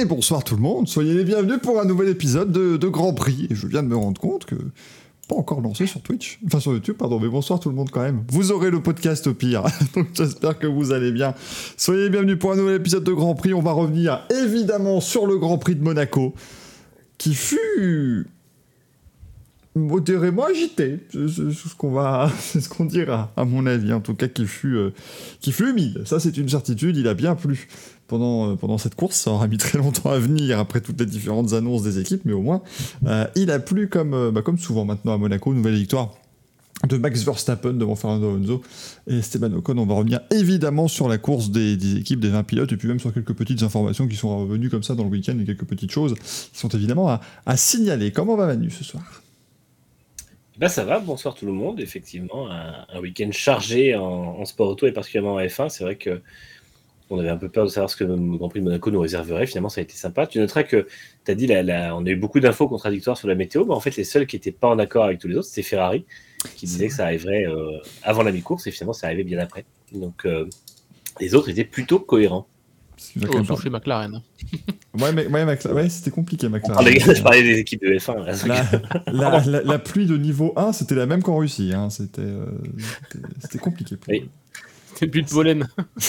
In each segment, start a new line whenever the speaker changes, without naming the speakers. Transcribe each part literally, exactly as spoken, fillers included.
Et bonsoir tout le monde, soyez les bienvenus pour un nouvel épisode de, de Grand Prix. Et je viens de me rendre compte que pas encore lancé sur Twitch, enfin sur YouTube, pardon, mais bonsoir tout le monde quand même. Vous aurez le podcast au pire, donc j'espère que vous allez bien. Soyez les bienvenus pour un nouvel épisode de Grand Prix. On va revenir évidemment sur le Grand Prix de Monaco, qui fut modérément agité. C'est ce qu'on va, c'est ce qu'on dira, à mon avis, en tout cas, qui fut, euh, qui fut humide. Ça, c'est une certitude. Il a bien plu pendant, euh, pendant cette course. Ça aura mis très longtemps à venir après toutes les différentes annonces des équipes, mais au moins, euh, il a plu comme, euh, bah, comme souvent maintenant à Monaco. Nouvelle victoire de Max Verstappen devant Fernando Alonso et Esteban Ocon. On va revenir évidemment sur la course des, des équipes, des vingt pilotes, et puis même sur quelques petites informations qui sont revenues comme ça dans le week-end, et quelques petites choses qui sont évidemment à, à signaler. Comment va Manu ce soir ?
Bah ça va, bonsoir tout le monde. Effectivement, un, un week-end chargé en, en sport auto et particulièrement en F un. C'est vrai que on avait un peu peur de savoir ce que le Grand Prix de Monaco nous réserverait. Finalement, ça a été sympa. Tu noteras que tu as dit, la, la, on a eu beaucoup d'infos contradictoires sur la météo, mais en fait, les seuls qui n'étaient pas en accord avec tous les autres, c'était Ferrari, qui disait que ça arriverait euh, avant la mi-course, et finalement, ça arrivait bien après. Donc, euh, les autres étaient plutôt cohérents.
Oh, sauf chez McLaren.
Ouais, mais, ouais, Macla... ouais, c'était compliqué, McLaren.
Ah, les gars, je parlais des équipes de F un. Là,
la, la, la, la pluie de niveau un, c'était la même qu'en Russie. Hein. C'était, euh, c'était, c'était compliqué pour
oui.
eux.
C'était plus de pollen.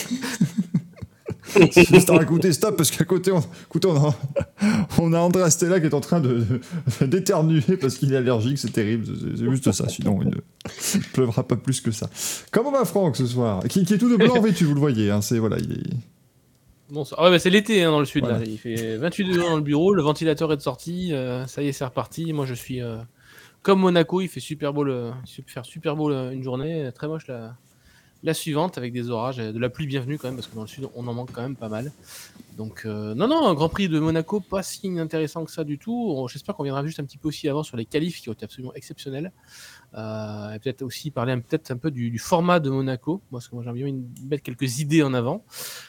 Juste à écouter, stop, parce qu'à côté, on, écoutez, on, a, on a André Stella qui est en train de, de, d'éternuer parce qu'il est allergique, c'est terrible. C'est, c'est juste ça, sinon il ne pleuvra pas plus que ça. Comment va Franck ce soir qui, qui est tout de blanc vêtu, vous le voyez. Hein, c'est, voilà, il est...
Bon, ça... ouais, bah c'est l'été hein, dans le sud.
Voilà.
Là. Il fait vingt-huit degrés dans le bureau, le ventilateur est de sortie. Euh, ça y est, c'est reparti. Moi, je suis euh, comme Monaco. Il fait super beau, le... il fait faire super beau le... une journée. Très moche la... la suivante avec des orages. De la pluie bienvenue quand même, parce que dans le sud, on en manque quand même pas mal. Donc, euh, non, non, un Grand Prix de Monaco, pas si intéressant que ça du tout. On... J'espère qu'on viendra juste un petit peu aussi avant sur les qualifs qui ont été absolument exceptionnels. Euh, et peut-être aussi parler un, peut-être un peu du, du format de Monaco, parce que moi j'ai envie de mettre quelques idées en avant.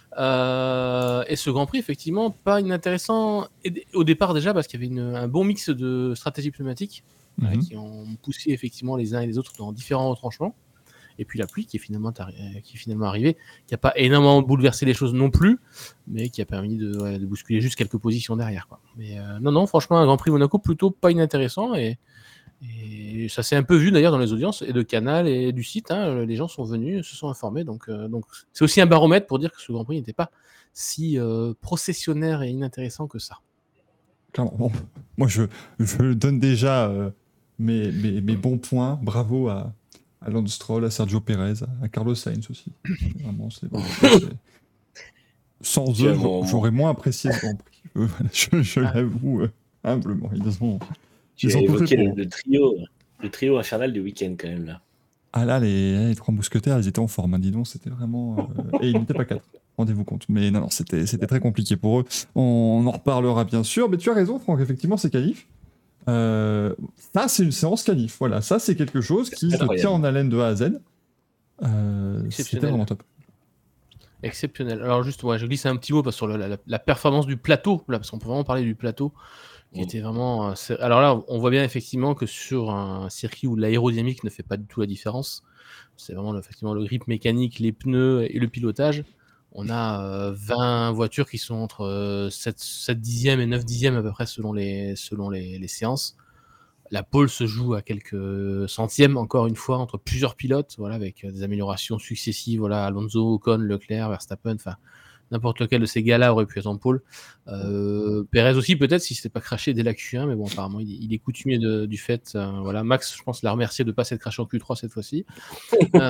Euh, et ce Grand Prix, effectivement, pas inintéressant et, au départ déjà parce qu'il y avait une, un bon mix de stratégies pneumatiques mm-hmm. euh, qui ont poussé effectivement les uns et les autres dans différents retranchements. Et puis la pluie qui est finalement, qui est finalement arrivée, qui n'a pas énormément bouleversé les choses non plus, mais qui a permis de, ouais, de bousculer juste quelques positions derrière, quoi. Mais euh, non, non, franchement, un Grand Prix Monaco plutôt pas inintéressant et Et ça s'est un peu vu d'ailleurs dans les audiences et de Canal et du site. Hein, les gens sont venus, se sont informés. Donc, euh, donc c'est aussi un baromètre pour dire que ce Grand Prix n'était pas si euh, processionnaire et inintéressant que ça.
Clairement. Bon, moi, je, je donne déjà euh, mes, mes, mes bons points. Bravo à, à Lance Stroll, à Sergio Perez, à Carlos Sainz aussi. Vraiment, c'est bon. C'est... Sans eux, mon... j'aurais moins apprécié ce Grand Prix. Euh, je, je l'avoue euh, humblement. Ils ont.
Tu as évoqué le, le, trio, le trio infernal du week-end quand même là.
Ah là, les, les trois mousquetaires, ils étaient en forme, hein, dis donc, c'était vraiment... Euh... Et ils n'étaient pas quatre, rendez-vous compte. Mais non, non, c'était, c'était très compliqué pour eux. On en reparlera bien sûr, mais tu as raison, Franck, effectivement, c'est qualif. Euh... Ça, c'est une séance qualif, voilà. Ça, c'est quelque chose qui te tient en haleine de A à Z. Euh... C'était vraiment top.
Exceptionnel. Alors juste, ouais, je glisse un petit mot parce que sur le, la, la performance du plateau, là, parce qu'on peut vraiment parler du plateau, qui était vraiment... Alors là, on voit bien effectivement que sur un circuit où l'aérodynamique ne fait pas du tout la différence, c'est vraiment le, effectivement le grip mécanique, les pneus et le pilotage. On a euh, vingt voitures qui sont entre euh, sept, sept dixièmes et neuf dixièmes à peu près selon les, selon les, les séances. La pole se joue à quelques centièmes, encore une fois, entre plusieurs pilotes, voilà, avec des améliorations successives. Voilà, Alonso, Ocon, Leclerc, Verstappen, enfin... N'importe lequel de ces gars-là aurait pu être en pôle. Euh, Perez aussi, peut-être, si c'était pas craché dès la Q un, mais bon, apparemment, il, il est coutumier de, du fait. Euh, voilà, Max, je pense, l'a remercié de ne pas s'être craché en Q trois cette fois-ci. euh,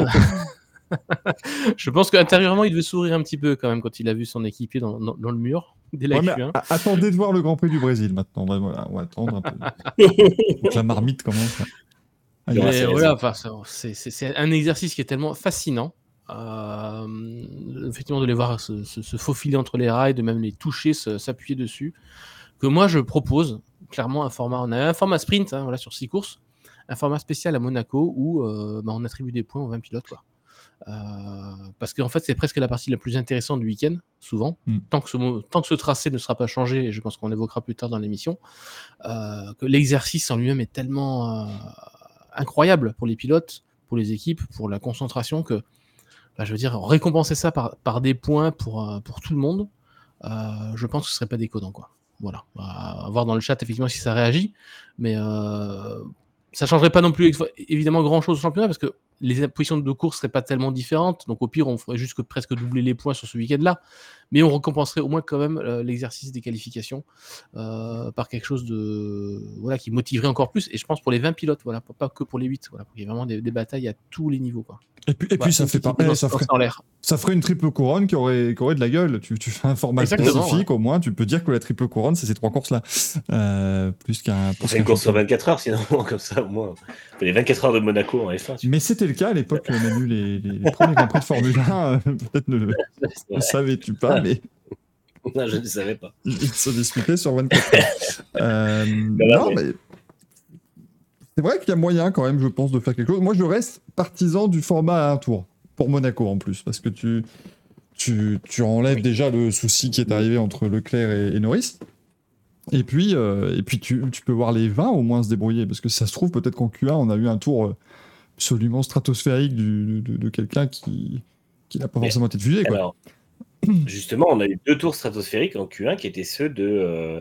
je pense qu'intérieurement, il devait sourire un petit peu quand même quand il a vu son équipier dans, dans, dans le mur dès la
ouais,
Q un.
A- attendez de voir le Grand Prix du Brésil maintenant. On va, voilà, on va attendre un peu. Donc la marmite commence.
Ah, mais voilà, enfin, c'est, c'est, c'est un exercice qui est tellement fascinant. Euh, effectivement de les voir se, se, se faufiler entre les rails, de même les toucher, se, s'appuyer dessus, que moi je propose clairement un format, on a un format sprint hein, voilà, sur six courses, un format spécial à Monaco où euh, bah, on attribue des points aux vingt pilotes quoi. Euh, parce qu'en fait c'est presque la partie la plus intéressante du week-end souvent, mm. tant, que ce, tant que ce tracé ne sera pas changé, et je pense qu'on évoquera plus tard dans l'émission, euh, que l'exercice en lui-même est tellement euh, incroyable pour les pilotes, pour les équipes, pour la concentration que bah, je veux dire, récompenser ça par, par des points pour, euh, pour tout le monde, euh, je pense que ce serait pas déconnant, quoi. Voilà, à à voir dans le chat effectivement si ça réagit, mais euh, ça changerait pas non plus évidemment grand chose au championnat parce que les positions de course seraient pas tellement différentes, donc au pire on ferait juste que presque doubler les points sur ce week-end-là, mais on récompenserait au moins quand même euh, l'exercice des qualifications euh, par quelque chose de voilà qui motiverait encore plus, et je pense pour les vingt pilotes, voilà, pas, pas que pour les huit, voilà, il y a vraiment des, des batailles à tous les niveaux, quoi.
Et puis, et
Voilà,
puis ça, fait pas, eh, ça, ferait,
en l'air.
ça ferait une triple couronne qui aurait, qui aurait de la gueule. Tu, tu fais un format
Exactement,
spécifique,
ouais.
au moins, tu peux dire que la triple couronne, c'est ces trois courses-là. Euh, plus qu'un.
On fait une course sur vingt-quatre heures, sinon, comme ça, au moins. On fait les vingt-quatre heures de Monaco en F un.
Mais c'était le cas à l'époque, Manu, les, les, les premiers Grands Prix de Formule un. Euh, peut-être ne le, le savais-tu pas, mais.
Non, je ne savais pas.
Ils se disputaient sur vingt-quatre heures. Euh,
là,
non,
mais...
mais. C'est vrai qu'il y a moyen, quand même, je pense, de faire quelque chose. Moi, je reste partisan du format à un tour. Pour Monaco, en plus. Parce que tu. Tu, tu enlèves oui. déjà le souci qui est arrivé entre Leclerc et, et Norris. Et puis, euh, et puis tu, tu peux voir les vingt au moins se débrouiller. Parce que ça se trouve, peut-être qu'en Q un, on a eu un tour absolument stratosphérique du, de, de quelqu'un qui, qui n'a pas Mais, forcément été fusé. Quoi.
Alors, justement, on a eu deux tours stratosphériques en Q un qui étaient ceux de, euh,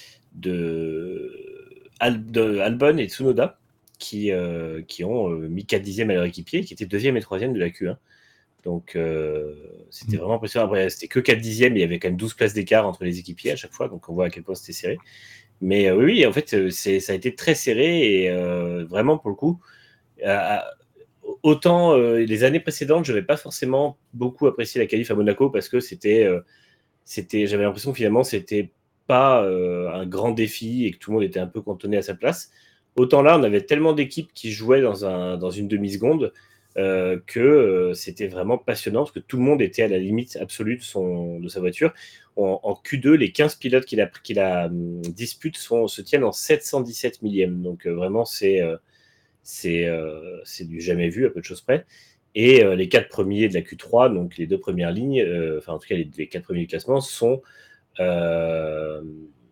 de, Al, de Albon et Tsunoda qui, euh, qui ont euh, mis quatre dixièmes à leur équipier, qui étaient deuxième et troisième de la Q un. Donc, euh, c'était vraiment impressionnant. Après, c'était que quatre dixièmes, il y avait quand même douze places d'écart entre les équipiers à chaque fois, donc on voit à quel point c'était serré. Mais euh, oui, en fait, c'est, ça a été très serré et euh, vraiment, pour le coup, euh, autant euh, les années précédentes, je n'avais pas forcément beaucoup apprécié la qualif à Monaco parce que c'était, euh, c'était, j'avais l'impression que finalement, c'était pas euh, un grand défi et que tout le monde était un peu cantonné à sa place. Autant là, on avait tellement d'équipes qui jouaient dans, un, dans une demi-seconde Euh, que euh, c'était vraiment passionnant parce que tout le monde était à la limite absolue de, son, de sa voiture. En, en Q deux, les quinze pilotes qui la, qui la hum, disputent sont, se tiennent en sept cent dix-sept millième. Donc euh, vraiment, c'est, euh, c'est, euh, c'est du jamais vu à peu de choses près. Et euh, les quatre premiers de la Q trois, donc les deux premières lignes, euh, enfin en tout cas les, les quatre premiers du classement, sont, euh,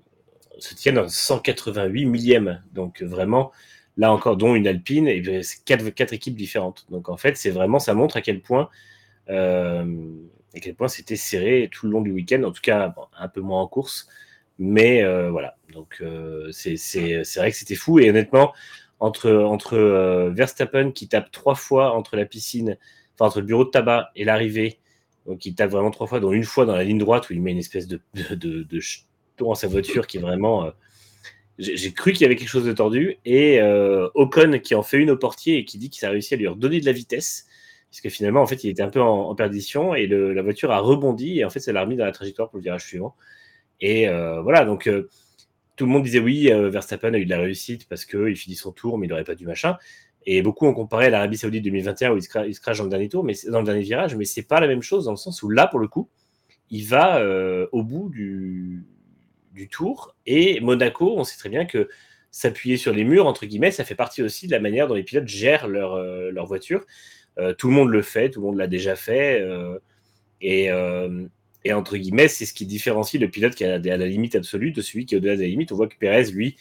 se tiennent en cent quatre-vingt-huit millième. Donc vraiment... Là encore, dont une Alpine, et c'est quatre, quatre équipes différentes. Donc en fait, c'est vraiment, ça montre à quel point, euh, à quel point c'était serré tout le long du week-end. En tout cas, bon, un peu moins en course, mais euh, voilà. Donc euh, c'est, c'est, c'est vrai que c'était fou. Et honnêtement, entre entre euh, Verstappen qui tape trois fois entre la piscine, enfin entre le bureau de tabac et l'arrivée, donc il tape vraiment trois fois, dont une fois dans la ligne droite où il met une espèce de de, de, de jeton dans sa voiture qui est vraiment euh, J'ai cru qu'il y avait quelque chose de tordu, et euh, Ocon qui en fait une au portier et qui dit qu'il a réussi à lui redonner de la vitesse, parce que finalement, en fait, il était un peu en, en perdition, et le, la voiture a rebondi, et en fait, ça l'a remis dans la trajectoire pour le virage suivant. Et euh, voilà, donc euh, tout le monde disait oui, euh, Verstappen a eu de la réussite parce qu'il finit son tour, mais il n'aurait pas dû machin. Et beaucoup ont comparé à l'Arabie Saoudite deux mille vingt et un où il se, cra- il se crache dans le dernier tour, mais dans le dernier virage, mais c'est pas la même chose dans le sens où là, pour le coup, il va euh, au bout du, du tour. Et Monaco, on sait très bien que s'appuyer sur les murs, entre guillemets, ça fait partie aussi de la manière dont les pilotes gèrent leur, euh, leur voiture. Euh, tout le monde le fait, tout le monde l'a déjà fait. Euh, et, euh, et entre guillemets, c'est ce qui différencie le pilote qui est à la limite absolue de celui qui est au-delà de la limite. On voit que Pérez, lui,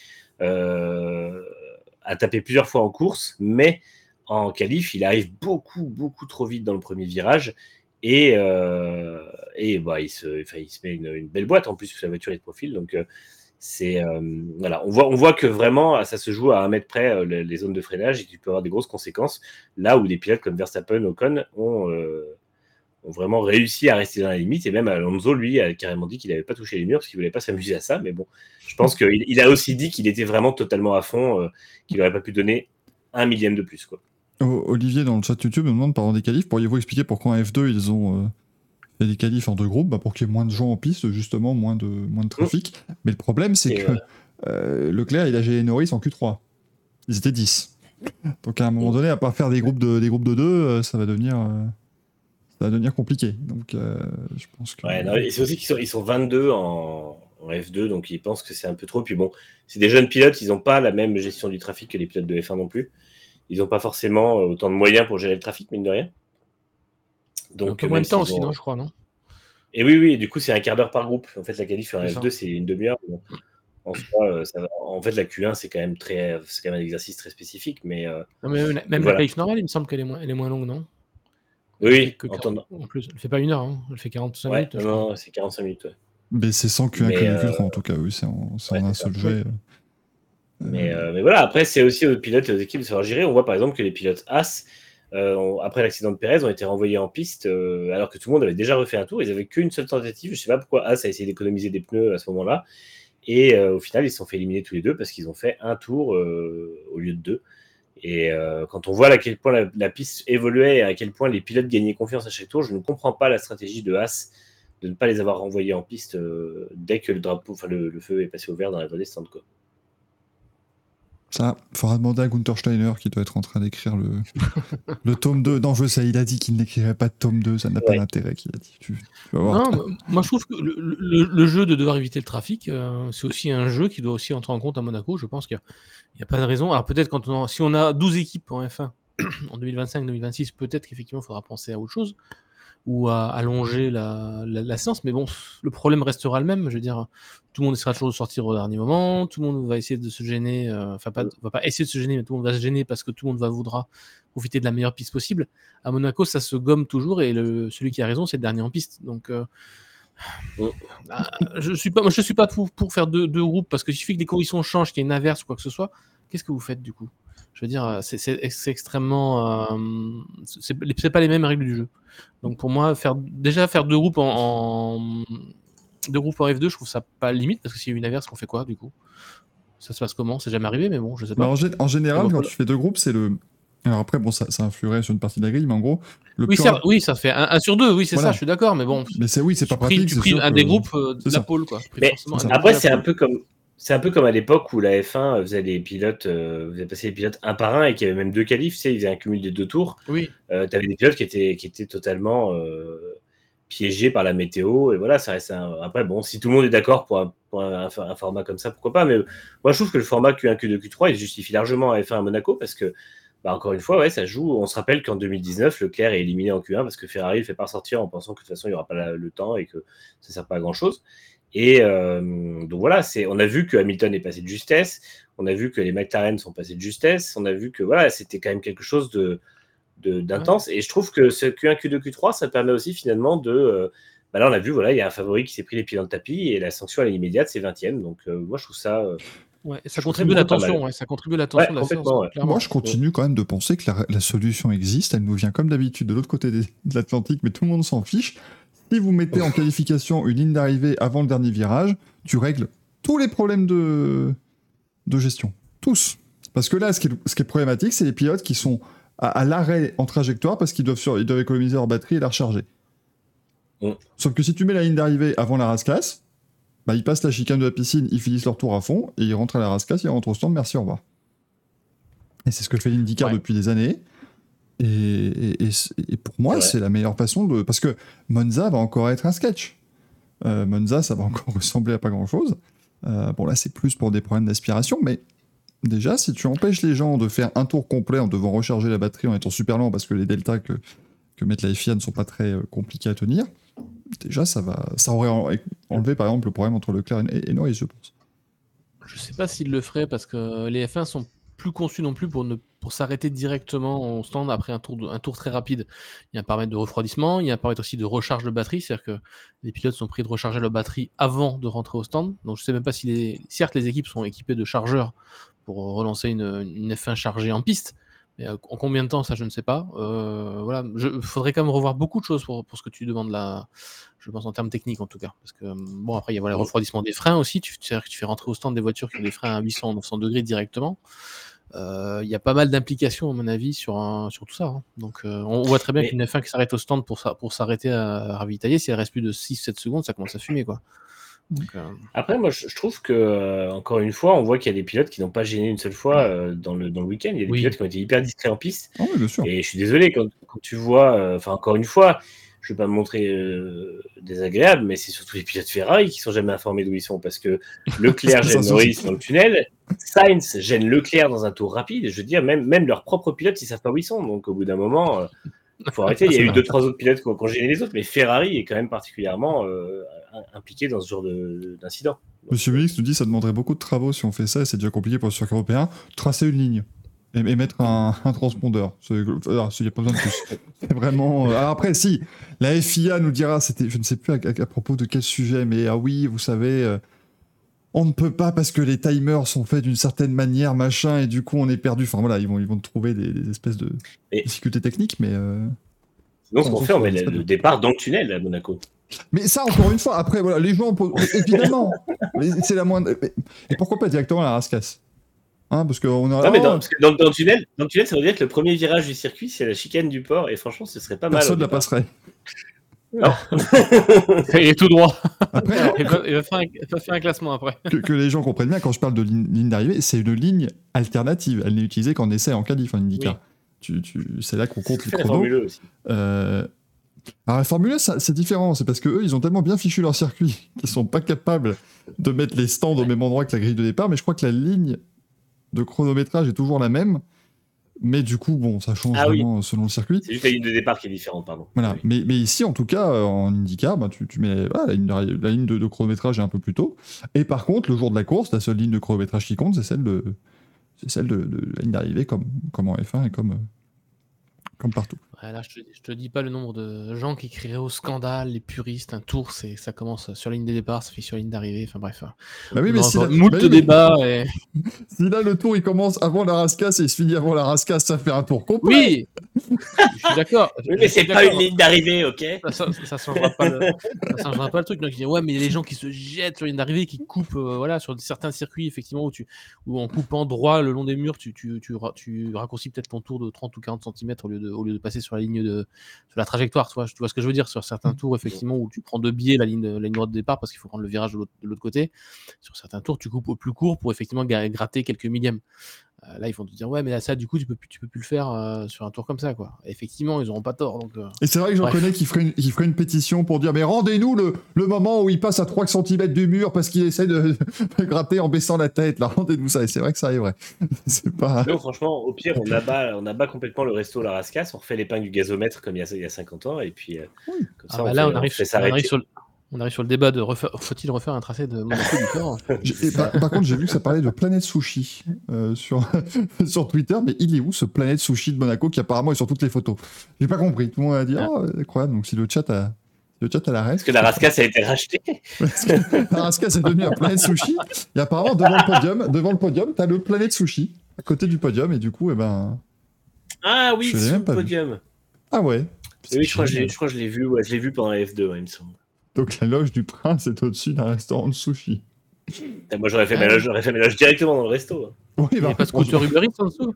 euh, a tapé plusieurs fois en course, mais en qualif, il arrive beaucoup, beaucoup trop vite dans le premier virage. Et, euh, et bah, il, se, enfin, il se met une, une belle boîte en plus, sa voiture est de profil. Donc, euh, c'est, euh, voilà, on voit, on voit que vraiment, ça se joue à un mètre près, euh, les, les zones de freinage, et tu peux avoir des grosses conséquences. Là où des pilotes comme Verstappen, Ocon ont, euh, ont vraiment réussi à rester dans la limite. Et même Alonso, lui, a carrément dit qu'il n'avait pas touché les murs parce qu'il ne voulait pas s'amuser à ça. Mais bon, je pense qu'il il a aussi dit qu'il était vraiment totalement à fond, euh, qu'il n'aurait pas pu donner un millième de plus, quoi.
Olivier, dans le chat YouTube, me demande, parlant des qualifs, pourriez-vous expliquer pourquoi en F deux, ils ont euh, fait des qualifs en deux groupes, bah pour qu'il y ait moins de gens en piste, justement, moins de, moins de trafic. Mmh. Mais le problème, c'est Et que voilà. euh, Leclerc, il a géré Norris en Q trois. Ils étaient dix. Donc à un moment mmh. donné, à part faire des groupes de, des groupes de deux, euh, ça va devenir... Euh, ça va devenir compliqué. Donc euh, je pense que...
Ouais, non, et c'est aussi qu'ils sont, ils sont vingt-deux en, en F deux, donc ils pensent que c'est un peu trop. Puis bon, c'est des jeunes pilotes, ils n'ont pas la même gestion du trafic que les pilotes de F un non plus. Ils n'ont pas forcément autant de moyens pour gérer le trafic, mine de rien.
Donc, un peu moins de temps aussi, ont... non, je crois, non?
Et oui, oui, du coup, c'est un quart d'heure par groupe. En fait, la qualif en F deux, c'est une demi-heure. Bon, en soi, ça va... en fait, la Q un, c'est quand même très, c'est quand même un exercice très spécifique, mais. Euh...
Non, mais même la voilà. Qualif normale, il me semble qu'elle est moins, elle est moins longue, non?
Oui,
que quarante... en plus, elle fait pas une heure, hein. Elle fait quarante-cinq
ouais,
minutes.
Non, non, c'est quarante-cinq minutes. Ouais.
Mais c'est sans Q un,
Mais,
Q deux,
euh,
Q trois en tout cas, oui, c'est en, c'est
ouais,
en un
c'est ça.
seul jet.
Mais, euh, mais voilà, après, c'est aussi aux pilotes et aux équipes de savoir gérer. On voit par exemple que les pilotes As, euh, ont- après l'accident de Pérez, ont été renvoyés en piste euh, alors que tout le monde avait déjà refait un tour. Ils n'avaient qu'une seule tentative. Je ne sais pas pourquoi As a essayé d'économiser des pneus à ce moment-là. Et euh, au final, ils se sont fait éliminer tous les deux parce qu'ils ont fait un tour euh, au lieu de deux. Et euh, quand on voit à quel point la, la piste évoluait et à quel point les pilotes gagnaient confiance à chaque tour, je ne comprends pas la stratégie de As de ne pas les avoir renvoyés en piste euh, dès que le drapeau, enfin le, le feu est passé au vert dans la voie des stands, quoi.
Ça, il faudra demander à Gunther Steiner qui doit être en train d'écrire le, le tome deux. Non, je sais, il a dit qu'il n'écrirait pas de tome deux, ça n'a pas
Ouais.
d'intérêt qu'il a dit. Tu, tu vas voir.
Non, mais moi je trouve que le, le- le jeu de devoir éviter le trafic, euh, c'est aussi un jeu qui doit aussi entrer en compte à Monaco. Je pense qu'il n'y a, a pas de raison. Alors peut-être quand on a- si on a douze équipes en F un en deux mille vingt-cinq deux mille vingt-six, peut-être qu'effectivement il faudra penser à autre chose ou à allonger la, la, la séance. Mais bon, le problème restera le même. Je veux dire, tout le monde essaiera toujours de sortir au dernier moment. Tout le monde va essayer de se gêner. euh, Enfin, pas, va pas essayer de se gêner, mais tout le monde va se gêner parce que tout le monde va voudra profiter de la meilleure piste possible. À Monaco, ça se gomme toujours et le, celui qui a raison, c'est le dernier en piste. Donc, euh,
Mm.
ah, je suis pas, moi, je suis pas pour, pour faire deux, deux groupes parce qu'il suffit que les conditions changent, qu'il y ait une inverse ou quoi que ce soit. Qu'est-ce que vous faites du coup? Je veux dire, c'est, c'est, c'est extrêmement. Euh, c'est, c'est pas les mêmes règles du jeu. Donc pour moi, faire, déjà faire deux groupes en, en deux groupes en F deux, je trouve ça pas limite parce que s'il y a une inverse, on fait quoi du coup? Ça se passe comment? C'est jamais arrivé, mais bon, je sais
Bah,
pas.
en, gé- en général,
Donc,
quand
voilà.
tu fais deux groupes, c'est le. Alors après, bon, ça, ça influerait sur une partie de la grille, mais en gros, le
Oui,
plus
ça,
rap-
oui, ça fait un, un sur deux, oui, c'est
Voilà.
ça, je suis d'accord, mais bon,
Mais c'est oui, c'est pas
tu prives,
pratique,
tu
c'est
prives
sûr
un
que-
des groupes euh, de
c'est
la
ça.
pole, quoi. Tu prives
Mais
forcément
c'est
un
ça.
des groupes de
après,
la
c'est un
pole.
peu comme c'est un peu comme à l'époque où la F un faisait les pilotes, euh, faisait passer les pilotes un par un et qu'il y avait même deux qualifs, tu sais, ils faisaient un cumul des deux tours.
Oui,
Euh, tu avais des pilotes qui étaient, qui étaient totalement euh, piégés par la météo. Et voilà, ça reste un... Après, bon, si tout le monde est d'accord pour, un, pour un, un format comme ça, pourquoi pas. Mais moi, je trouve que le format Q un, Q deux, Q trois, il justifie largement à F un à Monaco parce que, bah, encore une fois, ouais, ça joue. On se rappelle qu'en deux mille dix-neuf, Leclerc est éliminé en Q un parce que Ferrari ne fait pas sortir en pensant que de toute façon, il n'y aura pas la, le temps et que ça ne sert pas à grand-chose. Et euh, donc voilà, c'est, on a vu que Hamilton est passé de justesse, on a vu que les McLaren sont passés de justesse, on a vu que voilà, c'était quand même quelque chose de, de, d'intense. Ouais. Et je trouve que ce Q un, Q deux, Q trois, ça permet aussi finalement de. Euh, bah là, on a vu, voilà, il y a un favori qui s'est pris les pieds dans le tapis et la sanction elle est immédiate, c'est vingtième. Donc euh, moi, je trouve ça. Euh,
ouais, ça contribue à l'attention, ouais, ça contribue à l'attention
ouais,
de la séance.
Ouais.
Moi, je continue quand même de penser que la, la solution existe. Elle nous vient comme d'habitude de l'autre côté des, de l'Atlantique, mais tout le monde s'en fiche. Si vous mettez en qualification une ligne d'arrivée avant le dernier virage, tu règles tous les problèmes de, de gestion. Tous. Parce que là, ce qui est, ce qui est problématique, c'est les pilotes qui sont à, à l'arrêt en trajectoire parce qu'ils doivent, sur, ils doivent économiser leur batterie et la recharger. Mm. Sauf que si tu mets la ligne d'arrivée avant la race-classe, bah, ils passent la chicane de la piscine, ils finissent leur tour à fond, et ils rentrent à la race-classe, ils rentrent au stand, merci, au revoir. Et c'est ce que fait l'IndyCar ouais. depuis des années. Et, et, et, et pour moi, c'est, c'est la meilleure façon de... Parce que Monza va encore être un sketch. Euh, Monza, ça va encore ressembler à pas grand-chose. Euh, bon, là, c'est plus pour des problèmes d'aspiration, mais déjà, si tu empêches les gens de faire un tour complet en devant recharger la batterie en étant super lent, parce que les deltas que, que mettent la F I A ne sont pas très euh, compliqués à tenir, déjà, ça, va, ça aurait enlevé, par exemple, le problème entre Leclerc et, et Norris, je pense.
Je sais pas s'ils le feraient, parce que les F un sont plus conçu non plus pour, ne, pour s'arrêter directement au stand après un tour, de, un tour très rapide. Il y a un paramètre de refroidissement, il y a un paramètre aussi de recharge de batterie, c'est-à-dire que les pilotes sont pris de recharger leur batterie avant de rentrer au stand. Donc je sais même pas si les... Certes, les équipes sont équipées de chargeurs pour relancer une, une F un chargée en piste, mais en combien de temps, ça je ne sais pas. Euh, voilà, il faudrait quand même revoir beaucoup de choses pour, pour ce que tu demandes là, je pense en termes techniques en tout cas. Parce que bon, après il y a voilà, le refroidissement des freins aussi, tu, c'est-à-dire que tu fais rentrer au stand des voitures qui ont des freins à huit cents, neuf cents degrés directement. Il euh, y a pas mal d'implications à mon avis sur, un, sur tout ça. Hein. Donc euh, on voit très bien mais... qu'une F un qui s'arrête au stand pour, ça, pour s'arrêter à ravitailler, si elle reste plus de six sept secondes, ça commence à fumer quoi.
Donc, euh... Après, moi, je, je trouve que euh, encore une fois, on voit qu'il y a des pilotes qui n'ont pas gêné une seule fois euh, dans, le, dans le week-end. Il y a des oui. pilotes qui ont été hyper discrets en piste.
Oh, oui, bien sûr.
Et je suis désolé quand, quand tu vois, enfin, euh, encore une fois, je ne vais pas me montrer euh, désagréable, mais c'est surtout les pilotes Ferrari qui ne sont jamais informés d'où ils sont parce que Leclerc gêne Norris dans le tunnel, Sainz gêne Leclerc dans un tour rapide. Et je veux dire, même, même leurs propres pilotes, ils ne savent pas où ils sont. Donc, au bout d'un moment. Euh, Il faut arrêter. Il y a eu deux, trois autres pilotes qui ont gêné les autres, mais Ferrari est quand même particulièrement euh, impliqué dans ce genre de, d'incident. Donc,
Monsieur Mélix nous dit que ça demanderait beaucoup de travaux si on fait ça, et c'est déjà compliqué pour le circuit européen. Tracer une ligne. et, et mettre un, un transpondeur. Il n'y a pas besoin de plus. C'est vraiment. Alors après, si, la F I A nous dira, c'était, je ne sais plus à, à, à propos de quel sujet, mais ah oui, vous savez, euh, on ne peut pas parce que les timers sont faits d'une certaine manière, machin, et du coup on est perdu. Enfin voilà, ils vont, ils vont trouver des, des espèces de
Et...
difficultés techniques, mais. Euh...
Sinon, ce qu'on fait, on met le, le départ dans le tunnel à Monaco.
Mais ça, encore une fois, après, voilà, les gens, évidemment, c'est la moindre. Et pourquoi pas directement à la rascasse, hein, parce qu'on a.
Non, mais dans, parce que dans, dans, le tunnel, dans le tunnel, ça veut dire que le premier virage du circuit, c'est la chicane du port, et franchement, ce serait pas mal.
Personne ne la passerait.
Non.
Il est tout droit.
Après,
il, va, il, va faire un, il va faire un classement après.
Que, que les gens comprennent bien, quand je parle de ligne, ligne d'arrivée, c'est une ligne alternative. Elle n'est utilisée qu'en essai en qualif, en IndyCar. Oui. Tu, tu, c'est là qu'on compte les chronos. La Formule aussi. Euh, alors la Formule un, c'est différent, c'est parce qu'eux, ils ont tellement bien fichu leur circuit qu'ils sont pas capables de mettre les stands au même endroit que la grille de départ, mais je crois que la ligne de chronométrage est toujours la même, mais du coup, bon, ça change ah, vraiment oui. selon le circuit.
C'est juste la ligne de départ qui est différente, pardon.
Voilà,
oui.
mais, mais ici, en tout cas, en IndyCar, bah, tu, tu mets ah, la ligne, de, la ligne de, de chronométrage est un peu plus tôt, et par contre, le jour de la course, la seule ligne de chronométrage qui compte, c'est celle de, c'est celle de, de la ligne d'arrivée, comme, comme en F un et comme... comme partout.
Ouais, là, je te, je te dis pas le nombre de gens qui crieraient au scandale, les puristes, un tour, c'est, ça commence sur la ligne de départ, ça fait sur la ligne d'arrivée, enfin bref.
Bah oui, mais si la...
moult
bah oui,
débats. Et...
si là, le tour, il commence avant la rascasse et il se finit avant la rascasse, ça fait un tour complet.
Oui, je suis d'accord.
Oui, mais c'est pas une ligne d'arrivée, ok.
Ça, ça, ça changera pas le, ça changera pas le truc. Donc, je dis, ouais, mais les gens qui se jettent sur la ligne d'arrivée, qui coupent, euh, voilà, sur certains circuits, effectivement, où, tu, où en coupant droit le long des murs, tu, tu, tu, tu raccourcis peut-être ton tour de trente ou quarante centimètres au lieu de, au lieu de passer sur la ligne de, sur la trajectoire, tu vois, tu vois ce que je veux dire, sur certains tours, effectivement, où tu prends de biais la ligne, de, la ligne droite de départ parce qu'il faut prendre le virage de l'autre, de l'autre côté. Sur certains tours, tu coupes au plus court pour effectivement gratter quelques millièmes. Euh, là, ils vont te dire, ouais, mais là, ça, du coup, tu peux plus, tu peux plus le faire euh, sur un tour comme ça, quoi. Et effectivement, ils n'auront pas tort. Donc, euh...
Et c'est vrai que j'en connais qui feraient, une, qui feraient une pétition pour dire, mais rendez-nous le, le moment où il passe à trois centimètres du mur parce qu'il essaie de, de gratter en baissant la tête. Là, rendez-nous ça. Et c'est vrai que ça arriverait. C'est pas...
Non, franchement, au pire, on abat, on abat complètement le resto La Rascasse, on refait l'épingle du gazomètre comme il y a, il y a cinquante ans, et puis euh,
oui.
comme ça,
ah, bah
on,
là,
fait,
on, arrive,
on, fait
on arrive sur le... On arrive sur le débat de refaire... faut-il refaire un tracé de Monaco du Fort.
par, par contre, j'ai vu que ça parlait de Planète Sushi euh, sur, sur Twitter, mais il est où ce Planète Sushi de Monaco qui apparemment est sur toutes les photos? J'ai pas compris. Tout le monde a dit ah. oh, incroyable. Donc si le chat a, le chat a la reste.
Parce que la Rascasse a été rachetée.
La Rascasse est devenue un Planète Sushi. Et apparemment devant le podium, devant le podium, t'as le Planète Sushi à côté du podium et du coup, eh ben.
Ah oui, sur le podium.
Vu. Ah ouais.
Oui, je crois, je crois que je l'ai vu. Ouais, je l'ai vu pendant la F deux, ouais, il me semble.
Donc la loge du prince est au-dessus d'un restaurant de sushi.
Et moi j'aurais fait, ah, ma loge, j'aurais fait ma loge directement dans le resto.
Oui,
il n'y a pas de scooter Uber Eats en dessous.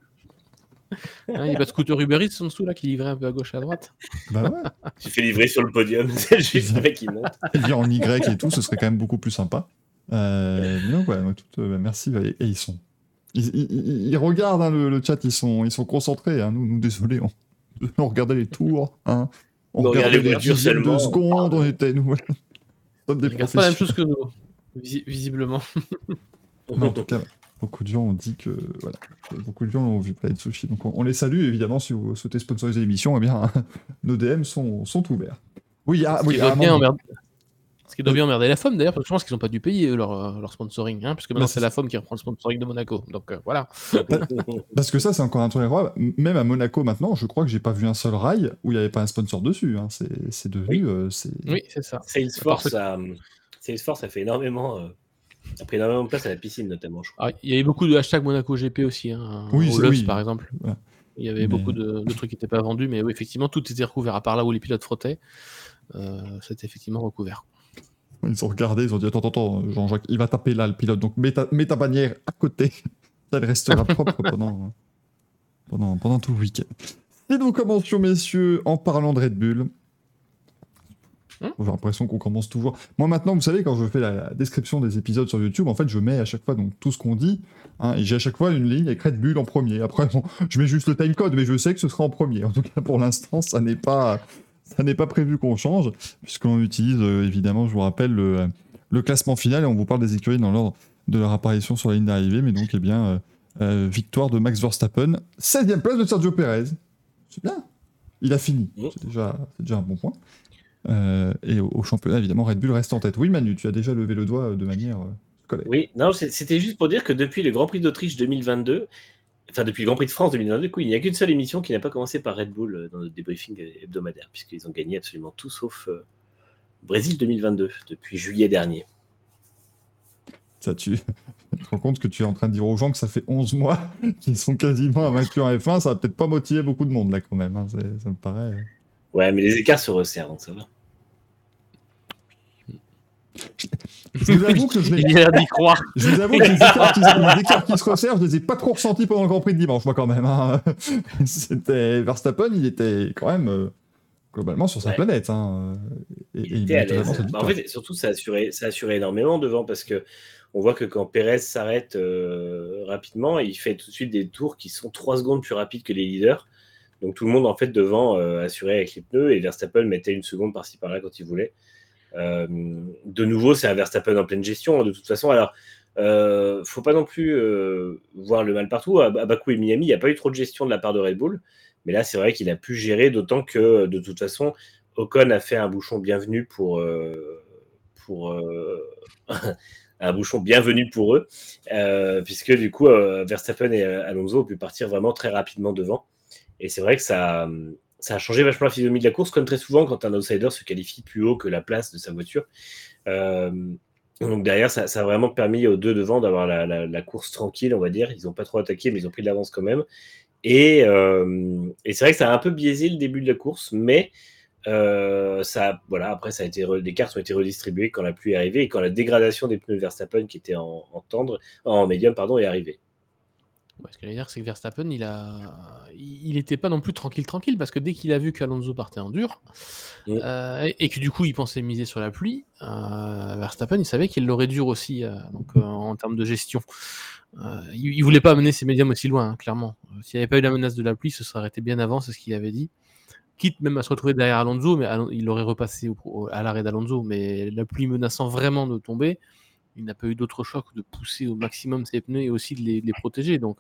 Il n'y a pas de scooter Uber Eats en dessous là qui livrait un peu à gauche et à droite.
Bah ouais.
J'ai fait livrer sur le podium, c'est juste le mec qui monte.
Dire en Y et tout, ce serait quand même beaucoup plus sympa. Euh, mais donc ouais, tout, euh, merci. Et, et ils sont, ils, ils, ils regardent hein, le, le chat, ils sont, ils sont concentrés. Hein, nous, nous désolé, on, on regardait les tours. Hein. On
non,
regardait
les
dixièmes de secondes, on était nous.
On ne regarde pas la même chose que nous, vis- visiblement.
Mais en tout cas, beaucoup de gens ont dit que voilà, beaucoup de gens l'ont vu Planète Sushi. Donc on, on les salue évidemment si vous souhaitez sponsoriser l'émission, eh bien nos D M sont, sont ouverts. Oui, ah,
ce
oui,
qui doit bien emmerder. Ce qui doit bien emmerder la F O M d'ailleurs, parce que je pense qu'ils n'ont pas dû payer leur, leur sponsoring, hein, puisque maintenant c'est la F O M qui reprend le sponsoring de Monaco. Donc euh, voilà.
Parce que ça, c'est encore un truc incroyable. Même à Monaco maintenant, je crois que j'ai pas vu un seul rail où il n'y avait pas un sponsor dessus. Hein. C'est, c'est devenu.
Oui,
euh, c'est...
oui, c'est ça.
Salesforce a, Salesforce a fait énormément. Euh... a pris énormément de place à la piscine notamment, je crois.
Ah, il y avait beaucoup de hashtags Monaco G P aussi, hein,
oui,
au L E V
oui.
par exemple. Voilà. Il y avait mais... beaucoup de, de trucs qui n'étaient pas vendus, mais oui, effectivement, tout était recouvert, à part là où les pilotes frottaient. Euh, c'était effectivement recouvert.
Ils ont regardé, ils ont dit attends, attends, Jean-Jacques, il va taper là le pilote, donc mets ta, mets ta bannière à côté. Ça elle restera propre pendant, pendant, pendant tout le week-end. Et nous commencions, messieurs, en parlant de Red Bull. Hein J'ai l'impression qu'on commence toujours. Moi maintenant, vous savez, quand je fais la, la description des épisodes sur YouTube, en fait, je mets à chaque fois donc, tout ce qu'on dit, hein, et j'ai à chaque fois une ligne avec Red Bull en premier. Après, bon, je mets juste le timecode, mais je sais que ce sera en premier. En tout cas, pour l'instant, ça n'est pas... Ça n'est pas prévu qu'on change, puisqu'on utilise, euh, évidemment, je vous rappelle, le, le classement final, et on vous parle des écuries dans l'ordre de leur apparition sur la ligne d'arrivée, mais donc, eh bien, euh, euh, victoire de Max Verstappen, seizième place de Sergio Perez. C'est bien, il a fini, c'est déjà, c'est déjà un bon point. Euh, et au, au championnat, évidemment, Red Bull reste en tête. Oui, Manu, tu as déjà levé le doigt de manière euh, scolaire.
Oui, non, c'était juste pour dire que depuis le Grand Prix d'Autriche deux mille vingt-deux, enfin depuis le Grand Prix de France deux mille vingt-deux, du coup, il n'y a qu'une seule émission qui n'a pas commencé par Red Bull dans notre débriefing hebdomadaire, puisqu'ils ont gagné absolument tout sauf euh, Brésil deux mille vingt-deux, depuis juillet dernier.
Ça, tu... tu te rends compte que tu es en train de dire aux gens que ça fait onze mois qu'ils sont quasiment invaincus en F un, ça va peut-être pas motiver beaucoup de monde là quand même, hein. C'est... ça me paraît...
Ouais, mais les écarts se resserrent, donc ça va.
Je vous avoue que je n'ai...
Il a l'air d'y croire.
Je vous avoue que les écarts, qui, les écarts qui se resserrent, je les ai pas trop ressentis pendant le Grand Prix de dimanche, moi quand même, hein. C'était... Verstappen, il était quand même euh, globalement sur sa
Ouais.
planète, hein. Et,
Il
et
était à
méritait
l'aise.
vraiment cette
Bah, en
victoire.
fait, surtout, ça assurait, ça assurait énormément devant parce que on voit que quand Pérez s'arrête euh, rapidement, il fait tout de suite des tours qui sont trois secondes plus rapides que les leaders. Donc tout le monde en fait devant euh, assurait avec les pneus et Verstappen mettait une seconde par-ci par-là quand il voulait. Euh, de nouveau, c'est un Verstappen en pleine gestion, hein, de toute façon. Alors, euh, faut pas non plus euh, voir le mal partout. À, à Bakou et Miami, il n'y a pas eu trop de gestion de la part de Red Bull. Mais là, c'est vrai qu'il a pu gérer, d'autant que, de toute façon, Ocon a fait un bouchon bienvenu pour... Euh, pour euh, un bouchon bienvenu pour eux, euh, puisque du coup, euh, Verstappen et Alonso ont pu partir vraiment très rapidement devant. Et c'est vrai que ça... Ça a changé vachement la physionomie de la course, comme très souvent quand un outsider se qualifie plus haut que la place de sa voiture. Euh, donc derrière, ça, ça a vraiment permis aux deux devant d'avoir la, la, la course tranquille, on va dire. Ils n'ont pas trop attaqué, mais ils ont pris de l'avance quand même. Et, euh, et c'est vrai que ça a un peu biaisé le début de la course, mais euh, ça, voilà, après, ça a été re... les cartes ont été redistribuées quand la pluie est arrivée et quand la dégradation des pneus Verstappen, qui était en, en tendre, en médium, pardon, est arrivée.
Ouais, ce que j'allais dire, c'est que Verstappen, il a, il n'était pas non plus tranquille, tranquille, parce que dès qu'il a vu qu'Alonso partait en dur,
Mm.
euh, et, et que du coup, il pensait miser sur la pluie, euh, Verstappen, il savait qu'il l'aurait dur aussi, euh, donc euh, en termes de gestion. Euh, il, il voulait pas amener ses médiums aussi loin, hein, clairement. Euh, s'il n'y avait pas eu la menace de la pluie, ce serait arrêté bien avant, c'est ce qu'il avait dit. Quitte même à se retrouver derrière Alonso, mais Alon- il aurait repassé au, au, à l'arrêt d'Alonso, mais la pluie menaçant vraiment de tomber, il n'a pas eu d'autre choix que de pousser au maximum ses pneus et aussi de les, de les protéger. Donc,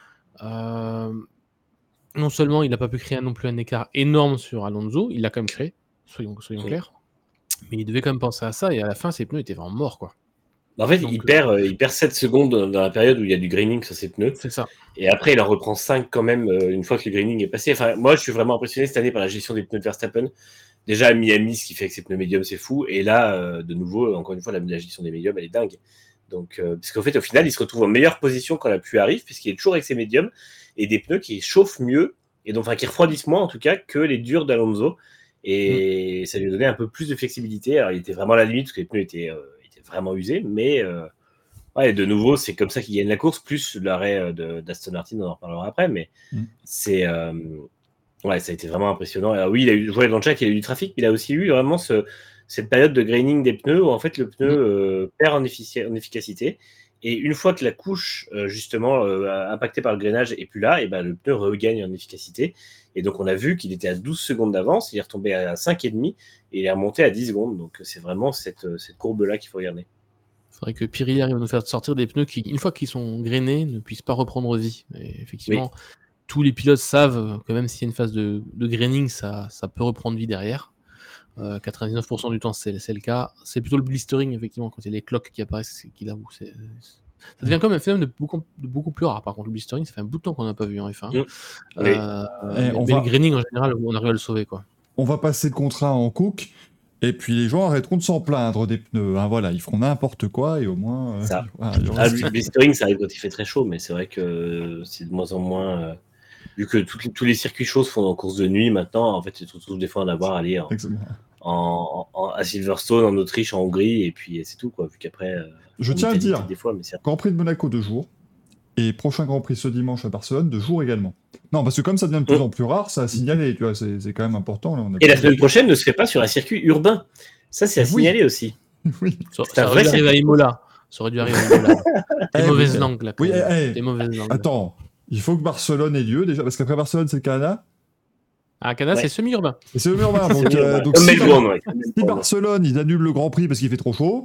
euh, non seulement il n'a pas pu créer non plus un écart énorme sur Alonso, il l'a quand même créé, soyons, soyons clairs, mais il devait quand même penser à ça, et à la fin, ses pneus étaient vraiment morts, quoi.
En fait,
Donc,
il, perd, euh, il perd sept secondes dans la période où il y a du graining sur ses pneus.
C'est ça.
Et après, il en reprend cinq quand même euh, une fois que le graining est passé. Enfin, moi, je suis vraiment impressionné cette année par la gestion des pneus de Verstappen. Déjà, à Miami, ce qui fait avec ses pneus médiums, c'est fou. Et là, euh, de nouveau, encore une fois, la, la gestion des médiums, elle est dingue. Donc, euh, parce qu'en fait, au final, il se retrouve en meilleure position quand la pluie arrive, puisqu'il est toujours avec ses médiums et des pneus qui chauffent mieux, et donc, enfin, qui refroidissent moins, en tout cas, que les durs d'Alonso. Et mmh. ça lui a donné un peu plus de flexibilité. Alors, il était vraiment à la limite, parce que les pneus étaient, euh, étaient vraiment usés, mais... Euh, ouais, de nouveau, c'est comme ça qu'il gagne la course, plus l'arrêt de, d'Aston Martin, on en reparlera après, mais mm. c'est, euh, ouais, ça a été vraiment impressionnant. Alors oui, il a eu, je voyais dans le chat qu'il a eu du trafic, mais il a aussi eu vraiment ce, cette période de graining des pneus où en fait le pneu mm. euh, perd en, effic- en efficacité. Et une fois que la couche, euh, justement, euh, impactée par le grainage est plus là, et ben, le pneu regagne en efficacité. Et donc, on a vu qu'il était à douze secondes d'avance, il est retombé à cinq virgule cinq et il est remonté à dix secondes. Donc, c'est vraiment cette, cette courbe-là qu'il faut regarder.
Il faudrait que Pirelli arrive à nous faire sortir des pneus qui, une fois qu'ils sont grainés, ne puissent pas reprendre vie. Et effectivement, oui. Tous les pilotes savent que même s'il y a une phase de, de graining, ça, ça peut reprendre vie derrière. Euh, quatre-vingt-dix-neuf pour cent du temps, c'est, c'est le cas. C'est plutôt le blistering, effectivement, quand il y a les cloques qui apparaissent, c'est, qui, là, où c'est, ça devient quand même un phénomène de beaucoup, de beaucoup plus rare. Par contre, le blistering, ça fait un bout de temps qu'on n'a pas vu en F un. Mmh. Euh,
oui.
mais, mais va... le graining, en général, on arrive à le sauver, quoi.
On va passer le contrat en Cook. Et puis les gens arrêteront de s'en plaindre des pneus. Hein, voilà, ils feront n'importe quoi et au moins. Euh,
ça.
Voilà,
ah, le blistering, ça arrive quand il fait très chaud, mais c'est vrai que c'est de moins en moins. Euh, vu que tout, tous les circuits chauds se font en course de nuit maintenant, en fait, tu te retrouves des fois en avoir aller en, en, en, à Silverstone, en Autriche, en Hongrie, et puis c'est tout, quoi. Vu qu'après. Euh,
Je tiens à le dire.
Des fois, mais c'est...
Grand Prix de Monaco deux jours. Et prochain Grand Prix ce dimanche à Barcelone, deux jours également. Non, parce que comme ça devient de plus mmh. en plus rare, ça a signalé, tu vois, c'est, c'est quand même important. Là, on a
et la semaine prochaine ne se fait pas sur un circuit urbain. Ça, c'est à oui. signaler aussi.
Oui.
Ça, ça aurait dû arriver à Imola. Ça aurait dû arriver à Imola. Des mauvaises
oui,
langues, là.
Oui, hey,
des mauvaises langues.
Attends, il faut que Barcelone ait lieu, déjà, parce qu'après Barcelone, c'est le Canada.
Ah, Canada, ouais. c'est semi-urbain.
C'est semi-urbain. Donc, euh, donc si, ouais. si Barcelone, ils annulent le Grand Prix parce qu'il fait trop chaud,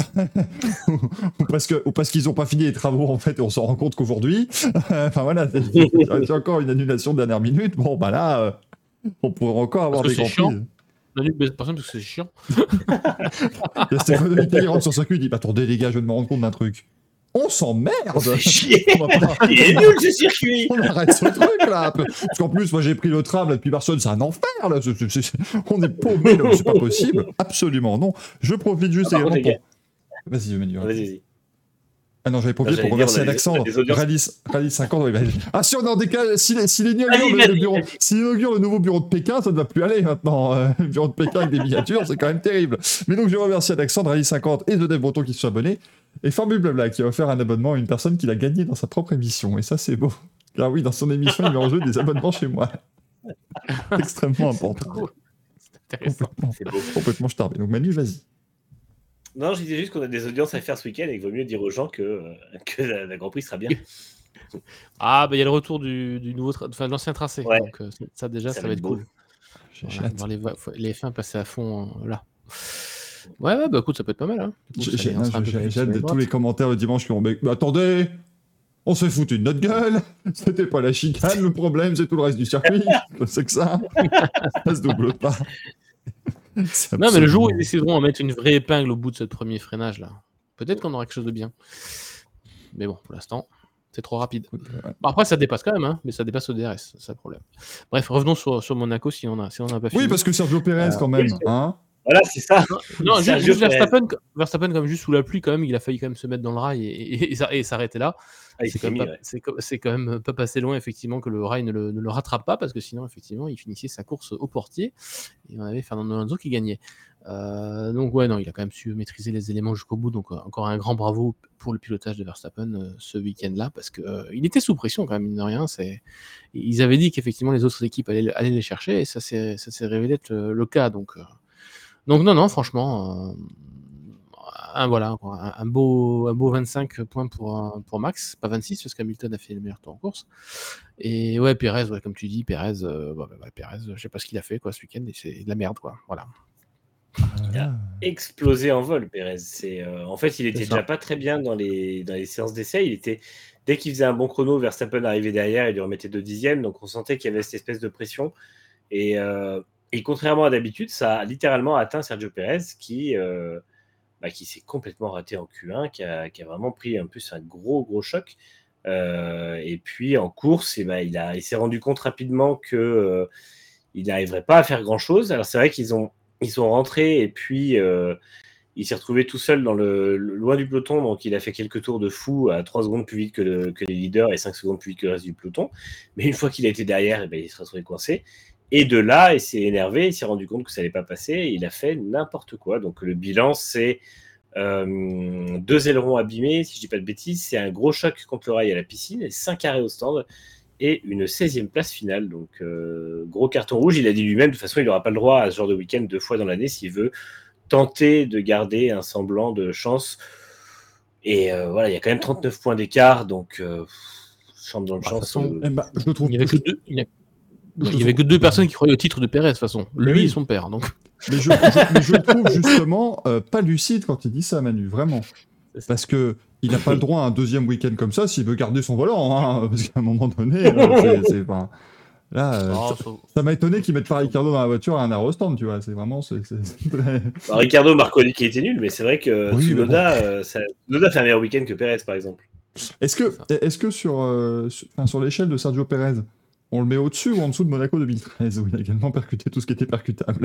ou, parce que, ou parce qu'ils n'ont pas fini les travaux, en fait, et on s'en rend compte qu'aujourd'hui, enfin voilà, c'est encore une annulation de dernière minute. Bon, bah là, euh, on pourrait encore avoir des Grands Prix.
N'annule personne parce que c'est chiant.
Il y a Stéphane Dominique qui rentre sur le circuit, il dit bah, attendez, les gars, je viens de me rendre compte d'un truc. On s'emmerde.
On se fait chier.
On va pas-
Il est nul ce circuit.
On arrête ce truc là. Parce qu'en plus, moi j'ai pris le tram là depuis Barcelone, c'est un enfer là. C'est- c'est- c'est- On est paumé là, c'est pas possible. Absolument non. Je profite juste
Ah, par
également
contre,
pour. Vas-y, Manu.
Vas-y, vas-y.
Ah non, j'avais profité
Non,
pour
j'allais dire,
remercier
on a des-
Alexandre.
des audiences.
Rallye, Rallye cinquante, oui, bah, ah si on est en décalage, s'il s'il inaugure,
Vas-y,
le,
vas-y,
le bureau,
vas-y.
s'il inaugure le nouveau bureau de Pékin, ça ne va plus aller maintenant. Euh, le bureau de Pékin avec des miniatures, c'est quand même terrible. Mais donc je remercie Alexandre, Rallye cinquante et The Dev Breton qui se sont abonnés. Et Formule Blabla qui a offert un abonnement à une personne qu'il a gagné dans sa propre émission. Et ça, c'est beau. Car oui, dans son émission, il met en jeu des abonnements chez moi. Extrêmement important.
C'est intéressant.
Complètement,
C'est beau.
complètement starbé. Donc Manu, vas-y.
Non, je disais juste qu'on a des audiences à faire ce week-end et qu'il vaut mieux dire aux gens que, euh, que la, la Grand Prix sera bien.
Ah, bah il y a le retour du, du nouveau, tra- enfin de l'ancien tracé.
Ouais.
Donc euh, ça déjà, ça, va être
beau.
cool.
J'ai
Voilà,
hâte.
voir les, va- faut- les F un passer à fond euh, là. Ouais, ouais, bah écoute, ça peut être pas mal. Hein. Du coup,
J'ai
ça
j'ai-
les lancera un peu
j'ai-
plus
j'ai
sur
hâte
les
de
droites.
tous les commentaires le dimanche qui vont mais, mais attendez, on s'est foutu de notre gueule, c'était pas la chicane le problème, c'est tout le reste du circuit, c'est que ça, ça se double pas. C'est
Non, mais le jour où
absolument-
ils décideront à mettre une vraie épingle au bout de ce premier freinage là, peut-être qu'on aura quelque chose de bien. Mais bon, pour l'instant, c'est trop rapide.
Ouais.
Bon, après, ça dépasse quand même, hein, mais ça dépasse au D R S, c'est ça le problème. Bref, revenons sur, sur Monaco si on a, si on a pas fini.
Oui, parce que Sergio Pérez
Euh,
quand même,
oui,
hein.
Voilà, c'est ça.
Non, juste,
Sergio
juste
Pérez.
Verstappen, Verstappen, comme juste sous la pluie, quand même, il a failli quand même se mettre dans le rail et, et- et s'ar- et s'arrêter là.
Ah, il
c'est,
s'est
quand même
mis,
pas,
ouais.
c'est, co- c'est quand même pas passé loin, effectivement, que le rail ne le, ne le rattrape pas, parce que sinon, effectivement, il finissait sa course au portier et on avait Fernando Alonso qui gagnait. Euh, donc, ouais, non, il a quand même su maîtriser les éléments jusqu'au bout. Donc, euh, encore un grand bravo pour le pilotage de Verstappen euh, ce week-end-là, parce qu'il était sous pression, quand même, mine de rien. C'est... Ils avaient dit qu'effectivement, les autres équipes allaient, allaient les chercher et ça s'est, ça s'est révélé être euh, le cas. Donc, euh, donc, non, non, franchement. Euh, un, voilà, quoi, un, un beau, un beau vingt-cinq points pour, euh, pour Max, pas vingt-six parce qu'Hamilton a fait le meilleur tour en course. Et ouais, Pérez, ouais, comme tu dis, Pérez, euh, bah, bah, Pérez, je sais pas ce qu'il a fait quoi ce week-end, et c'est de la merde quoi. Voilà.
Voilà.
Explosé en vol, Pérez. C'est, euh, en fait, il était
C'est ça.
déjà pas très bien dans les, dans les séances d'essai. Il était, dès qu'il faisait un bon chrono, Verstappen arrivait derrière et lui remettait deux dixièmes. Donc on sentait qu'il y avait cette espèce de pression. Et, euh, et contrairement à d'habitude, ça a littéralement atteint Sergio Pérez qui, euh, bah, qui s'est complètement raté en Q un, qui a, qui a vraiment pris en plus un gros, gros choc. Euh, et puis en course, et bah, il, a, il s'est rendu compte rapidement qu'il euh, n'arriverait pas à faire grand-chose. Alors c'est vrai qu'ils ont, ils sont rentrés et puis euh, il s'est retrouvé tout seul dans le, le- loin du peloton. Donc il a fait quelques tours de fou à trois secondes plus vite que, le, que les leaders et cinq secondes plus vite que le reste du peloton. Mais une fois qu'il a été derrière, et ben, il s'est retrouvé coincé. Et de là, il s'est énervé, il s'est rendu compte que ça n'allait pas passer, et il a fait n'importe quoi. Donc le bilan, c'est euh, deux ailerons abîmés, si je dis pas de bêtises, c'est un gros choc contre le rail à la piscine, et cinq arrêts au stand, et une seizième place finale. Donc euh, gros carton rouge, il a dit lui-même, de toute façon, il n'aura pas le droit à ce genre de week-end deux fois dans l'année s'il veut tenter de garder un semblant de chance. Et euh, voilà, il y a quand même trente-neuf points d'écart, donc euh, chambre dans le
Bah,
champ.
de toute façon,
Eh ben, je le trouve.
Il n'y avait, que deux, il y a-
je
il y
le
avait que
trouve-
deux personnes qui croyaient au titre de Pérez, de toute façon. Lui
oui.
et son père. Donc.
Mais je, je- mais je le trouve justement euh, pas lucide quand il dit ça, Manu, vraiment.
C'est ça.
Parce que il n'a pas le droit à un deuxième week-end comme ça s'il veut garder son volant, hein, parce qu'à un moment donné, euh, c'est, c'est, enfin, là, euh,
Oh,
ça,
ça-
ça m'a étonné qu'ils mettent pas Ricardo dans la voiture à un arrêt au stand, tu vois. C'est vraiment, c'est, c'est- c'est très-
Alors, Ricardo Marconi qui était nul, mais c'est vrai que
Oui,
Tsunoda, euh, ça- Tsunoda fait un meilleur week-end que Pérez, par exemple.
Est-ce que,
C'est ça.
est-ce que sur, euh, sur, enfin, sur l'échelle de Sergio Pérez, on le met au-dessus ou en dessous de Monaco deux mille treize, où il a également percuté tout ce qui était percutable?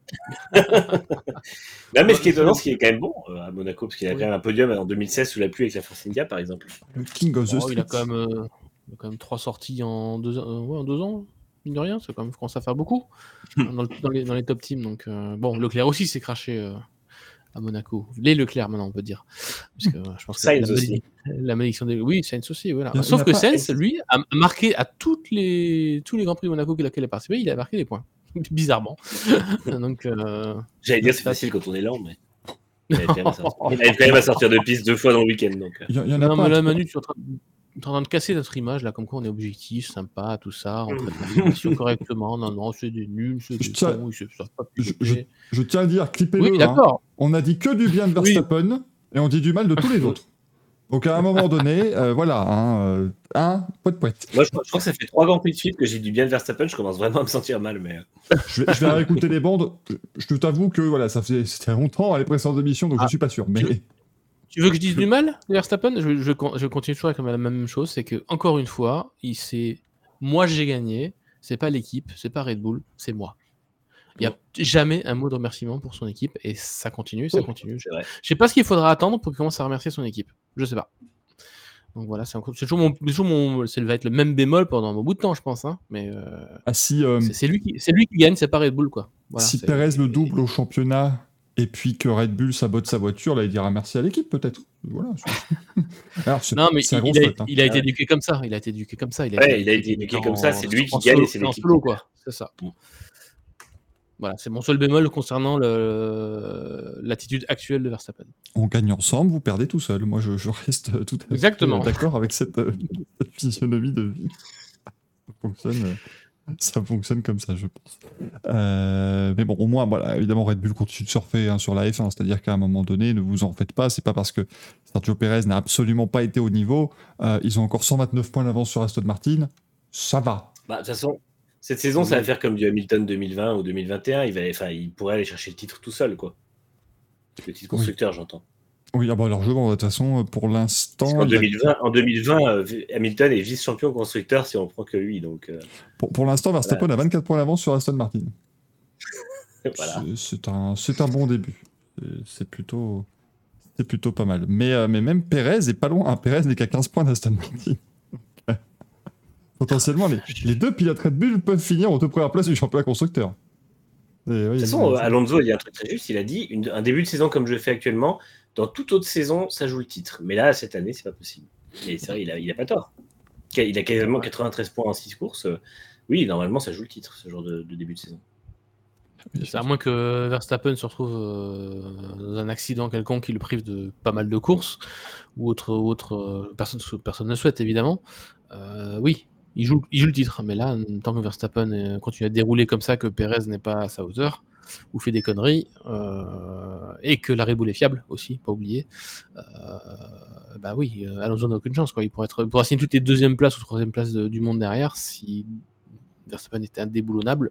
Non, mais ce qui est étonnant, c'est qu'il est quand même bon euh, à Monaco, parce qu'il a
Oui.
quand même un podium en deux mille seize sous la pluie avec la Force India, par exemple.
Le King of the
Oh, il, a
Streets.
quand même, euh, il a quand même trois sorties en deux, euh, ouais, en deux ans, mine de rien, ça quand même commence à faire beaucoup dans, le- dans les, dans les top teams. Donc, euh, bon, Leclerc aussi s'est craché euh, à Monaco. Les Leclerc maintenant, on peut dire. Parce que euh, je pense que
Sainz
la,
aussi.
la malédiction des. Oui, Sainz aussi, voilà.
Il y a-
Sauf
il y
que
a pas-
Sainz, lui, a marqué à toutes les, tous les Grands Prix de Monaco qu'il a, qu'il a participé, il a marqué des points. Bizarrement. Donc, euh,
J'allais dire, c'est facile quand on est lent, mais. Il arrive quand même à sortir- il arrive quand même à sortir de piste deux fois dans le week-end. Donc, euh.
Il y, il y en a
non,
pas
mais là,
un-
Manu, tu es en train, tu es en train de casser notre image, là, comme quoi on est objectif, sympa, tout ça, on traite l'information correctement. Non, non, c'est des nuls, c'est des
Je tiens-
cons, ils se savent pas
je,
piloter.
je- je tiens à dire, clippez-le.
Oui,
hein.
d'accord.
On a dit que du bien de
Oui.
Verstappen et on dit du mal de tous les autres. Donc à un moment donné, euh, voilà, hein, euh, hein, poète poète.
Moi, je, crois- je crois que ça fait trois Grands Prix de suite que j'ai dit bien de Verstappen. Je commence vraiment à me sentir mal, mais. euh,
Je vais, je vais réécouter les bandes. Je, je t'avoue que voilà, ça faisait c'était longtemps à les précédentes émissions, donc
Ah.
je suis pas sûr. Mais
Tu veux que je dise du mal de Verstappen? je, je, je continue toujours avec la même chose, c'est que encore une fois, il s'est, moi j'ai gagné. C'est pas l'équipe, c'est pas Red Bull, c'est moi. Il n'y a jamais un mot de remerciement pour son équipe et ça continue, ça
Oh,
continue.
c'est vrai.
Je sais pas ce qu'il faudra attendre pour qu'il commence à remercier son équipe. Je sais pas. Donc voilà, c'est, encore, c'est toujours mon, toujours mon, ça va être le même bémol pendant un bout de temps, je pense. Hein, mais euh,
Ah, si, euh,
c'est, c'est, lui qui, c'est lui qui gagne, c'est pas Red Bull, quoi. Voilà,
si
c'est,
Perez le double au championnat et puis que Red Bull sabote sa voiture, là, il dira merci à l'équipe, peut-être. Voilà. Alors, c'est,
non, mais
c'est
il,
un gros
il, a,
souhait, hein.
il a été éduqué comme ça. Il a été éduqué comme ça. Il a
Ouais,
été,
il a été éduqué comme ça. C'est lui qui
en
gagne
solo,
et c'est
en
l'équipe.
solo, quoi. C'est ça.
Mm.
Voilà, c'est mon seul bémol concernant le, l'attitude actuelle de Verstappen.
On gagne ensemble, vous perdez tout seul. Moi, je, je reste tout à fait
Exactement.
d'accord avec cette, euh, cette physionomie de vie. Ça fonctionne, euh, ça fonctionne comme ça, je pense. Euh, mais bon, au moins, voilà, évidemment, Red Bull continue de surfer hein, sur la F un, c'est-à-dire qu'à un moment donné, ne vous en faites pas. C'est pas parce que Sergio Perez n'a absolument pas été au niveau. Euh, ils ont encore cent vingt-neuf points d'avance sur Aston Martin. Ça va.
Bah, de toute façon, cette saison, ça va faire comme du Hamilton deux mille vingt ou deux mille vingt et un. Il, va, enfin, il pourrait aller chercher le titre tout seul, quoi. Le titre constructeur, oui. J'entends.
Oui, ah bah largement, de toute façon, pour l'instant...
En deux mille vingt, a... en deux mille vingt euh, Hamilton est vice-champion constructeur si on prend que lui. Donc, euh...
Pour, pour l'instant, Verstappen voilà. a vingt-quatre points d'avance sur Aston Martin.
Voilà.
C'est, c'est, un, c'est un bon début. C'est, c'est, plutôt, c'est plutôt pas mal. Mais, euh, mais même Perez est pas loin. Hein. Perez n'est qu'à quinze points d'Aston Martin. Potentiellement, les, les deux pilotes Red Bull peuvent finir aux deux premières places du championnat constructeur.
Et, oui, de toute façon, Alonso, il y a un truc très juste. Il a dit une, un début de saison comme je le fais actuellement, dans toute autre saison, ça joue le titre. Mais là, cette année, c'est pas possible. Et c'est vrai, il a, il a pas tort. Il a quasiment quatre-vingt-treize points en six courses. Oui, normalement, ça joue le titre, ce genre de, de début de saison.
C'est à moins que Verstappen se retrouve euh, dans un accident quelconque qui le prive de pas mal de courses, ou autre, autre euh, personne, personne ne souhaite évidemment. Euh, oui, il joue, il joue le titre, mais là, tant que Verstappen continue à dérouler comme ça, que Perez n'est pas à sa hauteur, ou fait des conneries, euh, et que la Red Bull est fiable aussi, pas oublier, euh, bah oui, Alonso n'a aucune chance, quoi. Il pourrait, être, il pourrait signer toutes les deuxième places ou troisième places de, du monde derrière si Verstappen était indéboulonnable.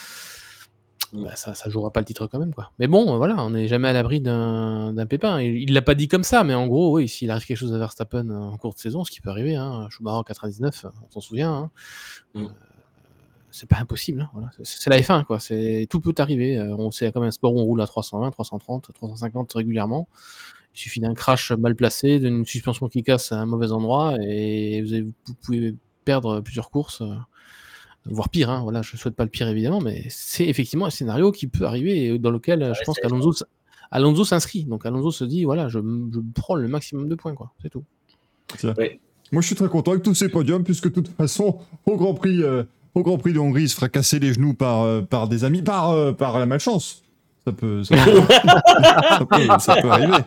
Bah ça, ça jouera pas le titre quand même, quoi. Mais bon, voilà, on n'est jamais à l'abri d'un, d'un pépin. Il, il l'a pas dit comme ça, mais en gros, oui, s'il arrive quelque chose à Verstappen en cours de saison, ce qui peut arriver, hein, Schumacher en quatre-vingt-dix-neuf, on s'en souvient, hein, mm. euh, c'est pas impossible. Hein, voilà. c'est, c'est la F un, quoi. C'est, tout peut arriver. On sait comme un sport où on roule à trois cent vingt, trois cent trente, trois cent cinquante régulièrement. Il suffit d'un crash mal placé, d'une suspension qui casse à un mauvais endroit, et vous, avez, vous pouvez perdre plusieurs courses. Euh, voire pire, hein, voilà, je ne souhaite pas le pire évidemment, mais c'est effectivement un scénario qui peut arriver et dans lequel ouais, je pense qu'Alonso Alonso s'inscrit. Donc Alonso se dit, voilà, je, je prends le maximum de points, quoi. C'est tout.
C'est ouais. Moi, je suis très content avec tous ces podiums, puisque de toute façon, au Grand Prix, euh, au Grand Prix de Hongrie, il se fera casser les genoux par, euh, par des amis, par, euh, par la malchance. Ça peut, ça peut, ça peut, ça peut arriver.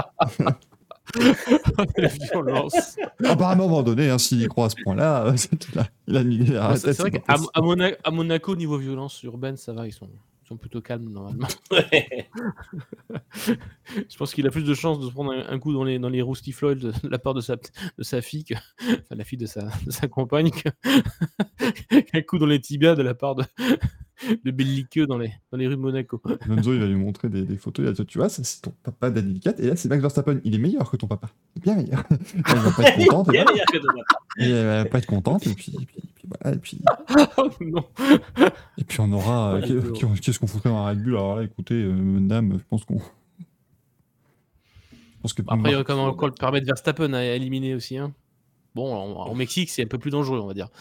La violence.
Ah bah à un moment donné, hein, s'il y croit à ce point-là, il a, il a mis la
tête. C'est, c'est vrai qu'à à Monaco, à Monaco, niveau violence urbaine, ça va, ils sont, ils sont plutôt calmes normalement. Ouais. Je pense qu'il a plus de chances de se prendre un, un coup dans les, dans les roustifloles de, de la part de sa, de sa fille, que, enfin la fille de sa, de sa compagne, que, qu'un coup dans les tibias de la part de, de belliqueux dans les, dans les rues de Monaco.
Lonzo, il va lui montrer des, des photos. Il va dire, tu vois, ça, c'est ton papa d'Annie quatre. Et là, c'est Max Verstappen. Il est meilleur que ton papa. Bien meilleur. Elle va pas être contente.
Bien meilleur que ton papa.
Et elle va pas être contente. Et puis, et puis, et puis voilà. Et puis,
oh, non.
Et puis on aura. Ouais, euh, qu'est-ce qu'on foutrait dans la Red Bull? Alors là, écoutez, euh, madame, je pense qu'on. Je pense que
après, il y aurait quand même encore le permis de Verstappen à éliminer aussi. Hein. Bon, en, en Mexique, c'est un peu plus dangereux, on va dire.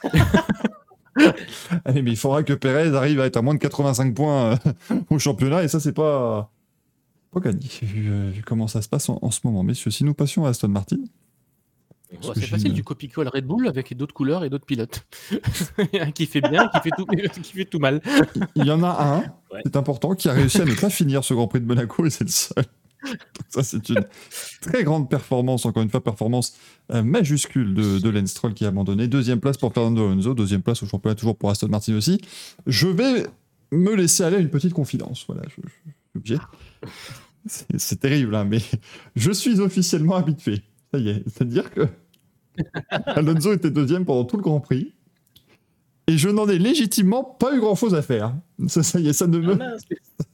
Allez, mais il faudra que Perez arrive à être à moins de quatre-vingt-cinq points euh, au championnat, et ça, c'est pas, pas gagné, vu, euh, vu comment ça se passe en, en ce moment. Messieurs, si nous passions à Aston Martin.
Ouais, c'est facile, une... du copie-colle Red Bull avec d'autres couleurs et d'autres pilotes. Un qui fait bien, qui fait tout, qui fait tout mal.
Il y en a un, ouais. C'est important, qui a réussi à ne pas finir ce Grand Prix de Monaco, et c'est le seul. Donc ça, c'est une très grande performance, encore une fois, performance euh, majuscule de, de Lance Stroll qui a abandonné. Deuxième place pour Fernando Alonso, deuxième place au championnat toujours pour Aston Martin aussi. Je vais me laisser aller à une petite confidence. Voilà, je, je, je suis obligé. C'est, c'est terrible, hein, mais je suis officiellement habitué. Ça y est, c'est-à-dire que Alonso était deuxième pendant tout le Grand Prix. Et je n'en ai légitimement pas eu grand-chose à faire. Ça, ça y est, ça ne me...
Ah,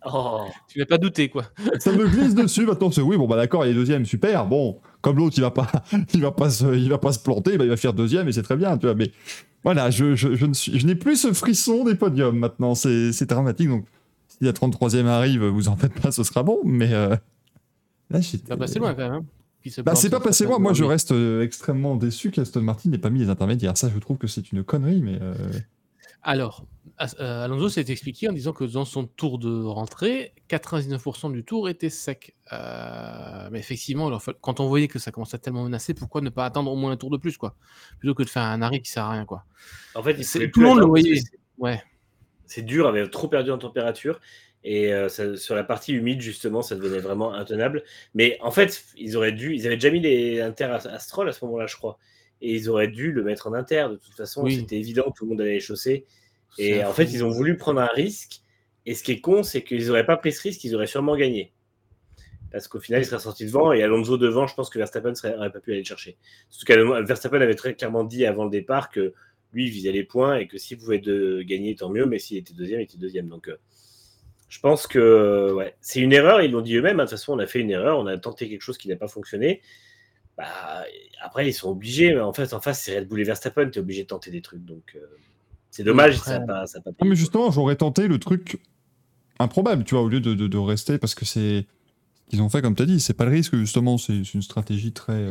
Oh.
Tu n'as pas douté, quoi.
Ça me glisse dessus, maintenant, c'est oui, bon, bah d'accord, il est deuxième, super, bon, comme l'autre, il va pas, il va pas se, il va pas se planter, bah, il va faire deuxième et c'est très bien, tu vois, mais voilà, je, je, je ne suis, je n'ai plus ce frisson des podiums maintenant, c'est, c'est dramatique, donc si la trente-troisième arrive, vous en faites pas, ce sera bon, mais euh, là, j'étais...
Ça va passer loin, quand même. Hein.
Bah, c'est pas passé loin, moi je reste euh, extrêmement déçu qu'Aston Martin n'ait pas mis les intermédiaires, ça je trouve que c'est une connerie, mais... Euh...
Alors, euh, Alonso s'est expliqué en disant que dans son tour de rentrée, quatre-vingt-dix-neuf pour cent du tour était sec. Euh, mais effectivement, alors, quand on voyait que ça commençait à tellement menacer, pourquoi ne pas attendre au moins un tour de plus, quoi, plutôt que de faire un arrêt qui sert à rien, quoi.
En fait, il
tout le monde le voyait. Ouais.
C'est dur, avait trop perdu en température. Et euh, ça, sur la partie humide, justement, ça devenait vraiment intenable. Mais en fait, ils auraient dû, ils avaient déjà mis les inter à, à Stroll à ce moment-là, je crois. Et ils auraient dû le mettre en inter. De toute façon, oui. C'était évident, tout le monde allait les chausser. Et en fait, ils ont voulu prendre un risque. Et ce qui est con, c'est qu'ils n'auraient pas pris ce risque, ils auraient sûrement gagné. Parce qu'au final, ils seraient sortis devant. Et Alonso devant, je pense que Verstappen n'aurait pas pu aller le chercher. Surtout que Verstappen avait très clairement dit avant le départ que lui, il visait les points et que s'il pouvait de gagner, tant mieux. Mais s'il était deuxième, il était deuxième. Donc, euh, je pense que ouais, c'est une erreur. Ils l'ont dit eux-mêmes. De toute façon, on a fait une erreur. On a tenté quelque chose qui n'a pas fonctionné. Bah, après, ils sont obligés. Mais en fait, en face, c'est Red Bull et Verstappen. Tu es obligé de tenter des trucs. Donc, euh, c'est dommage. Oui, après, ça n'a pas, ça a pas
non, mais justement, j'aurais tenté le truc improbable, tu vois, au lieu de, de, de rester. Parce que c'est. Qu'ils ont fait, comme tu as dit, c'est pas le risque. Justement, c'est, c'est une stratégie très. Euh...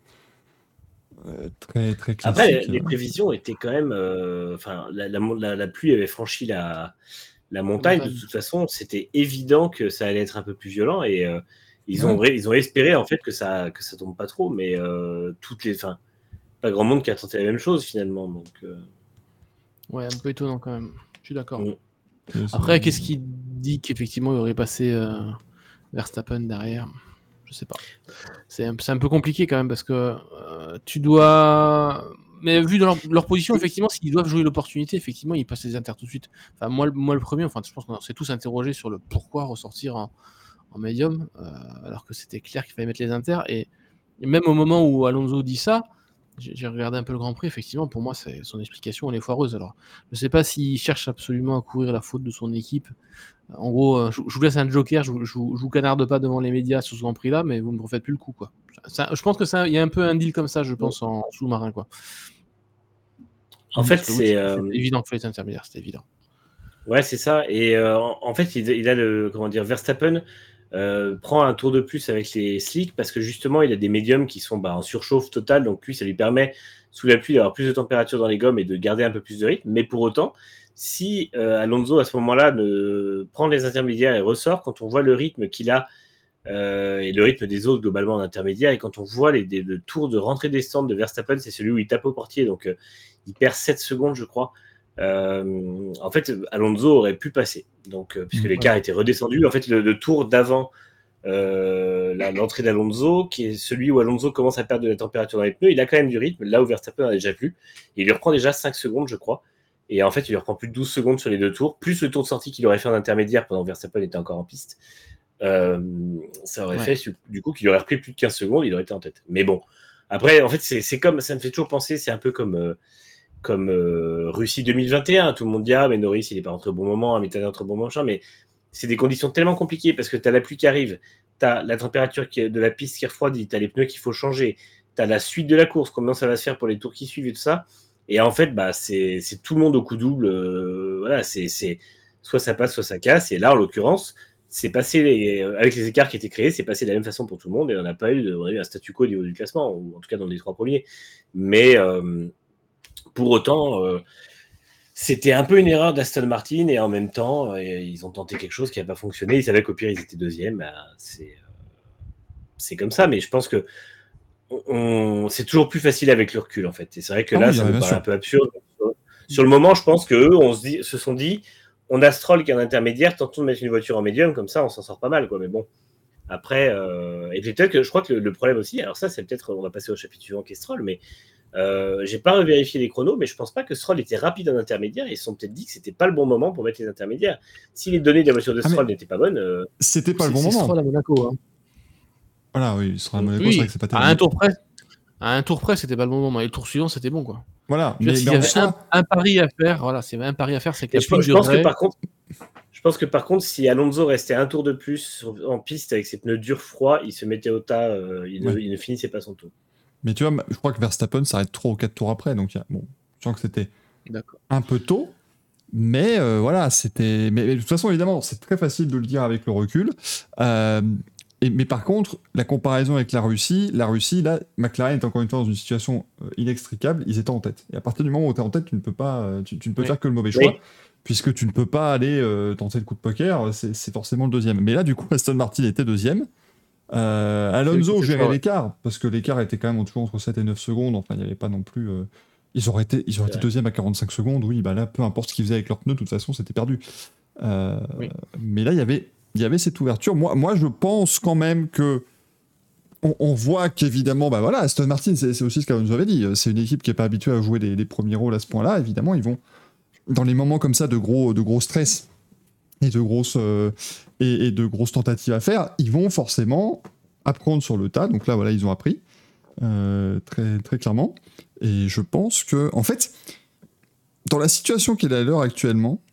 Très, très classique.
Après, les prévisions étaient quand même. Enfin, euh, la, la, la, la pluie avait franchi la, la montagne. De toute façon, c'était évident que ça allait être un peu plus violent et euh, ils, ouais. ont, ils ont espéré en fait que ça que ça tombe pas trop, mais euh, toutes les, enfin, pas grand monde qui a tenté la même chose finalement. Donc, euh...
ouais, un peu étonnant quand même. Je suis d'accord. Mmh. Après, qu'est-ce qui dit qu'effectivement il aurait passé euh, Verstappen derrière? Je sais pas. C'est un, c'est un peu compliqué quand même parce que euh, tu dois. Mais vu dans leur, leur position, effectivement, s'ils doivent jouer l'opportunité, effectivement, ils passent les inters tout de suite. Enfin, moi, moi le premier, enfin, je pense qu'on s'est tous interrogés sur le pourquoi ressortir en, en médium, euh, alors que c'était clair qu'il fallait mettre les inters. Et, et même au moment où Alonso dit ça, j'ai, j'ai regardé un peu le Grand Prix, effectivement, pour moi, c'est, son explication, elle est foireuse. Alors, je sais pas s'il cherche absolument à couvrir la faute de son équipe. En gros, je, je vous laisse un joker, je, je, je vous canarde pas devant les médias sur ce Grand Prix-là, mais vous ne me refaites plus le coup, quoi. Ça, je pense que ça, il y a un peu un deal comme ça, je pense, en sous-marin, quoi.
En fait, c'est,
c'est
euh...
évident que les intermédiaires, c'est évident.
Ouais, c'est ça. Et euh, en fait, il, il a le, comment dire, Verstappen euh, prend un tour de plus avec les slicks parce que justement, il a des médiums qui sont bah, en surchauffe totale, donc lui, ça lui permet sous la pluie d'avoir plus de température dans les gommes et de garder un peu plus de rythme. Mais pour autant, si euh, Alonso à ce moment-là ne prend les intermédiaires et ressort, quand on voit le rythme qu'il a euh, et le rythme des autres globalement en intermédiaire, et quand on voit les, les, le tour de rentrée descente de Verstappen, c'est celui où il tape au portier, donc euh, il perd sept secondes, je crois. Euh, en fait, Alonso aurait pu passer, donc euh, puisque mmh, l'écart ouais. était redescendu. En fait, le, le tour d'avant euh, la, l'entrée d'Alonso, qui est celui où Alonso commence à perdre de la température dans les pneus, il a quand même du rythme, là où Verstappen n'a déjà plus. Il lui reprend déjà cinq secondes, je crois. Et en fait, il lui reprend plus de douze secondes sur les deux tours, plus le tour de sortie qu'il aurait fait en intermédiaire pendant que Verstappen était encore en piste. Euh, ça aurait ouais. fait, du coup, qu'il aurait repris plus de quinze secondes, il aurait été en tête. Mais bon, après, en fait, c'est, c'est comme, ça me fait toujours penser, c'est un peu comme, euh, comme euh, Russie deux mille vingt et un. Tout le monde dit, ah, mais Norris, il n'est pas rentré au bon moment, Hamilton est rentré au bon moment, mais c'est des conditions tellement compliquées parce que tu as la pluie qui arrive, tu as la température qui, de la piste qui refroidit, tu as les pneus qu'il faut changer, tu as la suite de la course, comment ça va se faire pour les tours qui suivent et tout ça. Et en fait, bah, c'est, c'est tout le monde au coup double. Euh, voilà, c'est, c'est soit ça passe, soit ça casse. Et là, en l'occurrence, c'est passé les, avec les écarts qui étaient créés, c'est passé de la même façon pour tout le monde. Et on n'a pas eu, de, on a eu un statu quo au niveau du classement, ou en tout cas dans les trois premiers. Mais euh, pour autant, euh, c'était un peu une erreur d'Aston Martin. Et en même temps, euh, ils ont tenté quelque chose qui n'a pas fonctionné. Ils savaient qu'au pire, ils étaient deuxième. Bah, c'est, euh, c'est comme ça. Mais je pense que On, c'est toujours plus facile avec le recul en fait. Et c'est vrai que ah là, oui, ça me paraît sûr. un peu absurde. Sur le moment, je pense qu'eux on se, dit, se sont dit, on a Stroll qui est un intermédiaire, tentons de mettre une voiture en médium, comme ça on s'en sort pas mal, quoi. Mais bon, après, euh, et peut-être que je crois que le, le problème aussi, alors ça c'est peut-être, on va passer au chapitre suivant qui est Stroll, mais euh, j'ai pas revérifié les chronos, mais je pense pas que Stroll était rapide en intermédiaire, et ils se sont peut-être dit que c'était pas le bon moment pour mettre les intermédiaires. Si les données de la voiture de Stroll ah, n'étaient pas bonnes, euh,
c'était pas le bon moment.
Stroll à Monaco, hein.
Voilà, oui, il sera à Monaco,
oui,
c'est vrai que c'est pas terrible.
À un tour près, à un tour près, c'était pas le bon moment. Et le tour suivant, c'était bon, quoi.
Voilà.
Mais, mais il y avait soi... un, un pari à faire. Voilà, c'est un pari à faire, c'est que la
je, je pense que par contre, Je pense que par contre, si Alonso restait un tour de plus en piste avec ses pneus durs froids, il se mettait au tas, euh, il, ouais. ne, il ne finissait pas son tour.
Mais tu vois, je crois que Verstappen s'arrête trois ou quatre tours après, donc bon, je sens que c'était D'accord. un peu tôt, mais euh, voilà, c'était. Mais, mais de toute façon, évidemment, c'est très facile de le dire avec le recul. Euh, et, mais par contre, la comparaison avec la Russie, la Russie, là, McLaren est encore une fois dans une situation euh, inextricable. Ils étaient en tête. Et à partir du moment où tu es en tête, tu ne peux pas, euh, tu, tu ne peux oui. faire que le mauvais choix. Oui. Puisque tu ne peux pas aller euh, tenter le coup de poker, c'est, c'est forcément le deuxième. Mais là, du coup, Aston Martin était deuxième. Euh, Alonso gérait l'écart, parce que l'écart était quand même toujours entre sept et neuf secondes. Enfin, il n'y avait pas non plus. Euh... Ils auraient été, ils auraient été deuxième à quarante-cinq secondes. Oui, bah là, peu importe ce qu'ils faisaient avec leurs pneus, de toute façon, c'était perdu. Euh... Oui. Mais là, il y avait, il y avait cette ouverture. Moi, moi, je pense quand même que. On, on voit qu'évidemment, bah voilà, Aston Martin, c'est, c'est aussi ce qu'Alonso avait dit. C'est une équipe qui n'est pas habituée à jouer les, les premiers rôles à ce point-là. Évidemment, ils vont. Dans les moments comme ça de gros, de gros stress et de grosses, euh, et, et de grosses tentatives à faire, ils vont forcément apprendre sur le tas. Donc là, voilà, ils ont appris euh, très, très clairement. Et je pense que, en fait, dans la situation qu'il est à l'heure actuellement,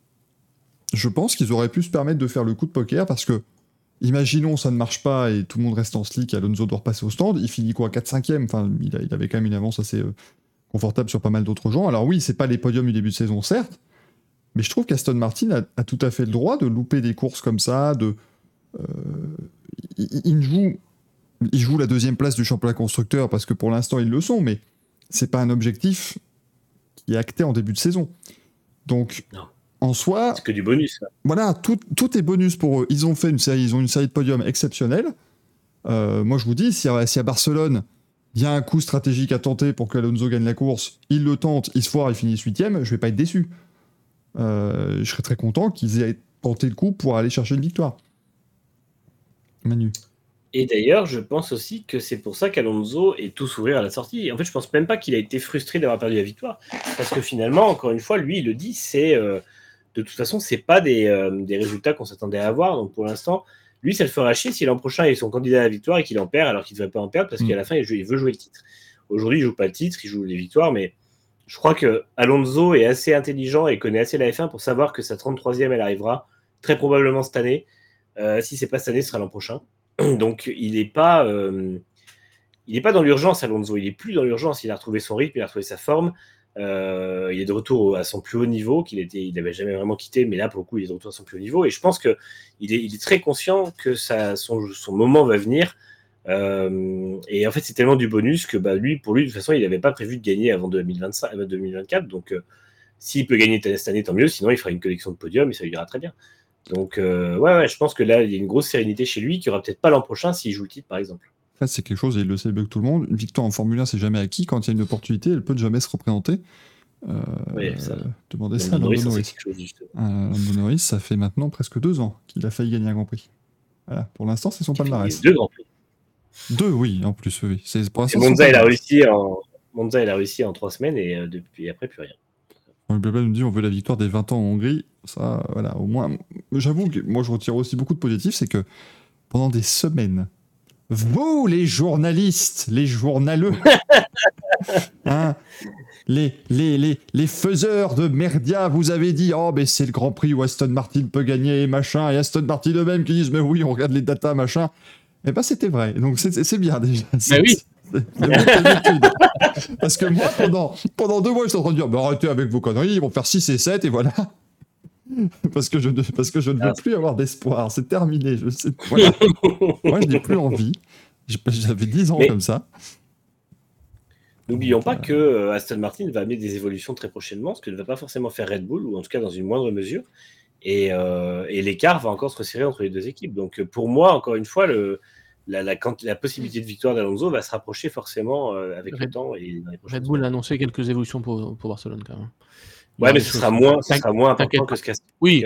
je pense qu'ils auraient pu se permettre de faire le coup de poker parce que, imaginons, ça ne marche pas et tout le monde reste en slick, Alonso doit repasser au stand, il finit quoi, quatre cinquième, enfin, il, a, il avait quand même une avance assez euh, confortable sur pas mal d'autres gens. Alors oui, c'est pas les podiums du début de saison, certes, mais je trouve qu'Aston Martin a, a tout à fait le droit de louper des courses comme ça, de... Euh, il, il, joue, il joue la deuxième place du championnat constructeur parce que pour l'instant, ils le sont, mais c'est pas un objectif qui est acté en début de saison. Donc, non. En soi...
C'est que du bonus. Là.
Voilà, tout, tout est bonus pour eux. Ils ont fait une série, ils ont une série de podiums exceptionnelle. Euh, moi, je vous dis, si à, si à Barcelone... il y a un coup stratégique à tenter pour qu'Alonso gagne la course, il le tente, il se foire, il finit huitième, je vais pas être déçu. Euh, je serais très content qu'ils aient tenté le coup pour aller chercher une victoire. Manu.
Et d'ailleurs, je pense aussi que c'est pour ça qu'Alonso est tout sourire à la sortie. En fait, je pense même pas qu'il a été frustré d'avoir perdu la victoire. Parce que finalement, encore une fois, lui, il le dit, c'est euh, de toute façon, c'est pas des, euh, des résultats qu'on s'attendait à avoir. Donc pour l'instant, lui, ça le fera chier si l'an prochain il est son candidat à la victoire et qu'il en perd alors qu'il ne devrait pas en perdre parce mmh. qu'à la fin, il, joue, il veut jouer le titre. Aujourd'hui, il ne joue pas le titre, il joue les victoires, mais je crois que Alonso est assez intelligent et connaît assez la F un pour savoir que sa trente-troisième, elle arrivera très probablement cette année. Euh, si ce n'est pas cette année, ce sera l'an prochain. Donc, il n'est pas, euh, il n'est pas dans l'urgence, Alonso. Il n'est plus dans l'urgence. Il a retrouvé son rythme, il a retrouvé sa forme. Euh, il est de retour à son plus haut niveau, qu'il était, il n'avait jamais vraiment quitté, mais là, pour le coup, il est de retour à son plus haut niveau. Et je pense qu'il est, il est très conscient que ça, son, son moment va venir. Euh, et en fait, c'est tellement du bonus que bah, lui, pour lui, de toute façon, il n'avait pas prévu de gagner avant deux mille vingt-cinq, deux mille vingt-quatre. Donc, euh, s'il peut gagner cette année, tant mieux. Sinon, il fera une collection de podiums et ça lui ira très bien. Donc, euh, ouais, ouais, je pense que là, il y a une grosse sérénité chez lui qui aura peut-être pas l'an prochain s'il joue le titre, par exemple.
En fait, c'est quelque chose, et il le sait mieux que tout le monde. Une victoire en Formule un, c'est jamais acquis. Quand il y a une opportunité, elle peut jamais se représenter. Euh,
oui, ça.
Euh, demandez ça à Lando Norris. Lando Norris, ça fait maintenant presque deux ans qu'il a failli gagner un Grand Prix. Voilà. Pour l'instant, c'est son palmarès.
Deux Grands Prix.
Deux, oui, en plus, oui. C'est pour
et Monza, il a réussi en Monza, il a réussi en trois semaines et euh, depuis après plus rien.
Le Blabla nous dit on veut la victoire des vingt ans en Hongrie. Ça, voilà, au moins. J'avoue que moi, je retire aussi beaucoup de positifs, c'est que pendant des semaines, vous, les journalistes, les journaleux, hein, les, les, les, les faiseurs de merdia, vous avez dit oh, mais c'est le Grand Prix où Aston Martin peut gagner, machin, et Aston Martin eux-mêmes qui disent mais oui, on regarde les datas, machin. Et ben c'était vrai, donc c'est, c'est bien déjà.
Mais oui.
C'est, c'est parce que moi, pendant, pendant deux mois, je suis en train de dire bah, arrêtez avec vos conneries, ils vont faire six et sept, et voilà. Parce que je ne, parce que je ne veux plus avoir d'espoir, c'est terminé. Je sais, voilà. Moi, je n'ai plus envie. J'avais dix ans mais comme ça.
N'oublions Donc, pas euh... que euh, Aston Martin va amener des évolutions très prochainement, ce que ne va pas forcément faire Red Bull, ou en tout cas dans une moindre mesure. Et, euh, et l'écart va encore se resserrer entre les deux équipes. Donc pour moi, encore une fois, le, la, la, la possibilité de victoire d'Alonso va se rapprocher forcément euh, avec Red, le temps. Et dans les
Red Bull a annoncé quelques évolutions pour, pour Barcelone quand même.
Ouais, mais ce sera moins, ce sera moins important que ce qu'a
oui.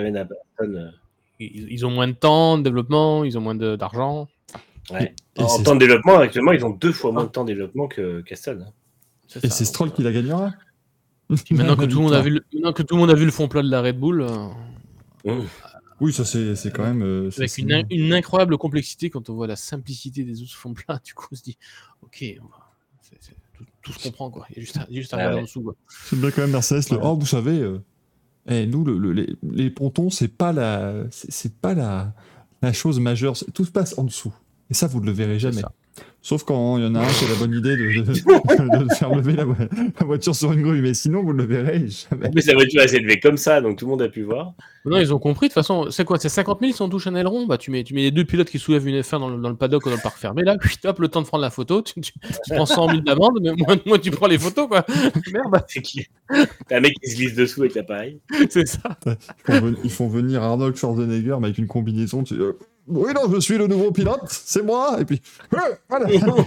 Ils, ils ont moins de temps de développement, ils ont moins de, d'argent.
Ouais. Et, et en temps de développement, actuellement, ils ont deux fois moins de temps de développement que qu'Aston.
Et c'est Stroll qui la gagnera.
Maintenant que, tout le monde a vu le, maintenant que tout le monde a vu le fond plat de la Red Bull. Euh,
mmh. Oui, ça c'est, c'est quand même. Euh,
avec
c'est,
une,
c'est...
une incroyable complexité quand on voit la simplicité des autres fonds plats, du coup on se dit ok, on va... c'est, c'est... Tout, tout se comprend quoi. Il y a juste à, juste à ah regarder ouais. en dessous. Quoi.
C'est bien quand même Mercedes. Le... Oh, vous savez, euh, Et nous, le, le- les, les pontons, c'est pas la, c'est, c'est pas la, la chose majeure. C'est- Tout se passe en dessous. Et ça, vous ne le verrez
C'est
jamais.
ça.
Sauf quand il y en a un qui a la bonne idée de, de, de- de faire lever la, vo- la voiture sur une grue. Mais sinon, vous ne le verrez jamais.
En plus, la voiture elle s'est levée comme ça, donc tout le monde a pu voir.
Non, ils ont compris. De toute façon, c'est quoi? C'est cinquante mille si on touche un aileron. Bah, tu mets, tu mets les deux pilotes qui soulèvent une F un dans le, dans le paddock ou dans le parc fermé. Là, puis, hop, le temps de prendre la photo. Tu, tu- tu prends cent mille d'amende, mais moins, moins tu prends les photos, quoi. Merde,
C'est qui T'as un mec qui se glisse dessous avec l'appareil.
c'est ça.
Ils font, ven- ils font venir Arnold Schwarzenegger mais avec une combinaison. Tu, euh, oui, non, je suis le nouveau pilote, c'est moi. Et puis, euh, voilà.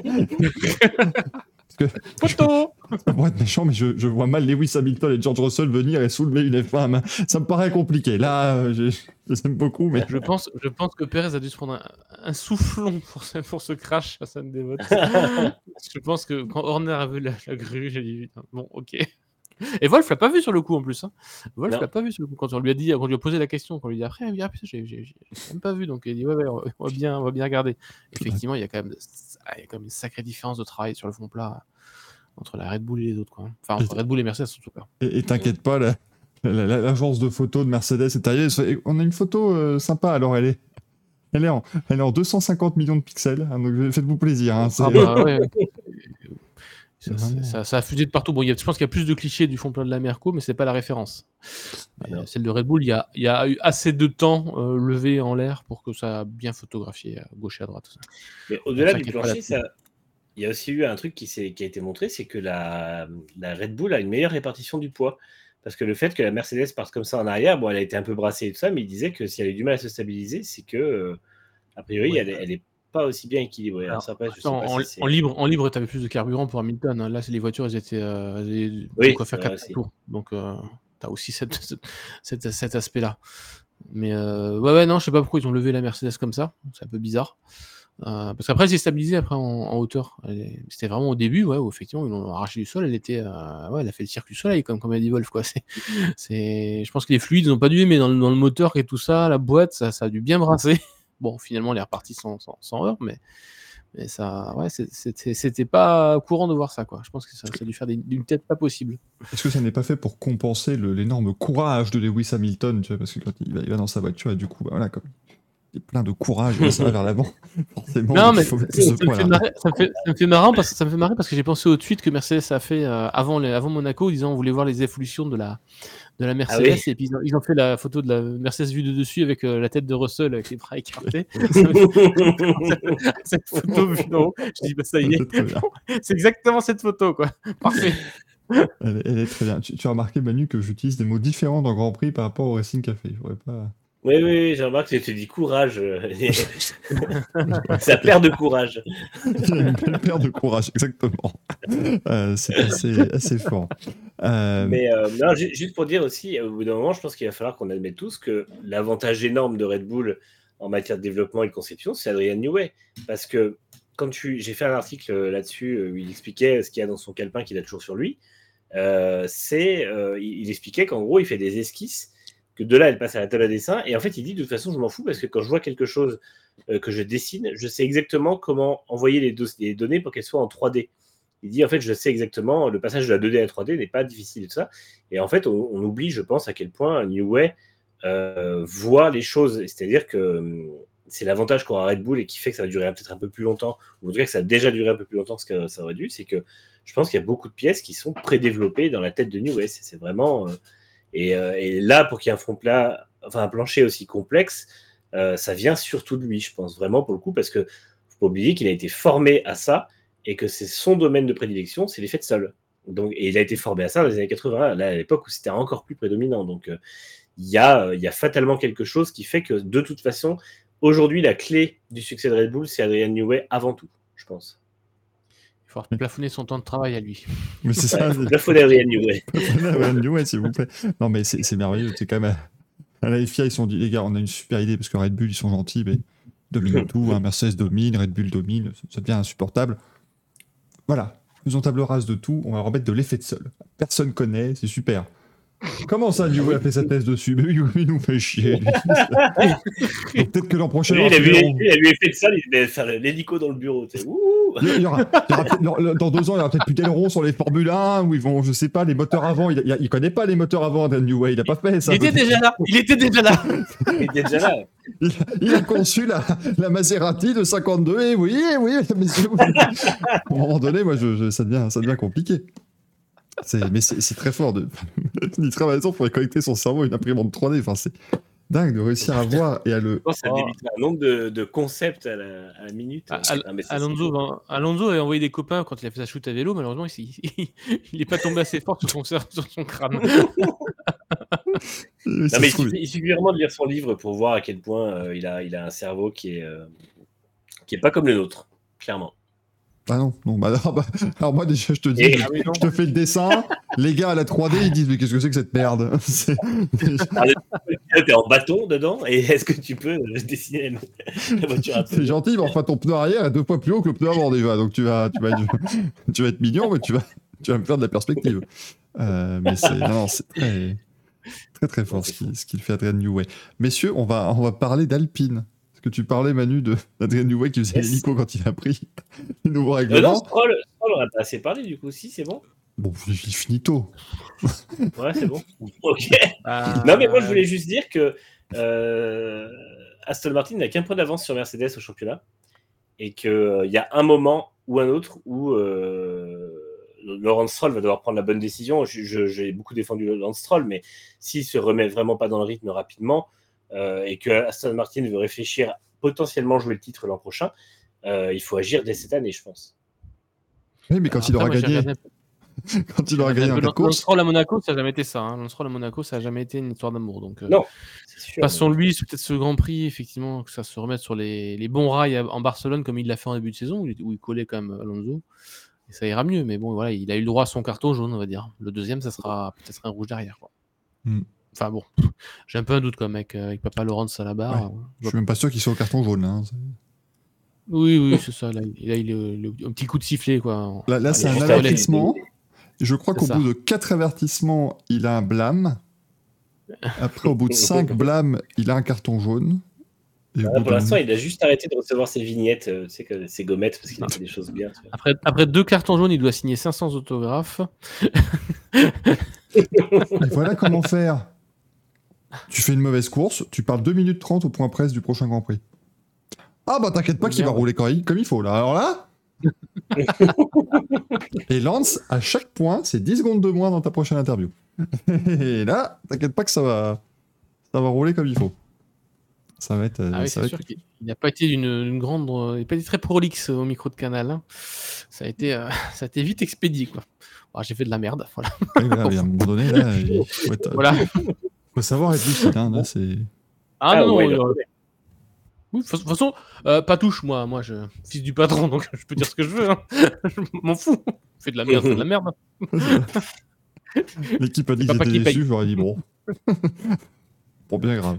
Parce que,
Photo.
pour être méchant, mais je, je vois mal Lewis Hamilton et George Russell venir et soulever une F un à main. Ça me paraît compliqué. Là, euh, je, je les aime beaucoup, mais
Je pense, je pense que Perez a dû se prendre un, un soufflon pour ce, pour ce crash à San Devot. Je pense que quand Horner a vu la, la grue, j'ai dit putain, bon, ok. Et Wolf l'a pas vu sur le coup en plus. Hein. Wolf
Non.
l'a pas vu sur le coup. Quand on lui a dit, quand on lui a posé la question, quand on lui a dit après, il a dit ah putain, j'ai, j'ai, j'ai même pas vu. Donc il a dit ouais, ouais, on va bien, on va bien regarder. Effectivement, il y a quand même, ah, il y a quand même une sacrée différence de travail sur le fond plat entre la Red Bull et les autres, quoi. Enfin, entre Red Bull et Mercedes en tout cas.
Et, et t'inquiète pas, la- la- la- l'agence de photos de Mercedes est arrivée. Et on a une photo euh, sympa, alors elle est, elle est en, elle est en deux cent cinquante millions de pixels. Hein, donc faites-vous plaisir. Hein, c'est-
Ah bah ouais. Ça,
Vraiment.
ça, ça a fusé de partout. Bon, il y a, je pense qu'il y a plus de clichés du fond plat de la Merco, mais c'est pas la référence. Mais,
non.
euh, celle de Red Bull, il y a, il y a eu assez de temps euh, levé en l'air pour que ça a bien photographié à gauche et à droite. Tout ça.
Mais au-delà
On
du
s'inquiète pas
plancher,
là-dessus.
ça... il y a aussi eu un truc qui, s'est- qui a été montré, c'est que la... la Red Bull a une meilleure répartition du poids. Parce que le fait que la Mercedes parte comme ça en arrière, bon, elle a été un peu brassée et tout ça, mais il disait que si elle a eu du mal à se stabiliser, c'est que, euh, a priori,
Ouais.
elle, est- elle est pas aussi bien équilibrée. Alors,
Alors,
ça, après, je sais
en,
pas
en-
si c'est...
en libre, en libre, tu avais plus de carburant pour Hamilton. Hein. Là, c'est les voitures, elles étaient, euh, elles avaient de
Oui,
quoi faire
c'est vrai
quatre
aussi.
tours. Donc, euh, tu as aussi cette, cette- cet, cet aspect-là. Mais euh, ouais, ouais, non, je sais pas pourquoi ils ont levé la Mercedes comme ça. C'est un peu bizarre. Euh, parce qu'après, elle s'est stabilisée après en, en hauteur. Elle est- C'était vraiment au début, ouais, où effectivement, ils l'ont arraché du sol. Elle était, euh, ouais, elle a fait le cirque du soleil, comme, comme a dit Wolf, quoi. C'est, c'est, je pense que les fluides, ils n'ont pas dû, mais dans, le- dans le moteur et tout ça, la boîte, ça, ça a dû bien brasser. Bon, finalement, elle est repartie sans, sans, sans heurts, mais, mais ça, ouais, c'est- c'était, c'était pas courant de voir ça, quoi. Je pense que ça, ça a dû faire des- d'une tête pas possible.
Est-ce que ça n'est pas fait pour compenser le- l'énorme courage de Lewis Hamilton, tu vois, parce que quand il va, il va dans sa voiture, et du coup, bah, voilà, comme il est plein de courage, et ça va vers l'avant, forcément,
Non,
donc
mais
il faut
ça,
mettre plus de
ça me
poids
fait
là.
marrer, ça, me fait, ça me fait marrant parce, ça me fait marrer parce que j'ai pensé au tweet que Mercedes a fait euh, avant, les- avant Monaco, disant on voulait voir les évolutions de la, de la Mercedes,
Ah oui.
et puis ils ont, ils ont fait la photo de la Mercedes vue de dessus avec euh, la tête de Russell avec les bras écartés. Ça me fait- cette, cette photo vue d'en haut, je dis bah ça y est,
C'est très bien.
c'est exactement cette photo, quoi. Parfait.
Elle, est- elle est très bien. Tu, tu as remarqué, Manu, que j'utilise des mots différents dans Grand Prix par rapport au Racing Café. Je pourrais pas...
Oui, oui, oui, j'ai remarqué que tu dis courage. euh, Ça perd de courage.
Il a une belle paire de courage, exactement. Euh, c'est assez, assez fort. Euh,
Mais euh, non, ju- juste pour dire aussi, au bout d'un moment, je pense qu'il va falloir qu'on admette tous que l'avantage énorme de Red Bull en matière de développement et de conception, c'est Adrian Newey. Parce que quand tu... j'ai fait un article là-dessus où il expliquait ce qu'il y a dans son calepin qu'il a toujours sur lui. Euh, c'est, euh, il, il expliquait qu'en gros, il fait des esquisses, que de là, elle passe à la table à dessin. Et en fait, il dit de toute façon, je m'en fous parce que quand je vois quelque chose euh, que je dessine, je sais exactement comment envoyer les, dos- les données pour qu'elles soient en trois D. Il dit en fait, je sais exactement, le passage de la deux D à la trois D n'est pas difficile et tout ça. Et en fait, on, on oublie, je pense, à quel point Newey euh, voit les choses. C'est-à-dire que hum, c'est l'avantage qu'aura Red Bull et qui fait que ça va durer peut-être un peu plus longtemps, ou en tout cas que ça a déjà duré un peu plus longtemps que ce que ça aurait dû, c'est que je pense qu'il y a beaucoup de pièces qui sont prédéveloppées dans la tête de Newey. C'est, c'est vraiment. Euh, et, euh, et là, pour qu'il y ait un front plat, enfin un plancher aussi complexe, euh, ça vient surtout de lui, je pense, vraiment pour le coup, parce que faut pas oublier qu'il a été formé à ça et que c'est son domaine de prédilection, c'est l'effet de sol. Donc, et il a été formé à ça dans les années quatre-vingts, là, à l'époque où c'était encore plus prédominant. Donc, euh, il y a, il y a fatalement quelque chose qui fait que, de toute façon, aujourd'hui, la clé du succès de Red Bull, c'est Adrian Newey avant tout, je pense.
Il faut plafonner son temps de travail à lui.
mais c'est ça.
Ouais, la faute d'Adrian Newey.
Ouais, s'il vous plaît. Non, mais c'est, c'est merveilleux. C'est quand même. À la F I A, ils se sont dit, les gars, on a une super idée parce que Red Bull, ils sont gentils, mais domine tout. Hein, Mercedes domine, Red Bull domine, ça devient insupportable. Voilà, faisons table rase de tout, on va remettre de l'effet de sol. Personne connaît, c'est super. Comment ça, Newey a fait sa thèse dessus? Mais oui, il nous fait chier. Lui. Donc peut-être que l'an prochain,
Lui,
on
il a
va
vu,
faire-
lui, il a vu effet de sol, il devait faire l'hélico dans le bureau. Tu sais. Ouh
Il y, y aura, il y aura peut-être- dans deux ans, il y aura peut-être plus d'ailerons sur les Formule un, où ils vont, je sais pas, les moteurs avant. Il, il, il connaît pas les moteurs avant, Adrian Newey. Il a pas fait ça.
Il était
peut-être.
déjà là. Il était déjà là.
Il était déjà là.
Il, il a conçu la, la Maserati de cinquante-deux. Et oui, oui, messieurs. À un moment donné, moi, je, je, ça, devient, ça devient compliqué. C'est, mais c'est, c'est très fort. De... Il travaille à la maison pour connecter son cerveau à une imprimante trois D. Enfin, c'est dingue de réussir à voir et à le.
Je pense que ça
Oh.
limite un nombre de, de concepts à la, à la minute.
Ah,
Ah, mais ça,
Alonso, ben, Alonso a envoyé des copains quand il a fait sa shoot à vélo. Malheureusement, il n'est pas tombé assez fort sur son, cer- sur son crâne.
Oui,
Non,
ça
mais
se trouve.
il, il suffit vraiment de lire son livre pour voir à quel point euh, il, a, il a un cerveau qui est, euh, qui est pas comme le nôtre, clairement.
Ah non, non, bah, alors, bah, alors moi déjà je te dis,
Et-
je,
Ah oui, non.
je te fais le dessin, les gars à la trois D ils disent mais qu'est-ce que c'est que cette merde. C'est-
Là, t'es en bâton dedans, et est-ce que tu peux euh, dessiner la, la voiture à
C'est gentil, mais enfin ton pneu arrière est deux fois plus haut que le pneu avant déjà, donc tu vas, tu vas, être, tu vas être mignon, mais tu vas, tu vas me faire de la perspective. Euh, mais c'est, non, non, c'est très, très très fort ce qu'il, ce qu'il fait Adrian Newey. Messieurs, on va, on va parler d'Alpine. Parce que tu parlais Manu de d'Adrian Newey qui faisait
Yes.
l'hélico quand il a pris les nouveaux
Euh, non,
règlements.
Stroll, Stroll, on a pas assez parlé du coup. Si, c'est bon.
Bon, il finit tôt.
Ouais, c'est bon. Ok.
Ah,
Non, mais moi, je voulais juste dire que euh, Aston Martin n'a qu'un point d'avance sur Mercedes au championnat et qu'il euh, y a un moment ou un autre où euh, Lawrence Stroll va devoir prendre la bonne décision. Je- je- J'ai beaucoup défendu Lawrence Stroll, mais s'il se remet vraiment pas dans le rythme rapidement euh, et que Aston Martin veut réfléchir à potentiellement jouer le titre l'an prochain, euh, il faut agir dès cette année, je pense.
Oui, mais quand
alors
il aura
après, moi, j'ai
gagné,
regardé un peu-
quand il
j'ai
aura
regardé
gagné
un
en
peu
quatre
Lance
courses.
Stroll à Monaco, ça n'a jamais été ça. Hein. Lance Stroll à Monaco, ça n'a jamais été une histoire d'amour. Donc, euh,
Non, c'est sûr.
passons-lui sur peut-être ce Grand Prix, effectivement, que ça se remette sur les, les bons rails à- en Barcelone, comme il l'a fait en début de saison, où il, où il collait quand même Alonso. Et ça ira mieux. Mais bon, voilà, il a eu le droit à son carton jaune, on va dire. Le deuxième, ça sera peut-être un rouge derrière. Quoi.
Hmm.
Enfin bon, j'ai un peu un doute quand même avec, euh, avec Papa Laurence à la barre.
Ouais. Je suis même pas sûr qu'il soit au carton jaune. Hein.
Oui, oui, c'est ça. Là, il a eu le, le- un petit coup de sifflet. Quoi.
Là, là
Allez,
c'est un
juste à relais.
avertissement. Je crois
C'est
qu'au
ça.
bout de quatre avertissements, il a un blâme. Après, au bout de cinq blâmes, il a un carton jaune. Et au
Là,
bout
pour
de-
l'instant, il a juste arrêté de recevoir ses vignettes, euh, tu sais, que- ses gommettes, parce qu'il a fait des choses bien. tu vois.
Après, après deux cartons jaunes, il doit signer cinq cents autographes.
Et voilà comment faire. Tu fais une mauvaise course, tu parles deux minutes trente au point presse du prochain Grand Prix. Ah bah t'inquiète pas qu'il va
Merde.
rouler comme il, comme il faut là. Alors là. Et Lance, à chaque point, c'est dix secondes de moins dans ta prochaine interview. Et là, t'inquiète pas que ça va, ça va rouler comme il faut. Ça va être. euh,
Ah oui,
ça
c'est
va
sûr
être-
qu'il n'a pas été d'une une grande. euh, Il n'a pas été très prolixe au micro de Canal. Hein. Ça, a été, euh, ça a été vite expédié. Quoi. Bon, j'ai fait de la merde. Voilà.
Oui, voilà, mais à un moment donné, là, il faut, être-
Voilà.
faut savoir être lucide. Hein, là, c'est.
Ah,
Ah,
non, non.
ouais, il a
euh,
trouvé.
oui, de toute façon, euh, pas touche, moi. Moi, je fils du patron, donc je peux dire ce que je veux. Hein. Je m'en fous. Fais de la merde, fais de la merde.
L'équipe a dit que
papa
j'étais
qui paye.
déçu, j'aurais dit bon. Bon, bien grave.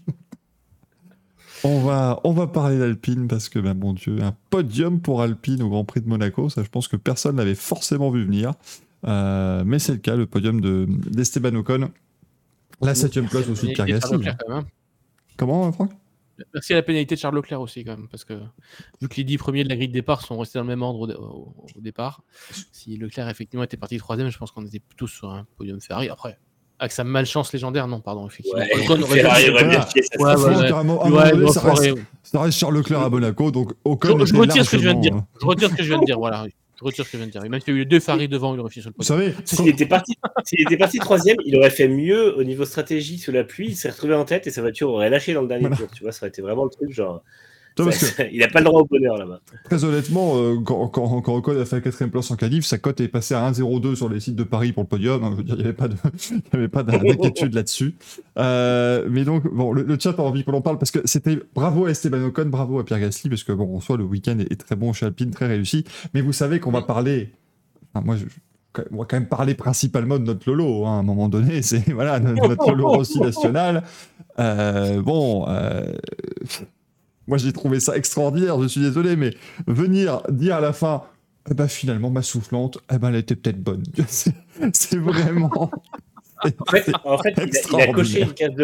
On va, on va parler d'Alpine parce que, ben, mon Dieu, un podium pour Alpine au Grand Prix de Monaco, ça je pense que personne l'avait forcément vu venir. Euh, mais c'est le cas, le podium de, d'Esteban Ocon. La septième place aussi de
Et-
Pierre
et Charles
Gasly.
Leclerc, quand même, hein.
Comment, Franck?
Merci à la pénalité de Charles Leclerc aussi, quand même, parce que vu que les dix premiers de la grille de départ sont restés dans le même ordre au, dé- au- au départ, si Leclerc effectivement était parti troisième, je pense qu'on était plutôt sur un podium Ferrari. Après, avec sa malchance légendaire, non, pardon, effectivement.
Ouais,
Ocon aurait
Ferrari
dû-
aurait bien
Voilà.
chié, ça,
Ouais,
ça.
ouais,
Faut
ouais.
carrément- à un
Ouais,
moment donné,
il
ça,
doit
reste,
foirer.
ça reste Charles Leclerc à Monaco, donc Ocon
Je, je
était
retire ce que je viens de dire.
largement-
Je retire ce que je viens de dire. Voilà, je retire ce que je viens de dire. Et même s'il y a eu les deux Ferrari devant, il aurait fini sur le
Vous
podium.
savez,
S'il était parti, s'il était parti troisième, il aurait fait mieux au niveau stratégie sous la pluie. Il serait retrouvé en tête et sa voiture aurait lâché dans le dernier
Voilà.
tour. Tu vois, ça aurait été vraiment le truc genre.
toi, parce
ça-
que,
ça- il n'a pas le droit au bonheur là-bas.
très honnêtement, euh, quand, quand, quand Ocon a fait la quatrième place en qualif, sa cote est passée à un zéro deux sur les sites de Paris pour le podium. hein, je veux dire, il n'y avait pas de- il y avait pas d'inquiétude là-dessus. Euh, mais donc, bon, le, le chat a envie qu'on en parle parce que c'était bravo à Esteban Ocon, bravo à Pierre Gasly, parce que bon, en soi, le week-end est, est très bon chez Alpine, très réussi. Mais vous savez qu'on va parler. Enfin, moi, je, je- on va quand même parler principalement de notre Lolo, hein, à un moment donné. C'est voilà, notre Lolo Rossi national. Euh, bon. Euh, Moi, j'ai trouvé ça extraordinaire, je suis désolé, mais venir dire à la fin, eh ben, finalement, ma soufflante, eh ben, elle était peut-être bonne. C'est, c'est vraiment.
En fait, en fait il, a, il a coché une case de,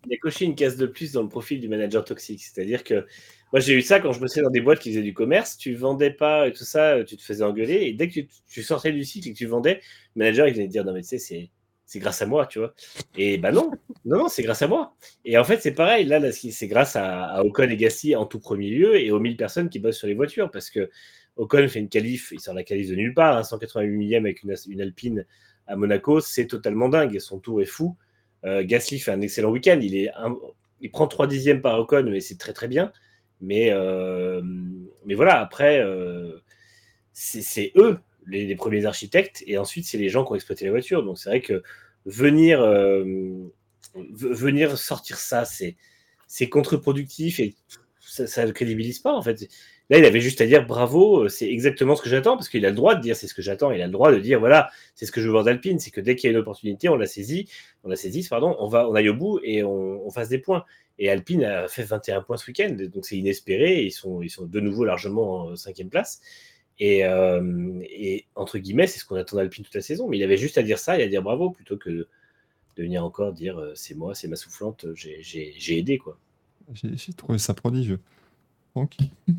il a coché une case de plus dans le profil du manager toxique. C'est-à-dire que moi, j'ai eu ça quand je bossais dans des boîtes qui faisaient du commerce. Tu vendais pas et tout ça, tu te faisais engueuler. Et dès que tu, tu sortais du cycle et que tu vendais, le manager, il venait te dire non, mais tu sais, c'est, c'est grâce à moi, tu vois. Et bah non, non, non, c'est grâce à moi. Et en fait, c'est pareil. Là, là c'est grâce à, à Ocon et Gasly en tout premier lieu et aux mille personnes qui bossent sur les voitures. Parce que Ocon fait une qualif, il sort la qualif de nulle part, hein, cent quatre-vingt-huit millième avec une, une Alpine à Monaco, c'est totalement dingue. Et son tour est fou. Euh, Gasly fait un excellent week-end. Il, est un, il prend trois dixièmes par Ocon, mais c'est très très bien. Mais, euh, mais voilà, après, euh, c'est, c'est eux les, les premiers architectes, et ensuite, c'est les gens qui ont exploité la voiture. Donc, c'est vrai que venir, euh, v- venir sortir ça, c'est, c'est contre-productif et ça ne crédibilise pas, en fait. Là, il avait juste à dire bravo, c'est exactement ce que j'attends, parce qu'il a le droit de dire c'est ce que j'attends, il a le droit de dire voilà, c'est ce que je veux voir d'Alpine, c'est que dès qu'il y a une opportunité, on la saisit, on la saisisse, pardon, on va, on aille au bout et on, on fasse des points. Et Alpine a fait vingt et un points ce week-end, donc c'est inespéré, ils sont, ils sont de nouveau largement en cinquième place. Et, euh, et entre guillemets, c'est ce qu'on attend d'Alpine toute la saison, mais il avait juste à dire ça et à dire bravo, plutôt que de venir encore dire euh, c'est moi, c'est ma soufflante, j'ai, j'ai, j'ai aidé, quoi.
J'ai, j'ai trouvé ça prodigieux. Ok.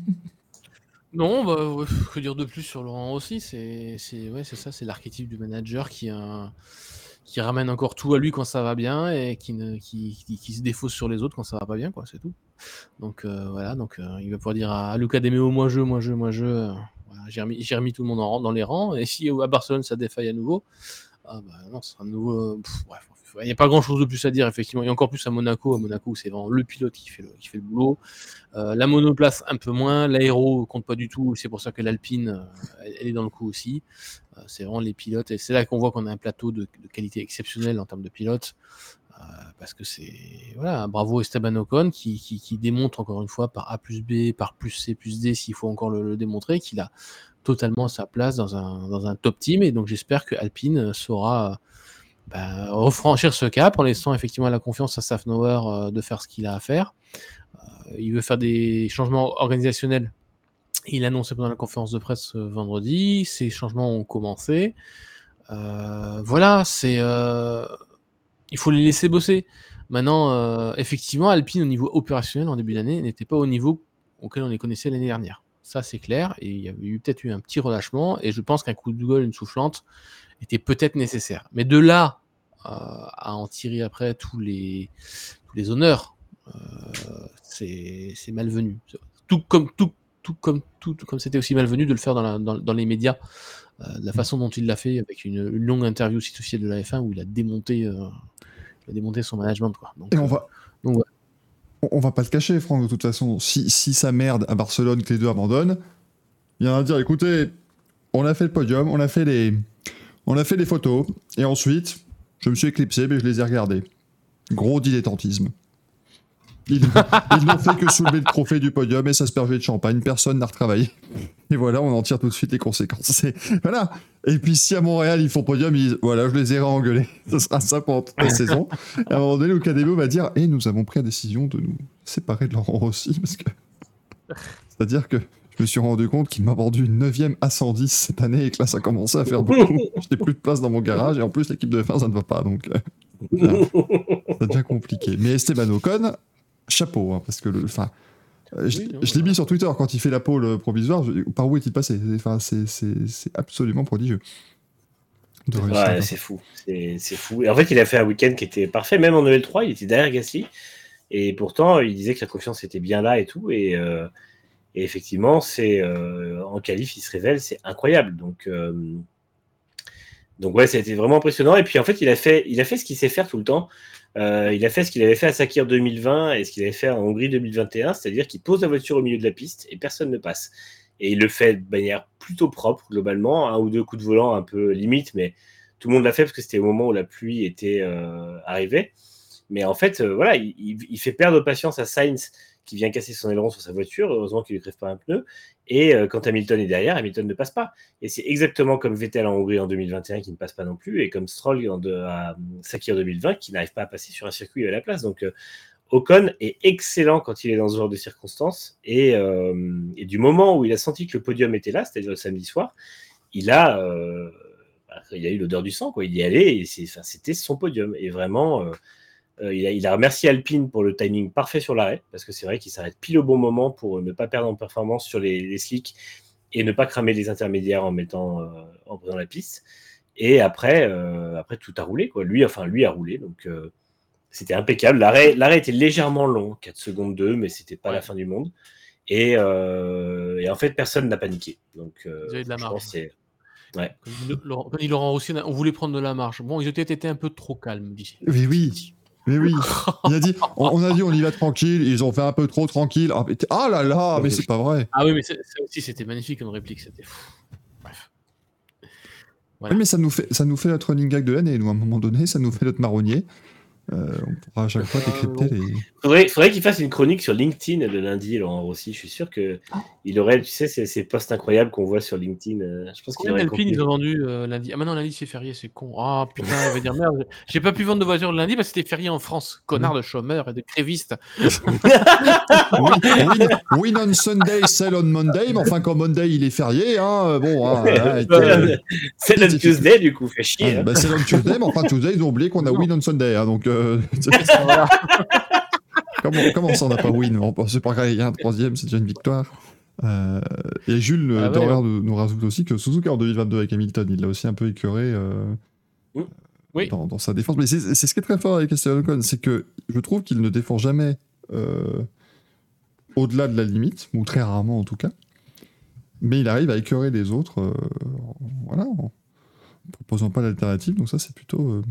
Non, bah, ouais, que dire de plus sur Laurent Rossi, c'est, c'est, ouais, c'est ça, c'est l'archétype du manager qui, euh, qui ramène encore tout à lui quand ça va bien et qui, ne, qui, qui, qui se défausse sur les autres quand ça va pas bien, quoi, c'est tout. Donc euh, voilà, donc euh, il va pouvoir dire à Luca De Meo, moi je, moi je, moi je, euh, voilà, j'ai, remis, j'ai remis tout le monde en, dans les rangs, et si à Barcelone ça défaille à nouveau, ah bah non, ce sera un nouveau. Pff, bref, il n'y a pas grand chose de plus à dire, effectivement, et encore plus à Monaco. À Monaco, c'est vraiment le pilote qui fait le, qui fait le boulot. Euh, la monoplace, un peu moins. L'aéro compte pas du tout. C'est pour ça que l'Alpine, euh, elle, elle est dans le coup aussi. Euh, c'est vraiment les pilotes. Et c'est là qu'on voit qu'on a un plateau de, de qualité exceptionnelle en termes de pilotes. Euh, parce que c'est. Voilà, bravo Esteban Ocon qui, qui, qui démontre encore une fois par A plus B, par plus C plus D, s'il faut encore le, le démontrer, qu'il a totalement sa place dans un, dans un top team. Et donc j'espère que Alpine saura. Bah, refranchir ce cap en laissant effectivement la confiance à Safnauer euh, de faire ce qu'il a à faire. Euh, il veut faire des changements organisationnels. Il a annoncé pendant la conférence de presse euh, vendredi. Ces changements ont commencé. Euh, voilà, c'est euh, il faut les laisser bosser. Maintenant, euh, effectivement, Alpine au niveau opérationnel en début d'année n'était pas au niveau auquel on les connaissait l'année dernière. Ça, c'est clair. Et il y avait eu peut-être eu un petit relâchement. Et je pense qu'un coup de gueule, une soufflante, était peut-être nécessaire. Mais de là euh, à en tirer après tous les, tous les honneurs, euh, c'est, c'est malvenu. Tout comme, tout, tout, comme, tout, tout comme c'était aussi malvenu de le faire dans, la, dans, dans les médias, euh, de la façon dont il l'a fait, avec une, une longue interview site officiel de la F un où il a démonté, euh, il a démonté son management. Quoi. Donc,
Et on
euh,
va,
donc, ouais.
on, on va pas le cacher, Franck, de toute façon. Si, si ça merde à Barcelone, que les deux abandonnent, il y en a à dire, écoutez, on a fait le podium, on a fait les, on a fait les photos, et ensuite, je me suis éclipsé, mais je les ai regardés. Gros dilettantisme. Ils, ils n'ont fait que soulever le trophée du podium et s'asperger de champagne. Personne n'a retravaillé. Et voilà, on en tire tout de suite les conséquences. C'est, voilà. Et puis si à Montréal ils font podium, ils disent voilà, je les ai réengueulés. Ce sera ça pendant toute la saison. Et à un moment donné, Luca De Meo va dire et nous avons pris la décision de nous séparer de Laurent Rossi parce que c'est-à-dire que je me suis rendu compte qu'il m'a vendu une neuvième A cent dix cette année et que là ça commençait à faire beaucoup. Je n'ai plus de place dans mon garage et en plus l'équipe de F un ça ne va pas donc euh, là, ça devient compliqué. Mais Esteban Ocon, chapeau, hein, parce que le, enfin, je,
Oui, non,
je l'ai mis sur Twitter quand il fait la pole provisoire. Je, par où est-il passé? Enfin, c'est, c'est, c'est absolument prodigieux. De
ouais, c'est fou, c'est, c'est fou. Et en fait, il a fait un week-end qui était parfait, même en E L trois, il était derrière Gasly. Et pourtant, il disait que la confiance était bien là et tout. Et, euh, et effectivement, c'est euh, en qualif, il se révèle, c'est incroyable. Donc, euh, donc ouais, ça a été vraiment impressionnant. Et puis en fait, il a fait, il a fait ce qu'il sait faire tout le temps. Euh, il a fait ce qu'il avait fait à Sakir deux mille vingt et ce qu'il avait fait en Hongrie deux mille vingt et un, c'est-à-dire qu'il pose la voiture au milieu de la piste et personne ne passe. Et il le fait de manière plutôt propre, globalement, un ou deux coups de volant un peu limite, mais tout le monde l'a fait parce que c'était au moment où la pluie était euh, arrivée. Mais en fait, euh, voilà, il, il, il fait perdre patience à Sainz qui vient casser son aileron sur sa voiture, heureusement qu'il ne lui crève pas un pneu. Et euh, quand Hamilton est derrière, Hamilton ne passe pas. Et c'est exactement comme Vettel en Hongrie en deux mille vingt et un qui ne passe pas non plus, et comme Stroll en de, à Sakir deux mille vingt qui n'arrive pas à passer sur un circuit à la place. Donc euh, Ocon est excellent quand il est dans ce genre de circonstances. Et, euh, et du moment où il a senti que le podium était là, c'est-à-dire le samedi soir, il a, euh, il a eu l'odeur du sang, quoi. Il y allait et c'est, enfin, c'était son podium. Et vraiment, euh, Euh, il, a, il a remercié Alpine pour le timing parfait sur l'arrêt, parce que c'est vrai qu'il s'arrête pile au bon moment pour ne pas perdre en performance sur les, les slicks et ne pas cramer les intermédiaires en mettant euh, en prenant la piste. Et après, euh, après tout a roulé, quoi. Lui, enfin, lui a roulé, donc euh, c'était impeccable. L'arrêt, l'arrêt était légèrement long, quatre secondes deux, mais c'était pas
Ouais.
la fin du monde. Et, euh, et en fait, personne n'a paniqué. Donc, euh,
Ils avaient de la
je
marge.
pense que c'est... Ouais.
Comme dit Laurent, comme dit Laurent aussi, on voulait prendre de la marge. Bon, ils ont peut-être été un peu trop calmes, dit.
Mais oui, mais oui. Il a dit, on, on a dit on y va tranquille, ils ont fait un peu trop tranquille. Ah, mais t- ah là là, mais c'est pas vrai.
Ah oui, mais c'est- ça aussi, c'était magnifique comme réplique. C'était fou. Bref. Voilà.
Oui, mais ça nous fait, ça nous fait notre running gag de l'année, nous, à un moment donné, ça nous fait notre marronnier. Euh, on pourra à chaque fois décrypter les...
Faudrait, faudrait qu'il fasse une chronique sur LinkedIn le lundi, Laurent Rossi. Je suis sûr que il aurait, tu sais, ces, ces posts incroyables qu'on voit sur LinkedIn. euh, je pense qu'il
Combien
aurait
d'Alpine
contenu.
ils ont vendu euh, lundi? Ah, maintenant lundi c'est férié, c'est con. Ah putain, il va dire merde. J'ai pas pu vendre de voiture le lundi parce que c'était férié en France. Connard de chômeurs et de grévistes.
win, win, win on Sunday, sell on Monday, mais enfin, quand Monday il est férié, hein, bon, hein, hein,
Euh, c'est le
c'est-
Tuesday, du coup, fait chier.
ah,
hein.
bah, c'est on Tuesday, mais enfin, Tuesday, ils ont oublié qu'on a win on Sunday, hein, donc... Euh,
Voilà.
comment, comment ça, on n'a pas win? Bon, c'est pas grave, il y a un troisième, c'est déjà une victoire. Euh, et Jules
Ah
euh,
ouais,
Dormer
ouais.
nous, nous rajoute aussi que Suzuka en deux mille vingt-deux avec Hamilton, il l'a aussi un peu écœuré euh,
Oui.
dans, dans sa défense. Mais c'est c'est ce qui est très fort avec Esteban Ocon, c'est que je trouve qu'il ne défend jamais euh, au-delà de la limite, ou très rarement en tout cas. Mais il arrive à écœurer les autres euh, en- voilà, en proposant pas d'alternative, donc ça c'est plutôt... euh,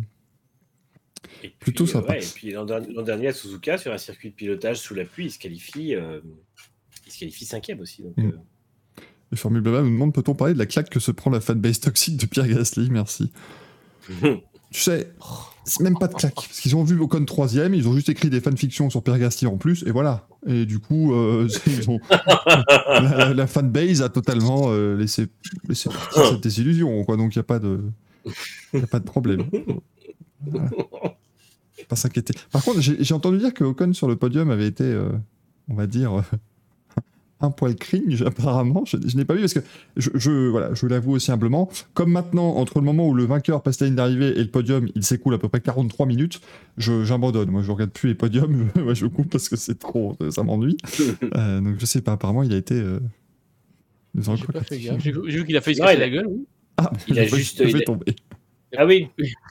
Et puis,
Plutôt
euh,
sympa.
ouais, et puis l'an dernier, l'an dernier à Suzuka, sur un circuit de pilotage sous la pluie, il se qualifie, euh, il se qualifie cinquième aussi. Donc,
Mm.
euh,
Et Formule Blabla nous demande, peut-on parler de la claque que se prend la fanbase toxique de Pierre Gasly? Merci. Tu sais, c'est même pas de claque. Parce qu'ils ont vu Ocon troisième, ils ont juste écrit des fanfictions sur Pierre Gasly en plus, et voilà. Et du coup, euh, ils ont... la, la- la fanbase a totalement euh, laissé, laissé partir cette désillusion, quoi. Donc il n'y a pas de... y a pas de problème. Voilà. Pas s'inquiéter. Par contre, j'ai j'ai entendu dire que Ocon sur le podium avait été, euh, on va dire, euh, un poil cringe apparemment. Je, je n'ai pas vu parce que je, je voilà, je l'avoue aussi humblement. Comme maintenant, entre le moment où le vainqueur passe la ligne d'arrivée et le podium, il s'écoule à peu près quarante-trois minutes. Je j'abandonne. Moi, je regarde plus les podiums. Je, ouais, je coupe parce que c'est trop, ça m'ennuie. Euh, donc je sais pas. Apparemment, il a été. Euh, nous en
J'ai
quoi,
pas fait
quand-
gaffe. J'ai j'ai vu qu'il a failli se
Non,
casser
il a-
la gueule. Oui.
Ah,
Il a
je vais-
juste-
je
il
vais
a-
tomber.
Ah oui,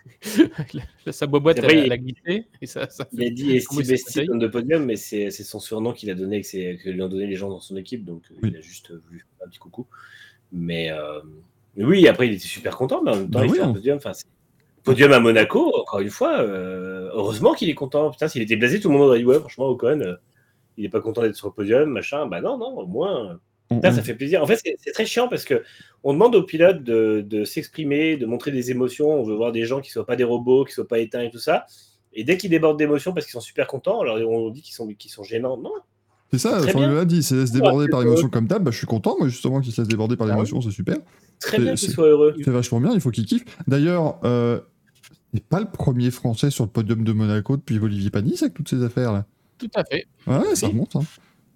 La- Sa boîte,
Après,
elle,
il-
elle a glissé. Et ça, ça
il a dit
Comment il
Steve
s'est bataillé
Steve de podium, mais c'est c'est son surnom qu'il a donné, que, c'est- que lui ont donné les gens dans son équipe, donc euh,
Oui.
il a juste voulu faire un petit coucou. Mais, euh, mais oui, après il était super content, mais en même temps
Bah
il
oui,
fait un
on-
podium. Enfin, c'est- podium à Monaco, encore une fois. euh, heureusement qu'il est content. Putain, s'il était blasé, tout le monde aurait dit ouais, franchement, Ocon, euh, il est pas content d'être sur le podium, machin. Bah non, non, au moins. euh,
on-
Putain,
on-
ça fait plaisir. En fait, c'est c'est très chiant parce que on demande aux pilotes de, de s'exprimer, de montrer des émotions. On veut voir des gens qui soient pas des robots, qui soient pas éteints et tout ça. Et dès qu'ils débordent d'émotions parce qu'ils sont super contents, alors on dit qu'ils sont, qu'ils sont gênants. Non,
C'est ça,
Très
Formule
bien.
un dit, c'est laisse déborder
Ouais,
par
c'est
l'émotion comme d'hab. Bah, je suis content, moi, justement, qu'il se laisse déborder par
Ah
l'émotion, c'est super.
très
C'est-
bien qu'ils
c'est-
soient heureux.
C'est vachement bien, il faut qu'il kiffe. D'ailleurs, euh, il n'est pas le premier Français sur le podium de Monaco depuis Olivier Panis avec toutes ces affaires-là.
Tout à fait.
Ouais, ça
Oui.
remonte. Hein.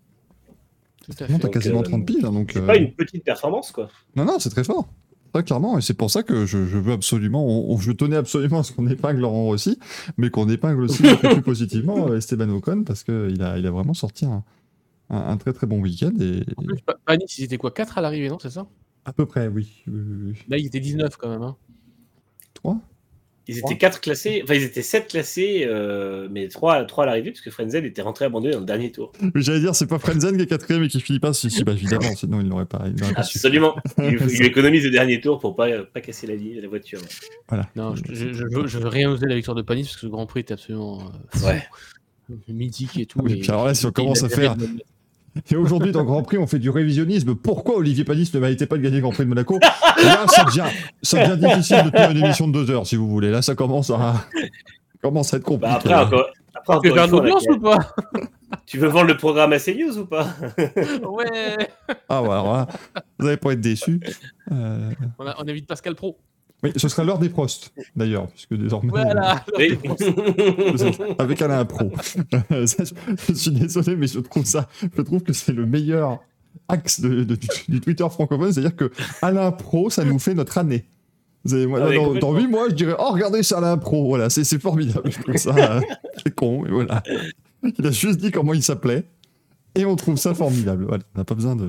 Tout à
Ça remonte
fait.
à quasiment
euh,
trente piles. Hein, donc,
C'est
euh,
pas une petite performance, quoi.
Non, non, c'est très fort. Très clairement. Et c'est pour ça que je, je veux absolument. On, on- je tenais absolument à ce qu'on épingle Laurent Rossi, mais qu'on épingle aussi un peu plus positivement euh, Esteban Ocon, parce qu'il a, il a vraiment sorti un, un, un très très bon week-end. Et,
En plus, Pa- Panis, ils étaient quoi quatre à l'arrivée, non? C'est ça?
à peu près, oui. oui, oui, oui.
Là, ils étaient dix-neuf quand même. Hein.
Trois
Ils
Trois.
étaient quatre classés, enfin ils étaient sept classés, euh, mais trois à l'arrivée, parce que Frenzel était rentré abandonné dans le dernier tour.
Mais j'allais dire, c'est pas Frenzen qui est quatrième et qui finit pas. Si, si, bah évidemment, sinon il n'aurait pas, il n'aurait pas su.
Absolument. Il, il économise le dernier tour pour pas, pas casser la, ligne, la voiture.
Voilà.
Non, je, je, je, veux- je veux rien oser la victoire de Panis parce que ce Grand Prix était absolument euh, fou,
Ouais.
mythique et tout.
Ah, mais
et-
puis alors là, si on
et
commence
il
à
avait
faire-
raison de-
Et aujourd'hui, dans Grand Prix, on fait du révisionnisme. Pourquoi Olivier Panis ne méritait pas de gagner le Grand Prix de Monaco? Là, ça devient, ça devient difficile de tenir une émission de deux heures, si vous voulez. Là, ça commence à, ça commence à être compliqué.
Bah après, encore, après,
Tu veux
encore
faire
une
de
fois, on a-
l'audience ou pas?
tu veux vendre le programme à CNews ou pas?
Ouais.
Ah, ouais, alors là, vous n'allez pas être déçus. Euh,
On, a- on invite Pascal Pro.
Oui, ce sera l'heure des Prost, d'ailleurs, puisque désormais.
Voilà.
Oui.
euh, avec Alain Pro. Euh, ça, je, je suis désolé, mais je trouve ça. Je trouve que c'est le meilleur axe de, de- du, du Twitter francophone, c'est-à-dire que Alain Pro, ça nous fait notre année. C'est, moi,
Ah ouais,
dans, dans
complètement.
huit mois, je dirais, oh, regardez, c'est Alain Pro. Voilà, c'est, c'est formidable. Je trouve ça, euh, c'est con, mais voilà. Il a juste dit comment il s'appelait. Et on trouve ça formidable. Voilà, on n'a pas besoin de,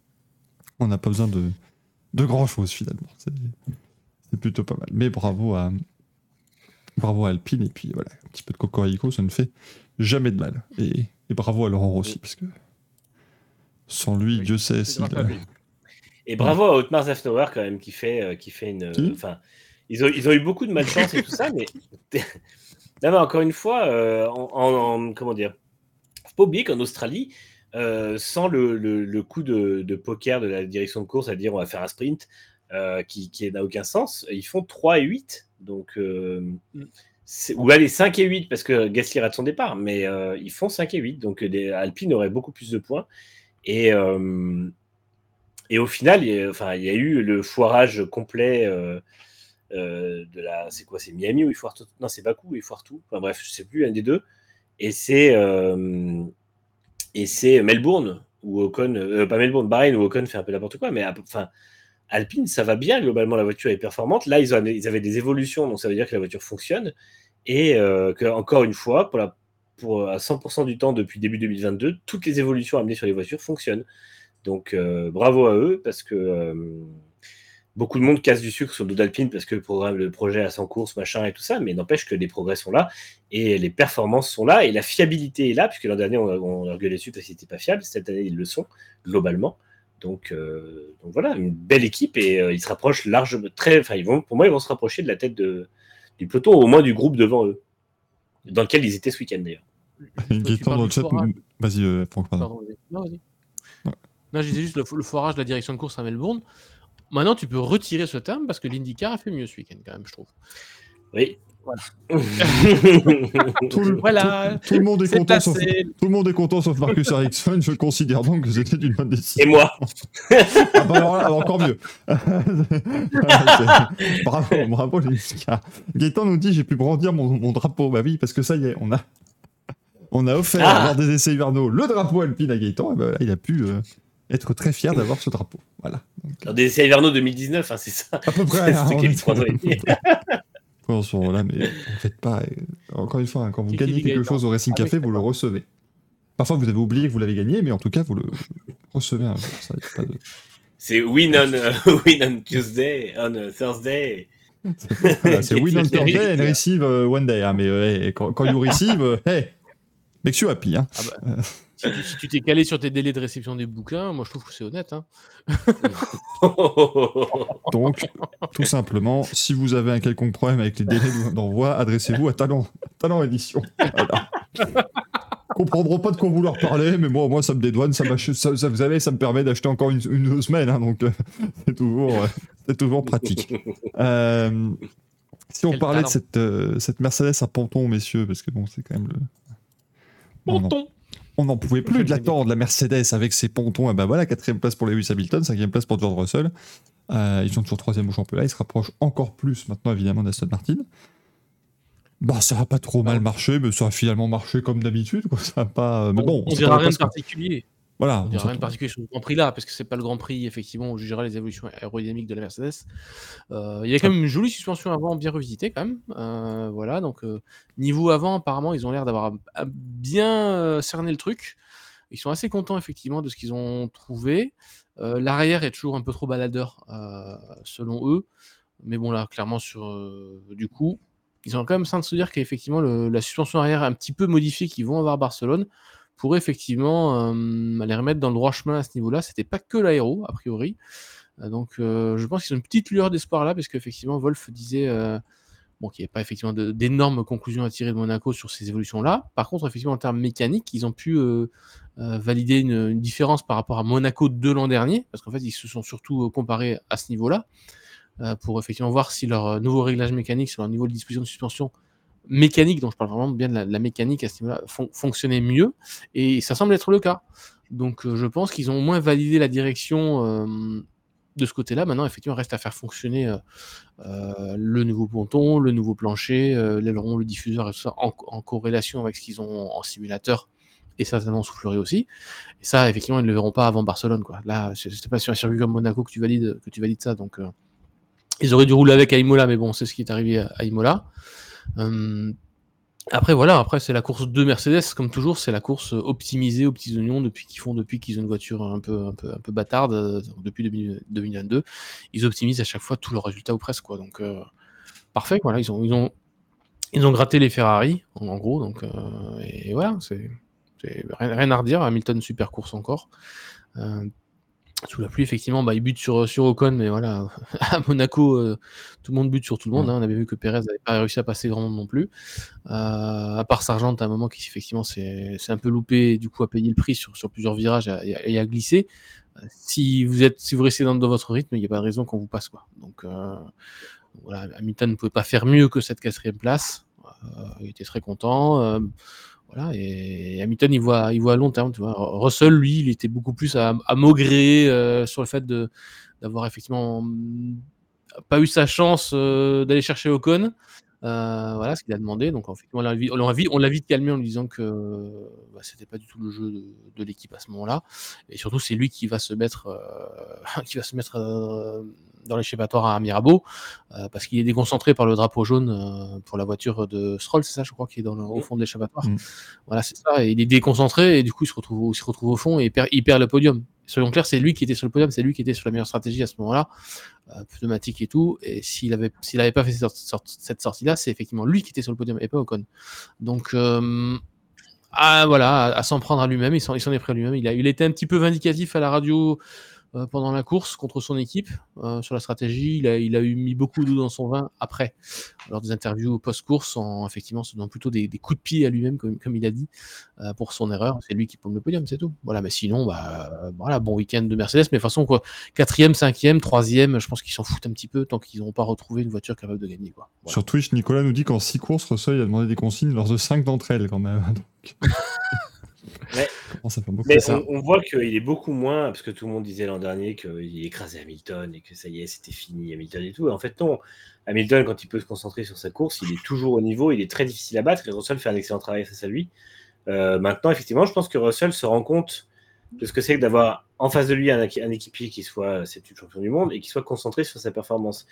on n'a pas besoin de, de grand chose finalement. C'est, c'est plutôt pas mal. Mais bravo à, bravo à Alpine. Et puis voilà, un petit peu de cocorico, ça ne fait jamais de mal. Et, et bravo à Laurent Rossi, parce que sans lui,
Oui,
Dieu sait
c'est
s'il
grâce
a...
à lui.
Et bravo à Otmar Zafnauer quand même qui fait, euh, qui fait une.
Qui
Enfin, ils ont, ils ont eu beaucoup de malchance et tout ça, mais non, mais encore une fois, euh, en, en- en- comment dire, faut pas oublier qu'en Australie, euh, sans le, le- le coup de, de poker de la direction de course, à dire on va faire un sprint, euh, qui, qui n'a aucun sens, ils font trois et huit. Donc, euh,
Mm.
c'est- ou allez, cinq et huit parce que Gasly rate son départ, mais euh, ils font cinq et huit. Donc, les Alpine auraient beaucoup plus de points. Et, euh, et au final, il y, a, enfin, il y a eu le foirage complet. Euh, euh, de la, c'est quoi, c'est Miami où il foire tout, non c'est Bakou où il foire tout, enfin bref je sais plus, un des deux, et c'est euh, et c'est Melbourne où Ocon, euh, pas Melbourne, Bahreïn où Ocon fait un peu n'importe quoi, mais enfin Alpine ça va bien globalement, la voiture est performante, là ils, ont, ils avaient des évolutions donc ça veut dire que la voiture fonctionne et euh, que encore une fois pour la pour à cent pour cent du temps depuis début deux mille vingt-deux toutes les évolutions amenées sur les voitures fonctionnent, donc euh, bravo à eux parce que euh, beaucoup de monde casse du sucre sur le dos d'Alpine parce que le, programme, le projet a sans course, machin et tout ça, mais n'empêche que les progrès sont là et les performances sont là et la fiabilité est là, puisque l'an dernier on, on a gueulé dessus parce qu'ils n'étaient pas fiables, cette année ils le sont globalement. Donc, euh, donc voilà, une belle équipe et euh, ils se rapprochent largement, très, enfin ils vont, pour moi ils vont se rapprocher de la tête de, du peloton, au moins du groupe devant eux, dans lequel ils étaient ce week-end d'ailleurs.
Juste, tu
Gaëtan
parles
dans le
du
chat.
forage.
Vas-y, euh, Franck, pardon.
Pardon, vas-y. Non, vas-y.
Ouais.
Non, je disais juste le, le forage de la direction de course à Melbourne. Maintenant, tu peux retirer ce terme parce que l'IndyCar a fait mieux ce week-end, quand même, je trouve.
Oui.
Voilà.
Tout le,
Voilà.
tout, tout le monde est
C'est
content sauf,
placé.
tout le monde est content sauf Marcus Ericsson. Je considère donc que c'était une bonne décision.
Et moi.
Ah bah alors là, encore mieux. C'est- bravo, bravo les gars. Gaëtan nous dit j'ai pu brandir mon, mon drapeau. Bah oui, parce que ça y est, on a, on a offert
Ah.
lors des essais hivernaux le drapeau Alpine à Gaëtan. Et bah là, il a pu euh, être très fier d'avoir ce drapeau. Voilà. Donc,
Dans des essais hivernaux deux mille dix-neuf, hein, c'est ça.
à peu près.
C'était
hein,
qu'il y a
on
trois ans et demi.
Attention, là, mais en faites pas. euh, Encore une fois, hein, quand vous
Qui- qui
gagnez
dit
quelque
Gaëtan
chose au Racing
Ah oui,
Café, vous le
d'accord.
recevez. Parfois, vous avez oublié que vous l'avez gagné, mais en tout cas, vous le recevez un jour. Ça, y a pas de...
C'est win on, uh, win on Tuesday, on uh, Thursday.
Voilà, c'est win on
C'est
Thursday and
terrible.
receive uh, one day. Hein, mais euh, hey, quand, quand you receive, euh, hey, makes you happy. Hein.
Ah bah, si tu si tu t'es calé sur tes délais de réception des bouquins, moi je trouve que c'est honnête. Hein.
Donc, tout simplement, si vous avez un quelconque problème avec les délais d'envoi, adressez-vous à Talent, Talent Édition. Voilà. Comprendront pas de quoi vouloir parler, mais moi, moi ça me dédouane, ça, ça, ça, vous savez, ça me permet d'acheter encore une, une deux semaines, hein, donc euh, c'est toujours, euh, c'est toujours pratique. Euh, si on
Quel
parlait
talent.
de cette, euh, cette Mercedes à ponton, messieurs, parce que bon, c'est quand même le...
Ponton.
On n'en pouvait plus de l'attendre, la Mercedes avec ses pontons. Et ben voilà, quatrième place pour Lewis Hamilton, cinquième place pour George Russell. Euh, ils sont toujours troisième au championnat, ils se rapprochent encore plus maintenant évidemment d'Aston Martin. Bah ça va pas trop
Bah,
mal marcher, mais ça a finalement marché comme d'habitude. Quoi. Ça va pas. Mais
on,
bon,
on
on
dira rien de
s'attendait pas à ce que-
particulier.
Voilà.
On
on
dira rien de
s'attend-
particulier sur le Grand Prix là, parce que c'est pas le Grand Prix, effectivement, où on jugera les évolutions aérodynamiques de la Mercedes. Euh, il y a quand même une jolie suspension avant, bien revisitée quand même. Euh, voilà, donc euh, niveau avant, apparemment, ils ont l'air d'avoir euh, bien euh, cerné le truc. Ils sont assez contents, effectivement, de ce qu'ils ont trouvé. Euh, L'arrière est toujours un peu trop baladeur, euh, selon eux. Mais bon, là, clairement, sur euh, du coup, ils ont quand même besoin de se dire qu'effectivement, le- la suspension arrière un petit peu modifiée qu'ils vont avoir à Barcelone pourrait effectivement euh, les remettre dans le droit chemin à ce niveau-là. C'était pas que l'aéro, a priori. Euh, donc, euh, je pense qu'ils ont une petite lueur d'espoir là, parce qu'effectivement, Wolf disait euh, bon, qu'il n'y avait pas effectivement de- d'énormes conclusions à tirer de Monaco sur ces évolutions-là. Par contre, effectivement, en termes mécaniques, ils ont pu euh, euh, valider une, une différence par rapport à Monaco de l'an dernier, parce qu'en fait, ils se sont surtout euh, comparés à ce niveau-là, euh, pour effectivement voir si leur euh, nouveau réglage mécanique sur leur niveau de disposition de suspension mécanique, donc je parle vraiment bien de la, de la mécanique à ce niveau-là, fon- fonctionnait mieux, et ça semble être le cas. Donc euh, je pense qu'ils ont au moins validé la direction euh, de ce côté-là. Maintenant, effectivement, il reste à faire fonctionner euh, euh, le nouveau ponton, le nouveau plancher, euh, l'aileron, le diffuseur, et tout ça en, en corrélation avec ce qu'ils ont en simulateur, et certainement en soufflerie aussi. Et ça, effectivement, ils ne le verront pas avant Barcelone, quoi. Là, c'est c'est pas sur un circuit comme Monaco que tu valides, que tu valides ça, donc... Euh, Ils auraient dû rouler avec à Imola, mais bon, c'est ce qui est arrivé à, à Imola. Euh, après, voilà, après, c'est la course de Mercedes, comme toujours, c'est la course optimisée aux petits oignons depuis qu'ils font, depuis qu'ils ont une voiture un peu, un peu, un peu bâtarde, euh, depuis deux mille vingt-deux. Ils optimisent à chaque fois tous leurs résultats ou presque, quoi. Donc, euh, parfait, voilà, ils ont, ils ont, ils ont gratté les Ferrari, en, en gros, donc, euh, et, et voilà, c'est, c'est rien, rien à redire. Hamilton, super course encore. Euh, Sous la pluie, effectivement, bah, il bute sur, sur Ocon, mais voilà, à Monaco, euh, tout le monde bute sur tout le monde. Hein. On avait vu que Pérez n'avait pas réussi à passer grand monde non plus. Euh, à part Sargent, à un moment qui, effectivement, c'est un peu loupé et du coup a payé le prix sur, sur plusieurs virages et, et a glissé. Euh, si, vous êtes, si vous restez dans, dans votre rythme, il n'y a pas de raison qu'on vous passe, quoi. Donc, euh, voilà, Hamilton ne pouvait pas faire mieux que cette quatrième place. Euh, il était très content. Euh, Voilà, et Hamilton, il voit, il voit à long terme, tu vois. Russell, lui, il était beaucoup plus à, à maugréer euh, sur le fait de d'avoir effectivement mm, pas eu sa chance euh, d'aller chercher Ocon. Euh, voilà ce qu'il a demandé. Donc, effectivement, on l'a vite, on l'a vite, on l'a vite calmé en lui disant que bah, c'était pas du tout le jeu de, de l'équipe à ce moment-là. Et surtout, c'est lui qui va se mettre, euh, qui va se mettre euh, dans l'échappatoire à Mirabeau euh, parce qu'il est déconcentré par le drapeau jaune euh, pour la voiture de Stroll, c'est ça, je crois, qui est dans le, au fond de l'échappatoire.
Mm.
Voilà, c'est ça. Et il est déconcentré et du coup, il se retrouve, il se retrouve au fond et il perd, il perd le podium. Soyons clairs, c'est lui qui était sur le podium, c'est lui qui était sur la meilleure stratégie à ce moment-là, euh, pneumatique et tout. Et s'il avait, s'il avait pas fait cette, sorti, cette sortie-là, c'est effectivement lui qui était sur le podium et pas Ocon. Donc, euh, ah, voilà, à, à s'en prendre à lui-même, il s'en, il s'en est pris à lui-même. Il a, il a été un petit peu vindicatif à la radio euh, pendant la course contre son équipe euh, sur la stratégie. Il a, il a eu mis beaucoup d'eau dans son vin après, lors des interviews post-course, en effectivement se donnant plutôt des, des coups de pied à lui-même, comme, comme il a dit, euh, pour son erreur. C'est lui qui paume le podium, c'est tout. Voilà, mais sinon, bah, euh, voilà, bon week-end de Mercedes, mais de toute façon, quoi, quatrième, cinquième, troisième, je pense qu'ils s'en foutent un petit peu tant qu'ils n'auront pas retrouvé une voiture capable de gagner, quoi. Voilà.
Sur Twitch, Nicolas nous dit qu'en six courses, Russell a demandé des consignes lors de cinq d'entre elles, quand même. Donc...
Ouais.
Oh, ça fait beaucoup.
Mais
ça.
on, on voit qu'il est beaucoup moins, parce que tout le monde disait l'an dernier qu'il écrasait Hamilton et que ça y est, c'était fini, Hamilton et tout. En fait, non. Hamilton, quand il peut se concentrer sur sa course, il est toujours au niveau, il est très difficile à battre et Russell fait un excellent travail face à lui. Euh, maintenant, effectivement, je pense que Russell se rend compte de ce que c'est que d'avoir en face de lui un, un équipier qui soit septuple champion du monde et qui soit concentré sur sa performance.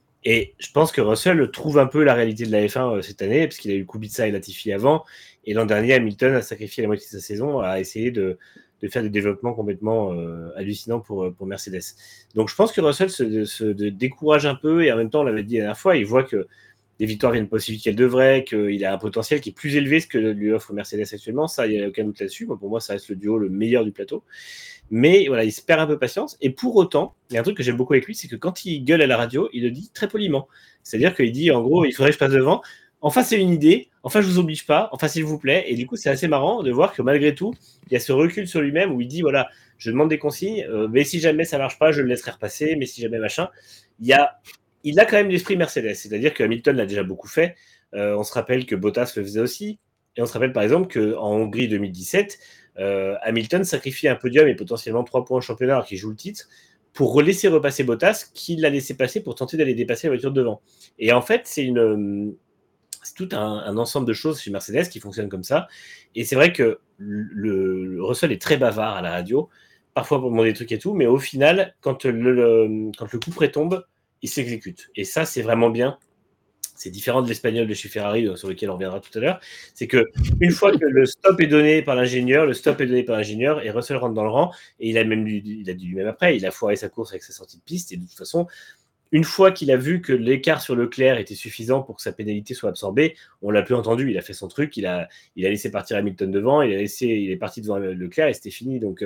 Et je pense que Russell trouve un peu la réalité de la F un euh, cette année, parce qu'il a eu Kubica et Latifi avant, et l'an dernier, Hamilton a sacrifié la moitié de sa saison à essayer de, de faire des développements complètement euh, hallucinants pour, pour Mercedes. Donc je pense que Russell se, se de, décourage un peu, et en même temps, on l'avait dit la dernière fois, il voit que les victoires viennent pas aussi vite qu'elles devraient, qu'il a un potentiel qui est plus élevé que lui offre Mercedes actuellement, ça, il n'y a aucun doute là-dessus. Pour moi, ça reste le duo le meilleur du plateau. Mais voilà, il se perd un peu patience. Et pour autant, il y a un truc que j'aime beaucoup avec lui, c'est que quand il gueule à la radio, il le dit très poliment. C'est-à-dire qu'il dit, en gros, il faudrait que je passe devant. Enfin, c'est une idée. Enfin, je vous oblige pas. Enfin, s'il vous plaît. Et du coup, c'est assez marrant de voir que malgré tout, il y a ce recul sur lui-même où il dit, voilà, je demande des consignes, euh, mais si jamais ça marche pas, je le laisserai repasser. Mais si jamais machin, il y a, il a quand même l'esprit Mercedes. C'est-à-dire que Hamilton l'a déjà beaucoup fait. Euh, on se rappelle que Bottas le faisait aussi. Et on se rappelle par exemple qu'en Hongrie deux mille dix-sept, Euh, Hamilton sacrifie un podium et potentiellement trois points au championnat alors qu'il joue le titre pour laisser repasser Bottas, qui l'a laissé passer pour tenter d'aller dépasser la voiture devant. Et en fait, c'est une, c'est tout un, un ensemble de choses chez Mercedes qui fonctionnent comme ça. Et c'est vrai que le, le Russell est très bavard à la radio, parfois pour demander des trucs et tout, mais au final, quand le, le, quand le coup près tombe, il s'exécute. Et ça, c'est vraiment bien. C'est différent de l'espagnol de chez Ferrari, sur lequel on reviendra tout à l'heure. C'est que une fois que le stop est donné par l'ingénieur, le stop est donné par l'ingénieur et Russell rentre dans le rang. Et il a même il a dit lui-même après, il a foiré sa course avec sa sortie de piste. Et de toute façon, une fois qu'il a vu que l'écart sur Leclerc était suffisant pour que sa pénalité soit absorbée, on l'a plus entendu. Il a fait son truc, il a, il a laissé partir Hamilton devant, il a laissé, il est parti devant Leclerc et c'était fini. Donc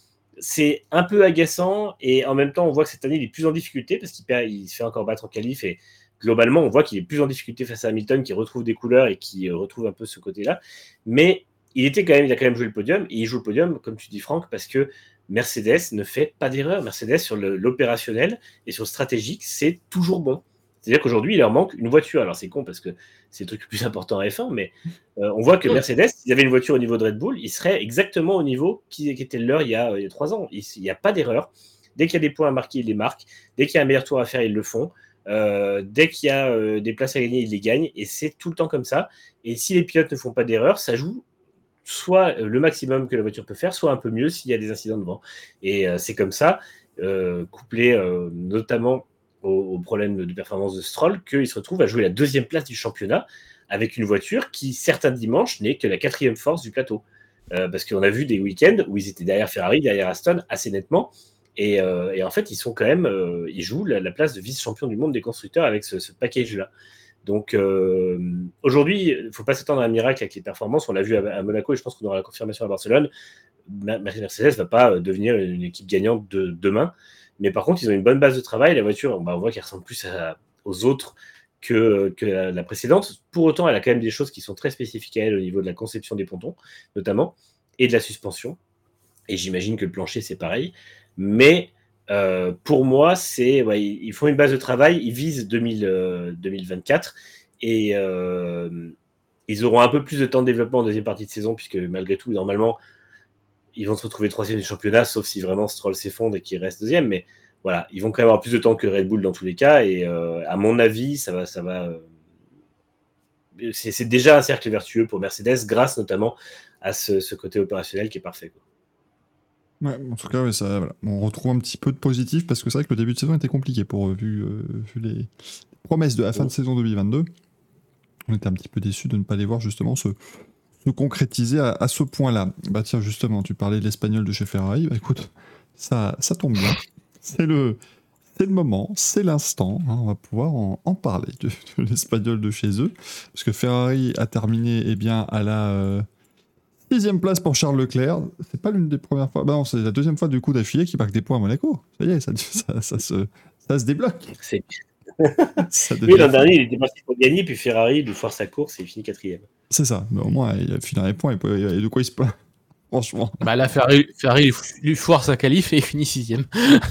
c'est un peu agaçant et en même temps, on voit que cette année, il est plus en difficulté parce qu'il perd, il se fait encore battre en qualif et globalement, on voit qu'il est plus en difficulté face à Hamilton, qui retrouve des couleurs et qui retrouve un peu ce côté-là. Mais il était quand même, il a quand même joué le podium et il joue le podium, comme tu dis Franck, parce que Mercedes ne fait pas d'erreur. Mercedes sur le, l'opérationnel et sur le stratégique, c'est toujours bon. C'est-à-dire qu'aujourd'hui, il leur manque une voiture. Alors c'est con parce que c'est le truc le plus important à F un, mais euh, on voit que Mercedes, s'ils avaient une voiture au niveau de Red Bull, ils seraient exactement au niveau qui, qui était le leur il y a, il y a trois ans. Il n'y a pas d'erreur. Dès qu'il y a des points à marquer, ils les marquent. Dès qu'il y a un meilleur tour à faire, ils le font. Euh, dès qu'il y a euh, des places à gagner, ils les gagnent et c'est tout le temps comme ça. Et si les pilotes ne font pas d'erreur, ça joue soit le maximum que la voiture peut faire, soit un peu mieux s'il y a des incidents devant. Et euh, c'est comme ça, euh, couplé euh, notamment au, au problème de performance de Stroll qu'il se retrouve à jouer la deuxième place du championnat avec une voiture qui, certains dimanches, n'est que la quatrième force du plateau. Euh, parce qu'on a vu des week-ends où ils étaient derrière Ferrari, derrière Aston, assez nettement. Et, euh, et en fait, ils sont quand même, euh, ils jouent la, la place de vice-champion du monde des constructeurs avec ce, ce package-là. Donc euh, aujourd'hui, il ne faut pas s'attendre à un miracle avec les performances. On l'a vu à, à Monaco et je pense qu'on aura la confirmation à Barcelone. Mercedes ne va pas devenir une équipe gagnante de demain. Mais par contre, ils ont une bonne base de travail. La voiture, bah, on voit qu'elle ressemble plus à, aux autres que, que la, la précédente. Pour autant, elle a quand même des choses qui sont très spécifiques à elle au niveau de la conception des pontons, notamment, et de la suspension. Et j'imagine que le plancher, c'est pareil. Mais euh, pour moi, c'est, ouais, ils font une base de travail, ils visent deux mille, euh, deux mille vingt-quatre et euh, ils auront un peu plus de temps de développement en deuxième partie de saison, puisque malgré tout, normalement, ils vont se retrouver troisième du championnat, sauf si vraiment Stroll s'effondre et qu'il reste deuxième. Mais voilà, ils vont quand même avoir plus de temps que Red Bull dans tous les cas. Et euh, à mon avis, ça va, ça va. Euh, c'est, c'est déjà un cercle vertueux pour Mercedes, grâce notamment à ce, ce côté opérationnel qui est parfait, quoi.
Ouais, en tout cas, ouais, ça, voilà. On retrouve un petit peu de positif parce que c'est vrai que le début de saison était compliqué pour vu, euh, vu les promesses de la fin de saison deux mille vingt-deux. On était un petit peu déçus de ne pas les voir justement se, se concrétiser à, à ce point-là. Bah tiens, justement, tu parlais de l'espagnol de chez Ferrari. Bah écoute, ça, ça tombe bien. C'est le, c'est le moment, c'est l'instant. Hein, on va pouvoir en, en parler de, de l'espagnol de chez eux. Parce que Ferrari a terminé eh bien, à la... Euh, sixième place pour Charles Leclerc. C'est pas l'une des premières fois. Bah non, c'est la deuxième fois du coup d'affilée qu'il marque des points à Monaco. Ça y est, ça, ça, ça, se, ça se débloque.
C'est...
ça
oui, l'an dernier, il était parti pour gagner, puis Ferrari lui foire sa course et il finit quatrième.
C'est ça. Mais au moins, il a fini les points. Et de quoi il se plaint. Franchement.
Bah là, Ferrari, Ferrari lui foire sa qualif et il finit sixième.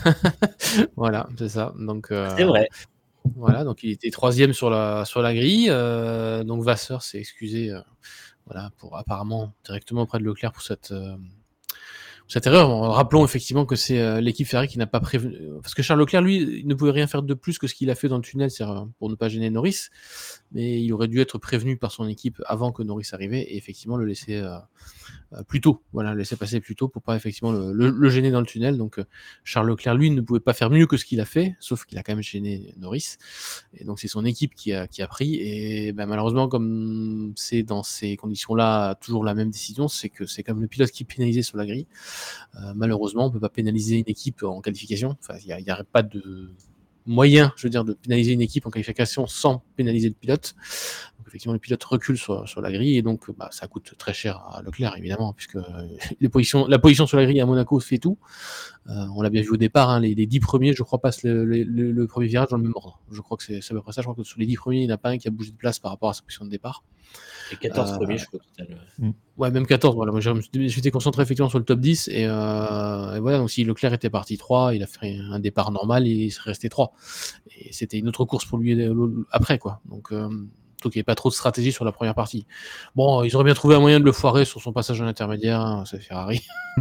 Voilà, c'est ça. Donc, euh,
c'est vrai.
Voilà, donc il était troisième sur la, sur la grille. Euh, donc Vasseur s'est excusé. Euh, Voilà, pour apparemment directement auprès de Leclerc pour cette, euh, cette erreur. Rappelons effectivement que c'est euh, l'équipe Ferrari qui n'a pas prévenu, parce que Charles Leclerc, lui, il ne pouvait rien faire de plus que ce qu'il a fait dans le tunnel, c'est-à-dire pour ne pas gêner Norris, mais il aurait dû être prévenu par son équipe avant que Norris arrivait et effectivement le laisser euh, euh, plus tôt, voilà, le laisser passer plus tôt pour pas effectivement le, le, le gêner dans le tunnel. Donc euh, Charles Leclerc, lui, ne pouvait pas faire mieux que ce qu'il a fait, sauf qu'il a quand même gêné Norris. Et donc c'est son équipe qui a, qui a pris. Et ben, malheureusement, comme c'est dans ces conditions-là toujours la même décision, c'est que c'est comme le pilote qui est pénalisé sur la grille. Euh, malheureusement, on peut pas pénaliser une équipe en qualification. Enfin, il n'y a, a pas de moyen, je veux dire, de pénaliser une équipe en qualification sans pénaliser le pilote. Donc effectivement, le pilote recule sur, sur la grille et donc bah, ça coûte très cher à Leclerc, évidemment, puisque euh, les positions, la position sur la grille à Monaco fait tout. Euh, on l'a bien vu au départ, hein, les, les dix premiers, je crois, passent le, le, le, le premier virage dans le même ordre. Je crois que c'est, c'est à peu près ça. Je crois que sur les dix premiers, il n'y en a pas un qui a bougé de place par rapport à sa position de départ.
Les quatorze euh, premiers, je crois, total. Ouais.
ouais, même quatorze. Voilà. Moi, je m'étais concentré effectivement sur le top dix. Et, euh, et voilà, donc si Leclerc était parti trois, il a fait un départ normal et il serait resté trois. Et c'était une autre course pour lui après, quoi. Donc, euh, donc il n'y avait pas trop de stratégie sur la première partie. Bon, ils auraient bien trouvé un moyen de le foirer sur son passage en intermédiaire, hein, c'est Ferrari.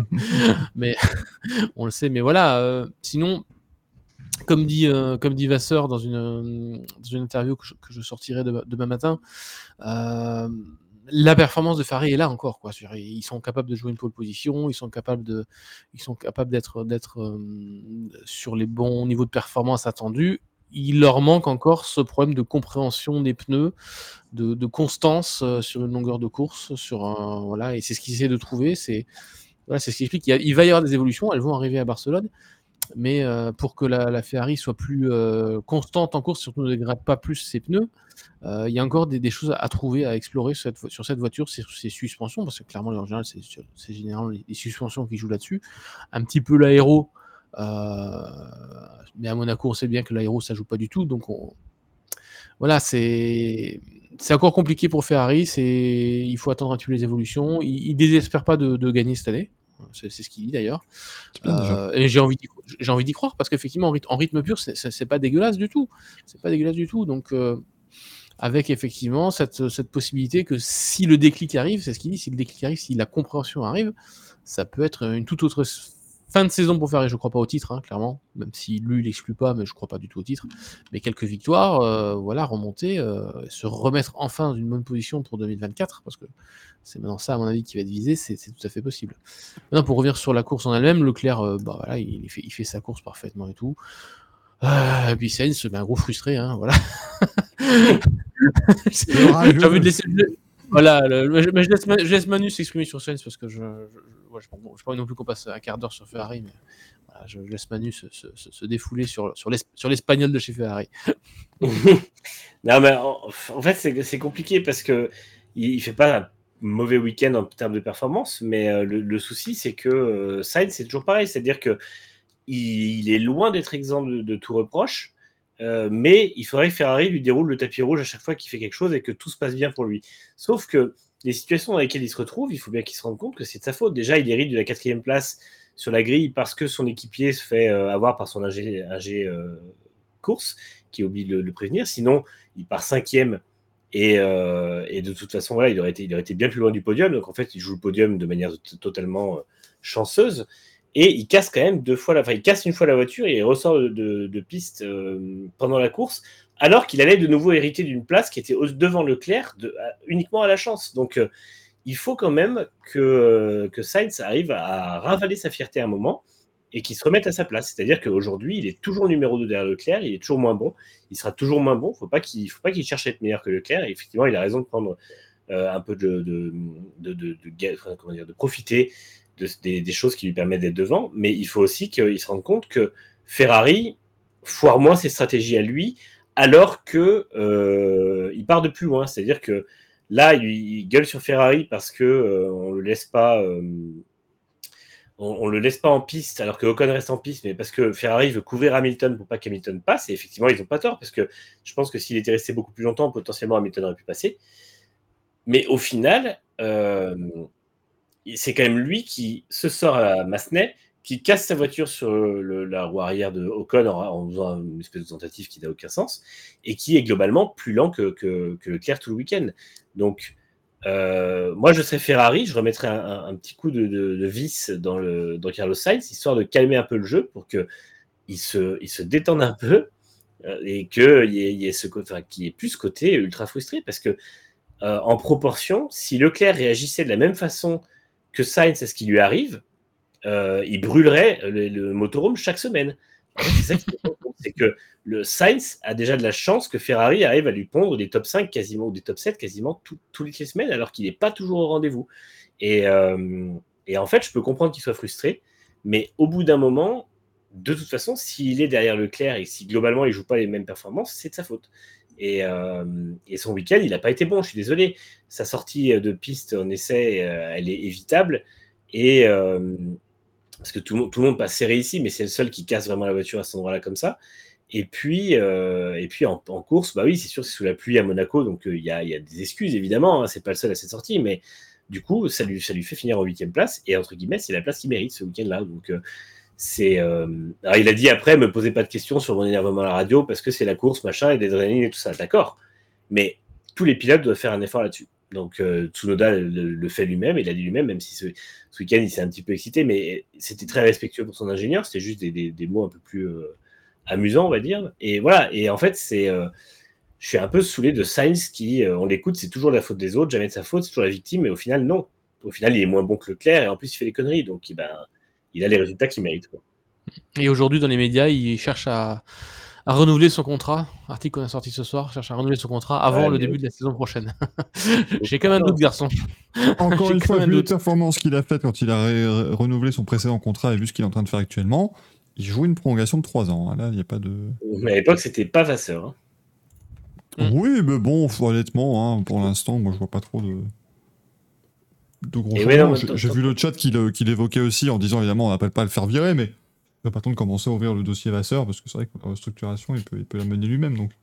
Mais on le sait. Mais voilà, euh, sinon. Comme dit, euh, comme dit Vasseur dans une, dans une interview que je, que je sortirai de, demain matin, euh, la performance de Ferrari est là encore, quoi. Ils sont capables de jouer une pole position, ils sont capables de, ils sont capables d'être, d'être euh, sur les bons niveaux de performance attendus. Il leur manque encore ce problème de compréhension des pneus, de, de constance euh, sur une longueur de course, sur un, voilà. Et c'est ce qu'ils essaient de trouver. C'est, voilà, c'est ce qui explique qu'il y a, il va y avoir des évolutions. Elles vont arriver à Barcelone. Mais euh, pour que la, la Ferrari soit plus euh, constante en course, surtout ne dégrade pas plus ses pneus, il euh, y a encore des, des choses à, à trouver, à explorer sur cette, sur cette voiture, sur ses suspensions, parce que clairement, en général, c'est, c'est généralement les, les suspensions qui jouent là-dessus. Un petit peu l'aéro, euh, mais à Monaco, on sait bien que l'aéro, ça joue pas du tout. Donc, on... voilà, c'est... c'est encore compliqué pour Ferrari. C'est... Il faut attendre un petit peu les évolutions. Il ne désespère pas de, de gagner cette année. C'est, c'est ce qu'il dit d'ailleurs. Euh, et j'ai envie, d'y, j'ai envie d'y croire parce qu'effectivement, en rythme, en rythme pur, c'est, c'est, c'est pas dégueulasse du tout. C'est pas dégueulasse du tout. Donc, euh, avec effectivement cette, cette possibilité que si le déclic arrive, c'est ce qu'il dit, si le déclic arrive, si la compréhension arrive, ça peut être une toute autre fin de saison pour Ferrari. Je crois pas au titre, hein, clairement, même si lui, il l'exclut pas, mais je crois pas du tout au titre. Mais quelques victoires, euh, voilà, remonter, euh, se remettre enfin dans une bonne position pour deux mille vingt-quatre, parce que c'est maintenant ça, à mon avis, qui va être visé, c'est, c'est tout à fait possible. Maintenant, pour revenir sur la course en elle-même, Leclerc, euh, bah, voilà, il, il, fait, il fait sa course parfaitement et tout. Euh, et puis Sainz, ben, un gros frustré, hein, voilà.
Le rageux.
J'ai envie de laisser. Voilà, le- le- mais je laisse, Ma- je laisse Manu s'exprimer sur Sainz parce que je je, je, ouais, je, bon, j'ai pas envie non plus qu'on passe un quart d'heure sur Ferrari, mais voilà, je, je laisse Manu se, se, se, se défouler sur, sur, l'es- sur l'espagnol de chez Ferrari.
Non, mais en, en fait, c'est c'est compliqué parce que il, il fait pas un mauvais week-end en termes de performance, mais euh, le, le souci, c'est que euh, Sainz, c'est toujours pareil. C'est-à-dire que il, il est loin d'être exempt de, de tout reproche, euh, mais il faudrait que Ferrari lui déroule le tapis rouge à chaque fois qu'il fait quelque chose et que tout se passe bien pour lui. Sauf que les situations dans lesquelles il se retrouve, il faut bien qu'il se rende compte que c'est de sa faute. Déjà, il hérite de la quatrième place sur la grille parce que son équipier se fait euh, avoir par son ingé, ingé euh, course, qui oublie de le, le prévenir. Sinon, il part cinquième et, euh, et de toute façon, voilà, il aurait, été, il aurait été bien plus loin du podium. Donc en fait, il joue le podium de manière t- totalement euh, chanceuse. Et il casse quand même deux fois la, enfin, il casse une fois la voiture et il ressort de, de, de piste euh, pendant la course, alors qu'il allait de nouveau hériter d'une place qui était au, devant Leclerc de, à, uniquement à la chance. Donc euh, il faut quand même que, que Sainz arrive à ravaler sa fierté à un moment et qu'il se remette à sa place. C'est-à-dire qu'aujourd'hui, il est toujours numéro deux derrière Leclerc, il est toujours moins bon, il sera toujours moins bon, il ne faut pas qu'il faut pas qu'il cherche à être meilleur que Leclerc, et effectivement, il a raison de prendre euh, un peu de, de, de, de, de, enfin, comment dire, de profiter de, des, des choses qui lui permettent d'être devant, mais il faut aussi qu'il se rende compte que Ferrari foire moins ses stratégies à lui, alors que euh, il part de plus loin. C'est-à-dire que là, il, il gueule sur Ferrari parce que euh, on le laisse pas, euh, on, on le laisse pas en piste, alors que Ocon reste en piste, mais parce que Ferrari veut couvrir Hamilton pour pas qu'Hamilton passe. Et effectivement, ils ont pas tort parce que je pense que s'il était resté beaucoup plus longtemps, potentiellement Hamilton aurait pu passer. Mais au final, euh, c'est quand même lui qui se sort à Massenet, qui casse sa voiture sur le, la roue arrière de Ocon en, en faisant une espèce de tentative qui n'a aucun sens, et qui est globalement plus lent que, que, que Leclerc tout le week-end. Donc, euh, moi, je serais Ferrari, je remettrais un, un, un petit coup de, de, de vis dans, le, dans Carlos Sainz, histoire de calmer un peu le jeu pour qu'il se, il se détende un peu euh, et qu'il y ait, y ait ce, enfin, qu'il y ait plus ce côté ultra frustré, parce que euh, en proportion, si Leclerc réagissait de la même façon que Sainz à ce qui lui arrive, euh, il brûlerait le, le motorhome chaque semaine. En fait, c'est ça qui est compte, c'est que le Sainz a déjà de la chance que Ferrari arrive à lui pondre des top cinq quasiment, ou des top sept quasiment tout, toutes les semaines, alors qu'il n'est pas toujours au rendez-vous. Et, euh, et en fait, je peux comprendre qu'il soit frustré, mais au bout d'un moment, de toute façon, s'il est derrière Leclerc et si globalement il ne joue pas les mêmes performances, c'est de sa faute. Et, euh, et son week-end, il n'a pas été bon, je suis désolé. Sa sortie de piste en essai, euh, elle est évitable. Et euh, parce que tout le, monde, tout le monde passe serré ici, mais c'est le seul qui casse vraiment la voiture à cet endroit-là comme ça. Et puis, euh, et puis en, en course, bah oui, c'est sûr, c'est sous la pluie à Monaco, donc il euh, y, y a des excuses évidemment. Hein, c'est pas le seul à cette sortie, mais du coup, ça lui, ça lui fait finir en huitième place. Et entre guillemets, c'est la place qu'il mérite ce week-end-là. Donc euh, c'est. Euh... Alors il a dit après, me posez pas de questions sur mon énervement à la radio parce que c'est la course, machin, et l'adrénaline et tout ça. D'accord. Mais tous les pilotes doivent faire un effort là-dessus. Donc euh, Tsunoda le, le fait lui-même, il a dit lui-même, même si ce, ce week-end il s'est un petit peu excité, mais c'était très respectueux pour son ingénieur, c'était juste des, des, des mots un peu plus euh, amusants, on va dire. Et voilà, et en fait, c'est, euh, je suis un peu saoulé de Sainz qui, euh, on l'écoute, c'est toujours la faute des autres, jamais de sa faute, c'est toujours la victime, mais au final, non. Au final, il est moins bon que Leclerc, et en plus, il fait des conneries, donc ben, il a les résultats qu'il mérite, quoi.
Et aujourd'hui, dans les médias, il cherche à, à renouveler son contrat. Article qu'on a sorti ce soir, cherche à renouveler son contrat avant
Ouais,
le
mais
début
oui.
de la saison prochaine. J'ai quand même un doute, garçon.
Encore
J'ai
une
quand
fois,
même un
vu les
doute.
performances qu'il a faites quand il a ré- renouvelé son précédent contrat et vu ce qu'il est en train de faire actuellement, il joue une prolongation de trois ans. Là, il n'y a pas de.
Mais à l'époque, c'était pas Vasseur. Hein.
Mm.
Oui, mais bon, honnêtement, hein, pour l'instant, moi, je vois pas trop de, de gros
Et ouais, non,
changements.
mais
J'ai
t-
j'ai
t-
vu le chat qu'il euh, qu'il évoquait aussi en disant, évidemment, on n'appelle pas à le faire virer, mais il va pas temps de commencer à ouvrir le dossier Vasseur parce que c'est vrai que la restructuration, il peut, il peut la mener lui-même. Donc,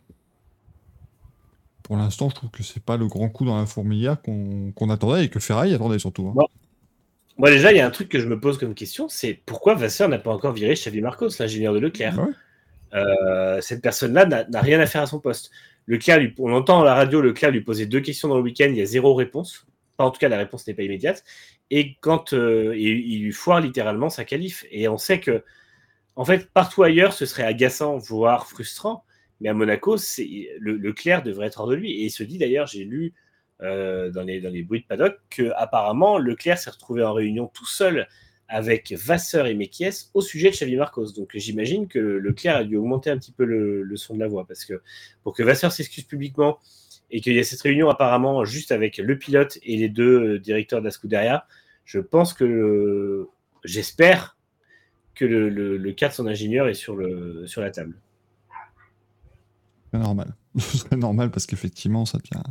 pour l'instant, je trouve que c'est pas le grand coup dans la fourmilière qu'on qu'on attendait et que Ferrari attendait surtout. Hein.
Bon. Moi, déjà, il y a un truc que je me pose comme question, c'est pourquoi Vasseur n'a pas encore viré Xavi Marcos, l'ingénieur de Leclerc.
Ouais.
Euh, cette personne-là n'a, n'a rien à faire à son poste. Leclerc, lui, on entend à la radio, Leclerc lui posait deux questions dans le week-end, il y a zéro réponse. Enfin, en tout cas, la réponse n'est pas immédiate. Et quand euh, il, il lui foire littéralement sa qualif. Et on sait que, en fait, partout ailleurs, ce serait agaçant, voire frustrant. Mais à Monaco, c'est, le, Leclerc devrait être hors de lui. Et il se dit d'ailleurs, j'ai lu euh, dans, les, dans les bruits de paddock, qu'apparemment, Leclerc s'est retrouvé en réunion tout seul avec Vasseur et Mekies au sujet de Xavi Marcos. Donc j'imagine que Leclerc a dû augmenter un petit peu le, le son de la voix, parce que pour que Vasseur s'excuse publiquement et qu'il y ait cette réunion apparemment juste avec le pilote et les deux directeurs de la Scuderia, je pense que le, j'espère que le, le, le cas de son ingénieur est sur, le, sur la table.
C'est normal. C'est normal parce qu'effectivement, ça devient,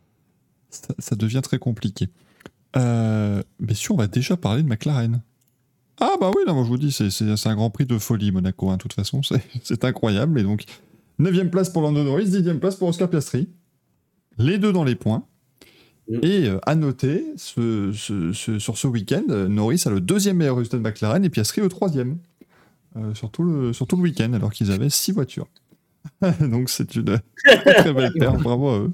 ça, ça devient très compliqué. Euh, mais si on va déjà parler de McLaren. Ah bah oui, non, moi je vous dis, c'est, c'est, c'est un Grand Prix de folie, Monaco, hein, de toute façon, c'est, c'est incroyable. Et donc, neuvième place pour Lando Norris, dixième place pour Oscar Piastri. Les deux dans les points. Mm. Et euh, à noter, ce, ce, ce, sur ce week-end, Norris a le deuxième meilleur résultat de McLaren et Piastri le troisième. Euh, sur, tout le, sur tout le week-end, alors qu'ils avaient six voitures. Donc c'est une très, très belle paire, bravo à eux.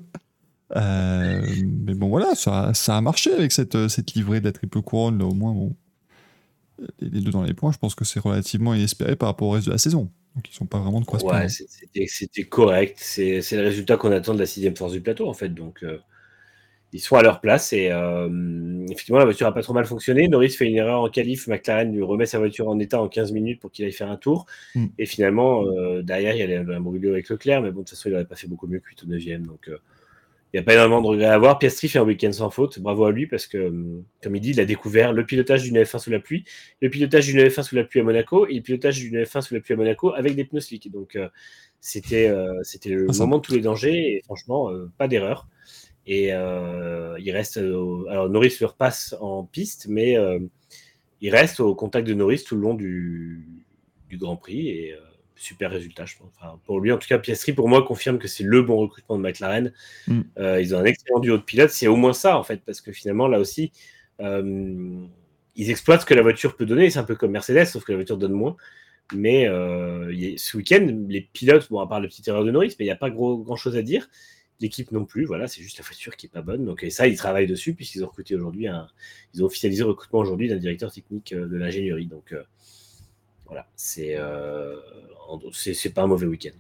Euh, mais bon voilà, ça, ça a marché avec cette, cette livrée de la triple couronne, là au moins bon, les, les deux dans les points, je pense que c'est relativement inespéré par rapport au reste de la saison. Donc ils sont pas vraiment de quoi se plaindre.
Ouais, c'était, c'était correct, c'est, c'est le résultat qu'on attend de la sixième force du plateau en fait, donc euh, ils sont à leur place et euh, effectivement la voiture a pas trop mal fonctionné. Norris fait une erreur en qualif, McLaren lui remet sa voiture en état en quinze minutes pour qu'il aille faire un tour mm. et finalement euh, derrière il y a un brûlé avec Leclerc, mais bon de toute façon il n'aurait pas fait beaucoup mieux que huit au neuvième, donc euh, il n'y a pas énormément de regrets à avoir. Piastri fait un week-end sans faute, bravo à lui parce que comme il dit, il a découvert le pilotage d'une F un sous la pluie, le pilotage d'une F un sous la pluie à Monaco et le pilotage d'une F un sous la pluie à Monaco avec des pneus slick, donc euh, c'était, euh, c'était le ah, moment de tous les dangers et franchement euh, pas d'erreur. Et euh, il reste. Euh, alors Norris le repasse en piste, mais euh, il reste au contact de Norris tout le long du, du Grand Prix et euh, super résultat, je pense. Enfin, pour lui, en tout cas, Piastri pour moi confirme que c'est le bon recrutement de McLaren. Mm. Euh, ils ont un excellent duo de pilotes, c'est au moins ça en fait, parce que finalement là aussi, euh, ils exploitent ce que la voiture peut donner. C'est un peu comme Mercedes, sauf que la voiture donne moins. Mais euh, y a, ce week-end, les pilotes, bon à part la petite erreur de Norris, mais il n'y a pas gros, grand chose à dire. L'équipe non plus, voilà, c'est juste la voiture qui est pas bonne. Donc, et ça, ils travaillent dessus puisqu'ils ont recruté aujourd'hui, un, ils ont officialisé le recrutement aujourd'hui d'un directeur technique de l'ingénierie. Donc, euh, voilà, c'est, euh, c'est, c'est pas un mauvais week-end.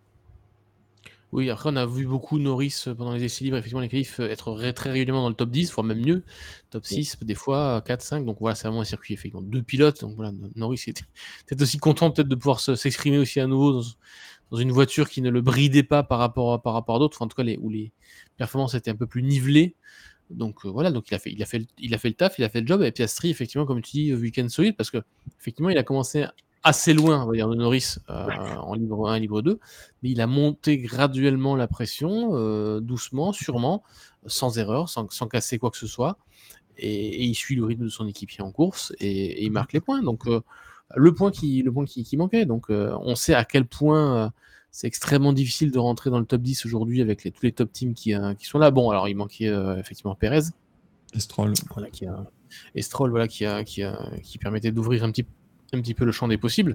Oui, après, on a vu beaucoup Norris pendant les essais libres, effectivement, les qualifs être ré- très régulièrement dans le top dix, voire même mieux, top six, oui. Des fois quatre, cinq. Donc voilà, c'est vraiment un circuit, effectivement, deux pilotes. Donc voilà, Norris était peut-être aussi content peut-être de pouvoir se, s'exprimer aussi à nouveau dans, dans une voiture qui ne le bridait pas par rapport à, par rapport à d'autres, enfin, en tout cas les, où les performances étaient un peu plus nivelées. Donc euh, voilà, donc il a, fait, il, a fait, il a fait le taf, il a fait le job. Et Piastri, effectivement, comme tu dis, week-end solide, parce que effectivement, il a commencé assez loin, on va dire, de Norris euh, en libre un, libre deux, mais il a monté graduellement la pression, euh, doucement, sûrement, sans erreur, sans, sans casser quoi que ce soit. Et, et il suit le rythme de son équipier en course et, et il marque les points. Donc euh, le point qui, le point qui, qui manquait. Donc euh, on sait à quel point euh, c'est extrêmement difficile de rentrer dans le top dix aujourd'hui avec les, tous les top teams qui, euh, qui sont là. Bon, alors il manquait euh, effectivement Pérez.
Et Stroll.
Voilà, qui a, et Stroll, voilà, qui, a, qui, a, qui permettait d'ouvrir un petit, un petit peu le champ des possibles.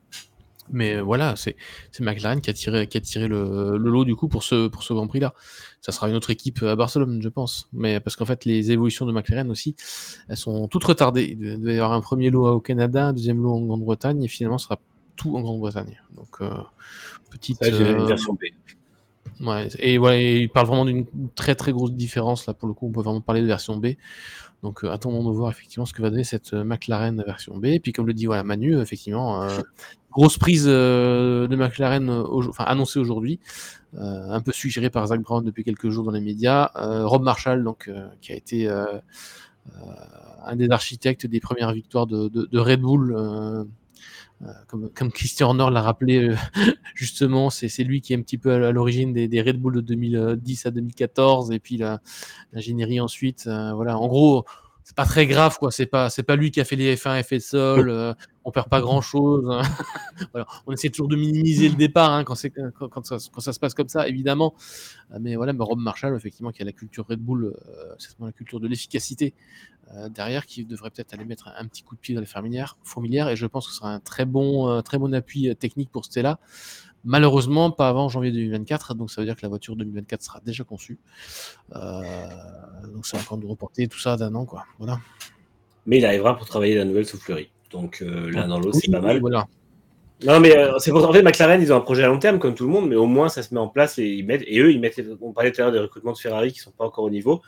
Mais voilà, c'est, c'est McLaren qui a tiré, qui a tiré le, le lot du coup pour ce, pour ce Grand Prix-là. Ça sera une autre équipe à Barcelone, je pense. Mais parce qu'en fait, les évolutions de McLaren aussi, elles sont toutes retardées. Il devait y avoir un premier lot au Canada, un deuxième lot en Grande-Bretagne, et finalement, ce sera tout en Grande-Bretagne. Donc, euh, petite.
Ça, j'ai euh... une version B.
Ouais, et voilà, ouais, il parle vraiment d'une très très grosse différence. Là, pour le coup, on peut vraiment parler de version B. Donc, euh, attendons de voir effectivement ce que va donner cette euh, McLaren version B. Et puis, comme le dit voilà, Manu, effectivement, euh, grosse prise euh, de McLaren euh, au, enfin, annoncée aujourd'hui, euh, un peu suggérée par Zak Brown depuis quelques jours dans les médias. Euh, Rob Marshall, donc, euh, qui a été euh, euh, un des architectes des premières victoires de, de, de Red Bull. Euh, Euh, comme, comme Christian Horner l'a rappelé euh, justement, c'est, c'est lui qui est un petit peu à, à l'origine des, des Red Bull de deux mille dix à deux mille quatorze et puis la, l'ingénierie ensuite. Euh, voilà, en gros, c'est pas très grave, quoi. C'est pas, c'est pas lui qui a fait les F un, F S Sol. Euh, on perd pas grand chose. Hein. Voilà. On essaie toujours de minimiser le départ hein, quand, c'est, quand, quand, ça, quand ça se passe comme ça, évidemment. Euh, mais voilà, mais Rob Marshall, effectivement, qui a la culture Red Bull, euh, c'est la culture de l'efficacité. Euh, derrière, qui devrait peut-être aller mettre un, un petit coup de pied dans les fourmilières, fourmilières et je pense que ce sera un très bon, euh, très bon appui euh, technique pour Stella. Malheureusement, pas avant janvier deux mille vingt-quatre, donc ça veut dire que la voiture deux mille vingt-quatre sera déjà conçue. Euh, donc ça va encore nous reporter tout ça d'un an, quoi. Voilà.
Mais il arrivera pour travailler la nouvelle soufflerie. Donc euh, l'un dans l'autre,
oui,
c'est pas mal.
Voilà.
Non, mais euh, c'est pour en fait, McLaren, ils ont un projet à long terme, comme tout le monde, mais au moins ça se met en place et ils mettent. Et eux, ils mettent. On parlait tout à l'heure des recrutements de Ferrari qui sont pas encore au niveau.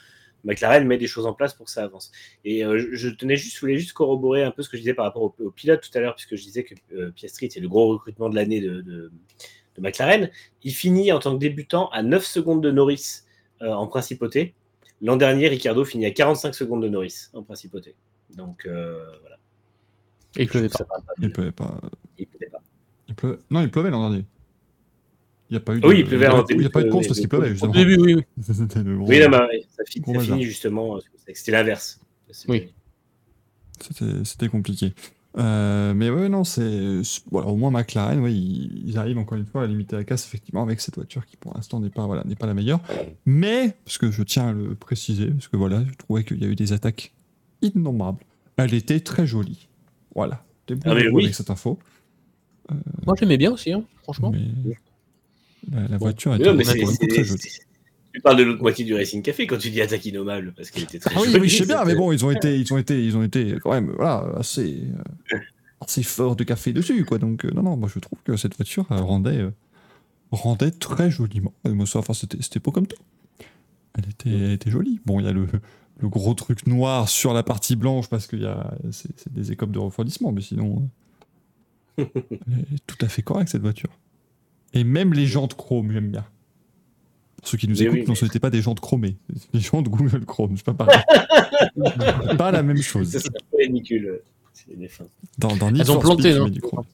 McLaren met des choses en place pour que ça avance. Et euh, je, je tenais juste, je voulais juste corroborer un peu ce que je disais par rapport au, au pilote tout à l'heure, puisque je disais que euh, Piastri était le gros recrutement de l'année de, de, de McLaren. Il finit en tant que débutant à neuf secondes de Norris euh, en principauté. L'an dernier, Ricciardo finit à quarante-cinq secondes de Norris en principauté. Donc euh, voilà.
Et il pleuvait pas.
pas
Il pleuvait pas.
Il pleuvait pas.
Il pleuvait... Non, il pleuvait l'an dernier. Il n'y a pas eu de,
Oui, il pleuvait
il y a
en
pas- il y a pas eu de course parce qu'il pleuvait,
Au
justement.
début, oui, oui.
C'était le gros-
Oui, non, bah, ouais, ça, finit,
Gros
ça
bazar.
finit justement. euh, C'était l'inverse. C'était-
Oui.
C'était, c'était compliqué. Euh, mais ouais, non, c'est. c'est- Voilà, au moins McLaren, ouais, ils, ils arrivent encore une fois à limiter la casse, effectivement, avec cette voiture qui pour l'instant n'est pas, voilà, n'est pas la meilleure. Mais, parce que je tiens à le préciser, parce que voilà, je trouvais qu'il y a eu des attaques innombrables. Elle était très jolie. Voilà.
Ah, mais
Débrouillez-vous
oui.
avec cette info.
Moi, j'aimais bien aussi, hein, franchement.
Mais la, la
Bon.
voiture
Mais
était
non, mais
pour
c'est-
le coup
c'est-
très jolie.
c'est- Tu parles de l'autre moitié du Racing Café quand tu dis attaque innommable, parce qu'elle était très
Ah oui,
jolie.
oui, je sais bien,
cette-
mais bon, ils ont été, ils ont été, ils ont été quand même, voilà, assez, euh, assez forts de café dessus, quoi. Donc, euh, non, non, moi je trouve que cette voiture euh, rendait, euh, rendait très joliment. Et moi, ça, enfin, c'était, c'était pas comme tout. Elle était, elle était jolie. Bon, il y a le, le gros truc noir sur la partie blanche parce qu'il y a, c'est, c'est des écopes de refroidissement, mais sinon, euh, elle est tout à fait correcte cette voiture. Et même les jantes chrome, j'aime bien. Pour ceux qui nous
Mais
écoutent,
oui,
non,
mais-
ce n'étaient pas des jantes chromées, des jantes Google Chrome, c'est pas pareil. Pas la même chose.
Ça serait pas ridicule. euh, C'est des fins.
Dans, dans Need
Elles ont
for
planté,
Speed, tu
non
mets du chrome.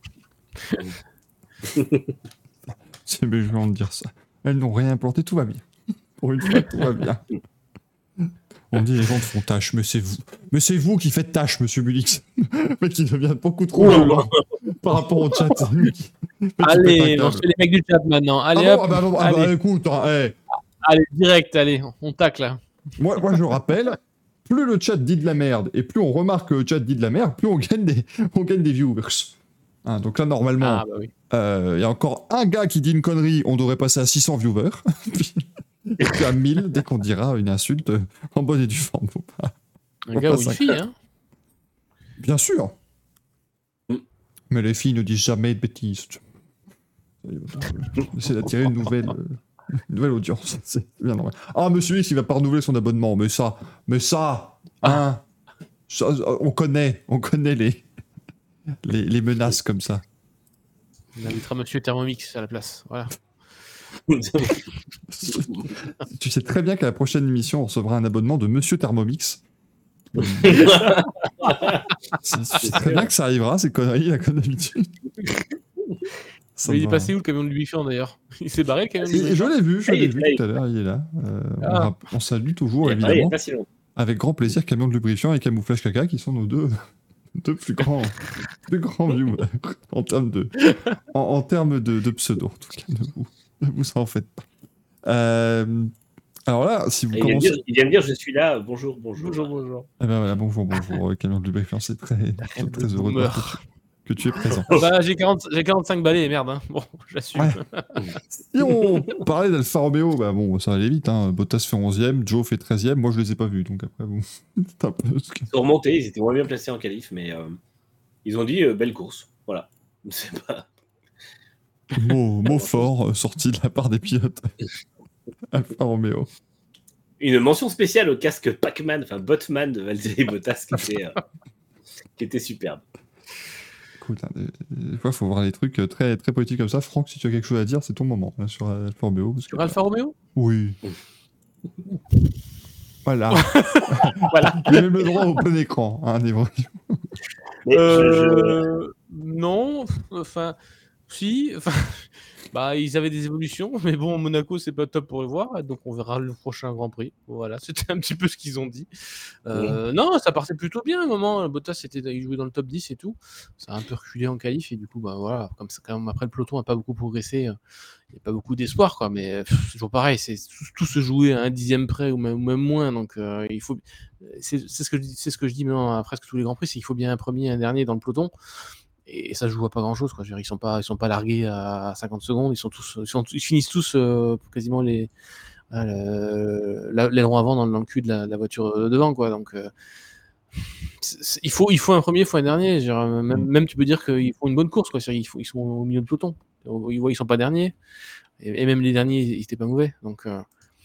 C'est méchant de dire ça. Elles n'ont rien planté, tout va bien. Pour une fois, tout va bien. On dit les gens font tâche, mais c'est vous. Mais c'est vous qui faites tâche, monsieur Mulix. Mais qui devient beaucoup trop
Ouh.
violent par rapport au chat. Mais tu pètes un
Allez,
câble.
on se fait les mecs du chat maintenant.
Ah
Allez,
bon,
hop.
ah bah, non, ah bah,
allez.
écoute, hein, eh.
Allez, direct, allez, on tacle là.
Moi, moi, je rappelle, plus le chat dit de la merde et plus on remarque que le chat dit de la merde, plus on gagne des, on gagne des viewers. Hein, donc là, normalement,
Ah bah oui.
il euh, y a encore un gars qui dit une connerie, on devrait passer à six cents viewers. Et puis à mille dès qu'on dira une insulte euh, en bonne et due forme. Faut pas-
Un
Faut
gars
pas
ou une
s'inquiéter.
fille, hein.
Bien sûr.
Mm.
Mais les filles ne disent jamais de bêtises. C'est d'attirer une nouvelle, euh, une nouvelle audience. C'est bien normal. Ah, monsieur X, il va pas renouveler son abonnement. Mais ça, mais ça, hein, ça, on connaît, on connaît les, les, les menaces comme ça.
On invitera Monsieur Thermomix à la place. Voilà.
Tu sais très bien qu'à la prochaine émission, on recevra un abonnement de Monsieur Thermomix. C'est c'est très bien que ça arrivera, ces conneries, là, comme d'habitude. Ça
Mais il est
va.
passé où le camion de lubrifiant d'ailleurs? Il s'est barré le camion de
Et- et je
lubrifiant?
l'ai vu, je
Ah, il
l'ai
est
vu
là,
tout à l'heure, il est là. Euh, on,
Ah.
rap- on salue toujours,
Il y a pas- il y a
évidemment,
pas si longtemps.
avec grand plaisir, Camion de lubrifiant et Camouflage Caca, qui sont nos deux, deux plus grands, plus grands viewers en termes de, en, en termes de, de pseudo. En tout cas, ne vous, ne vous en faites pas. Euh, alors là, si vous
Et il, vient de
commencez...
dire, il vient de dire je suis là, bonjour, bonjour.
Bonjour, bonjour.
Eh ben voilà, bonjour, bonjour, euh, Camion de lubrifiant, c'est très, très,
de
très heureux de voir que tu, que tu es présent.
Bah, j'ai quarante, j'ai quarante-cinq balais, merde. Hein. Bon, j'assume.
Ouais. Si on parlait d'Alfa Romeo, bah bon, ça allait vite. Hein. Bottas fait onzième, Joe fait treizième. Moi, je les ai pas vus, donc après, bon, c'est un peu... ce que-
Ils sont remontés, ils étaient moins bien placés en qualif, mais euh, ils ont dit euh, belle course. Voilà. C'est pas...
mot, mot fort euh, sorti de la part des pilotes Alfa Romeo.
Une mention spéciale au casque Pac-Man, enfin Botman de Valtteri Bottas qui était, euh, qui était superbe.
Écoute, hein, des, des fois, il faut voir les trucs euh, très, très politiques comme ça. Franck, si tu as quelque chose à dire, c'est ton moment là, sur euh, Alfa Romeo. Parce que,
Sur Alfa Romeo?
Oui. Voilà.
Voilà.
Il y a même le droit au plein écran. Hein, des vrais-
Mais je-
Euh, Non, enfin, si, enfin, bah, ils avaient des évolutions, mais bon, Monaco, c'est pas top pour le voir, donc on verra le prochain Grand Prix. Voilà, c'était un petit peu ce qu'ils ont dit. Euh, Non, ça partait plutôt bien à un moment. Bottas, était, il jouait dans le top dix et tout. Ça a un peu reculé en qualif, et du coup, bah voilà, comme ça, quand même, après le peloton n'a pas beaucoup progressé, euh, il n'y a pas beaucoup d'espoir, quoi, mais pff, c'est toujours pareil, c'est tout, tout se jouer à un dixième près ou même, ou même moins, donc euh, il faut. C'est c'est ce que je dis, c'est ce que je dis maintenant à presque tous les grands prix, c'est qu'il faut bien un premier, un dernier dans le peloton. Et ça se joue à pas grand chose, quoi. Je veux dire, ils sont pas, ils sont pas largués à cinquante secondes. Ils sont tous, ils, sont, ils finissent tous euh, quasiment les, euh, la- l'aileron avant dans, dans le cul de la, de la voiture de devant, quoi. Donc, euh, c'est- c'est- il faut, il faut un premier, il faut un dernier. Je veux dire, même, même tu peux dire qu'ils font une bonne course, quoi. C'est-à-dire, ils, font- ils sont au milieu de peloton. Ils voient, ils sont pas derniers. Et, et même les derniers, ils étaient pas mauvais. Donc, euh,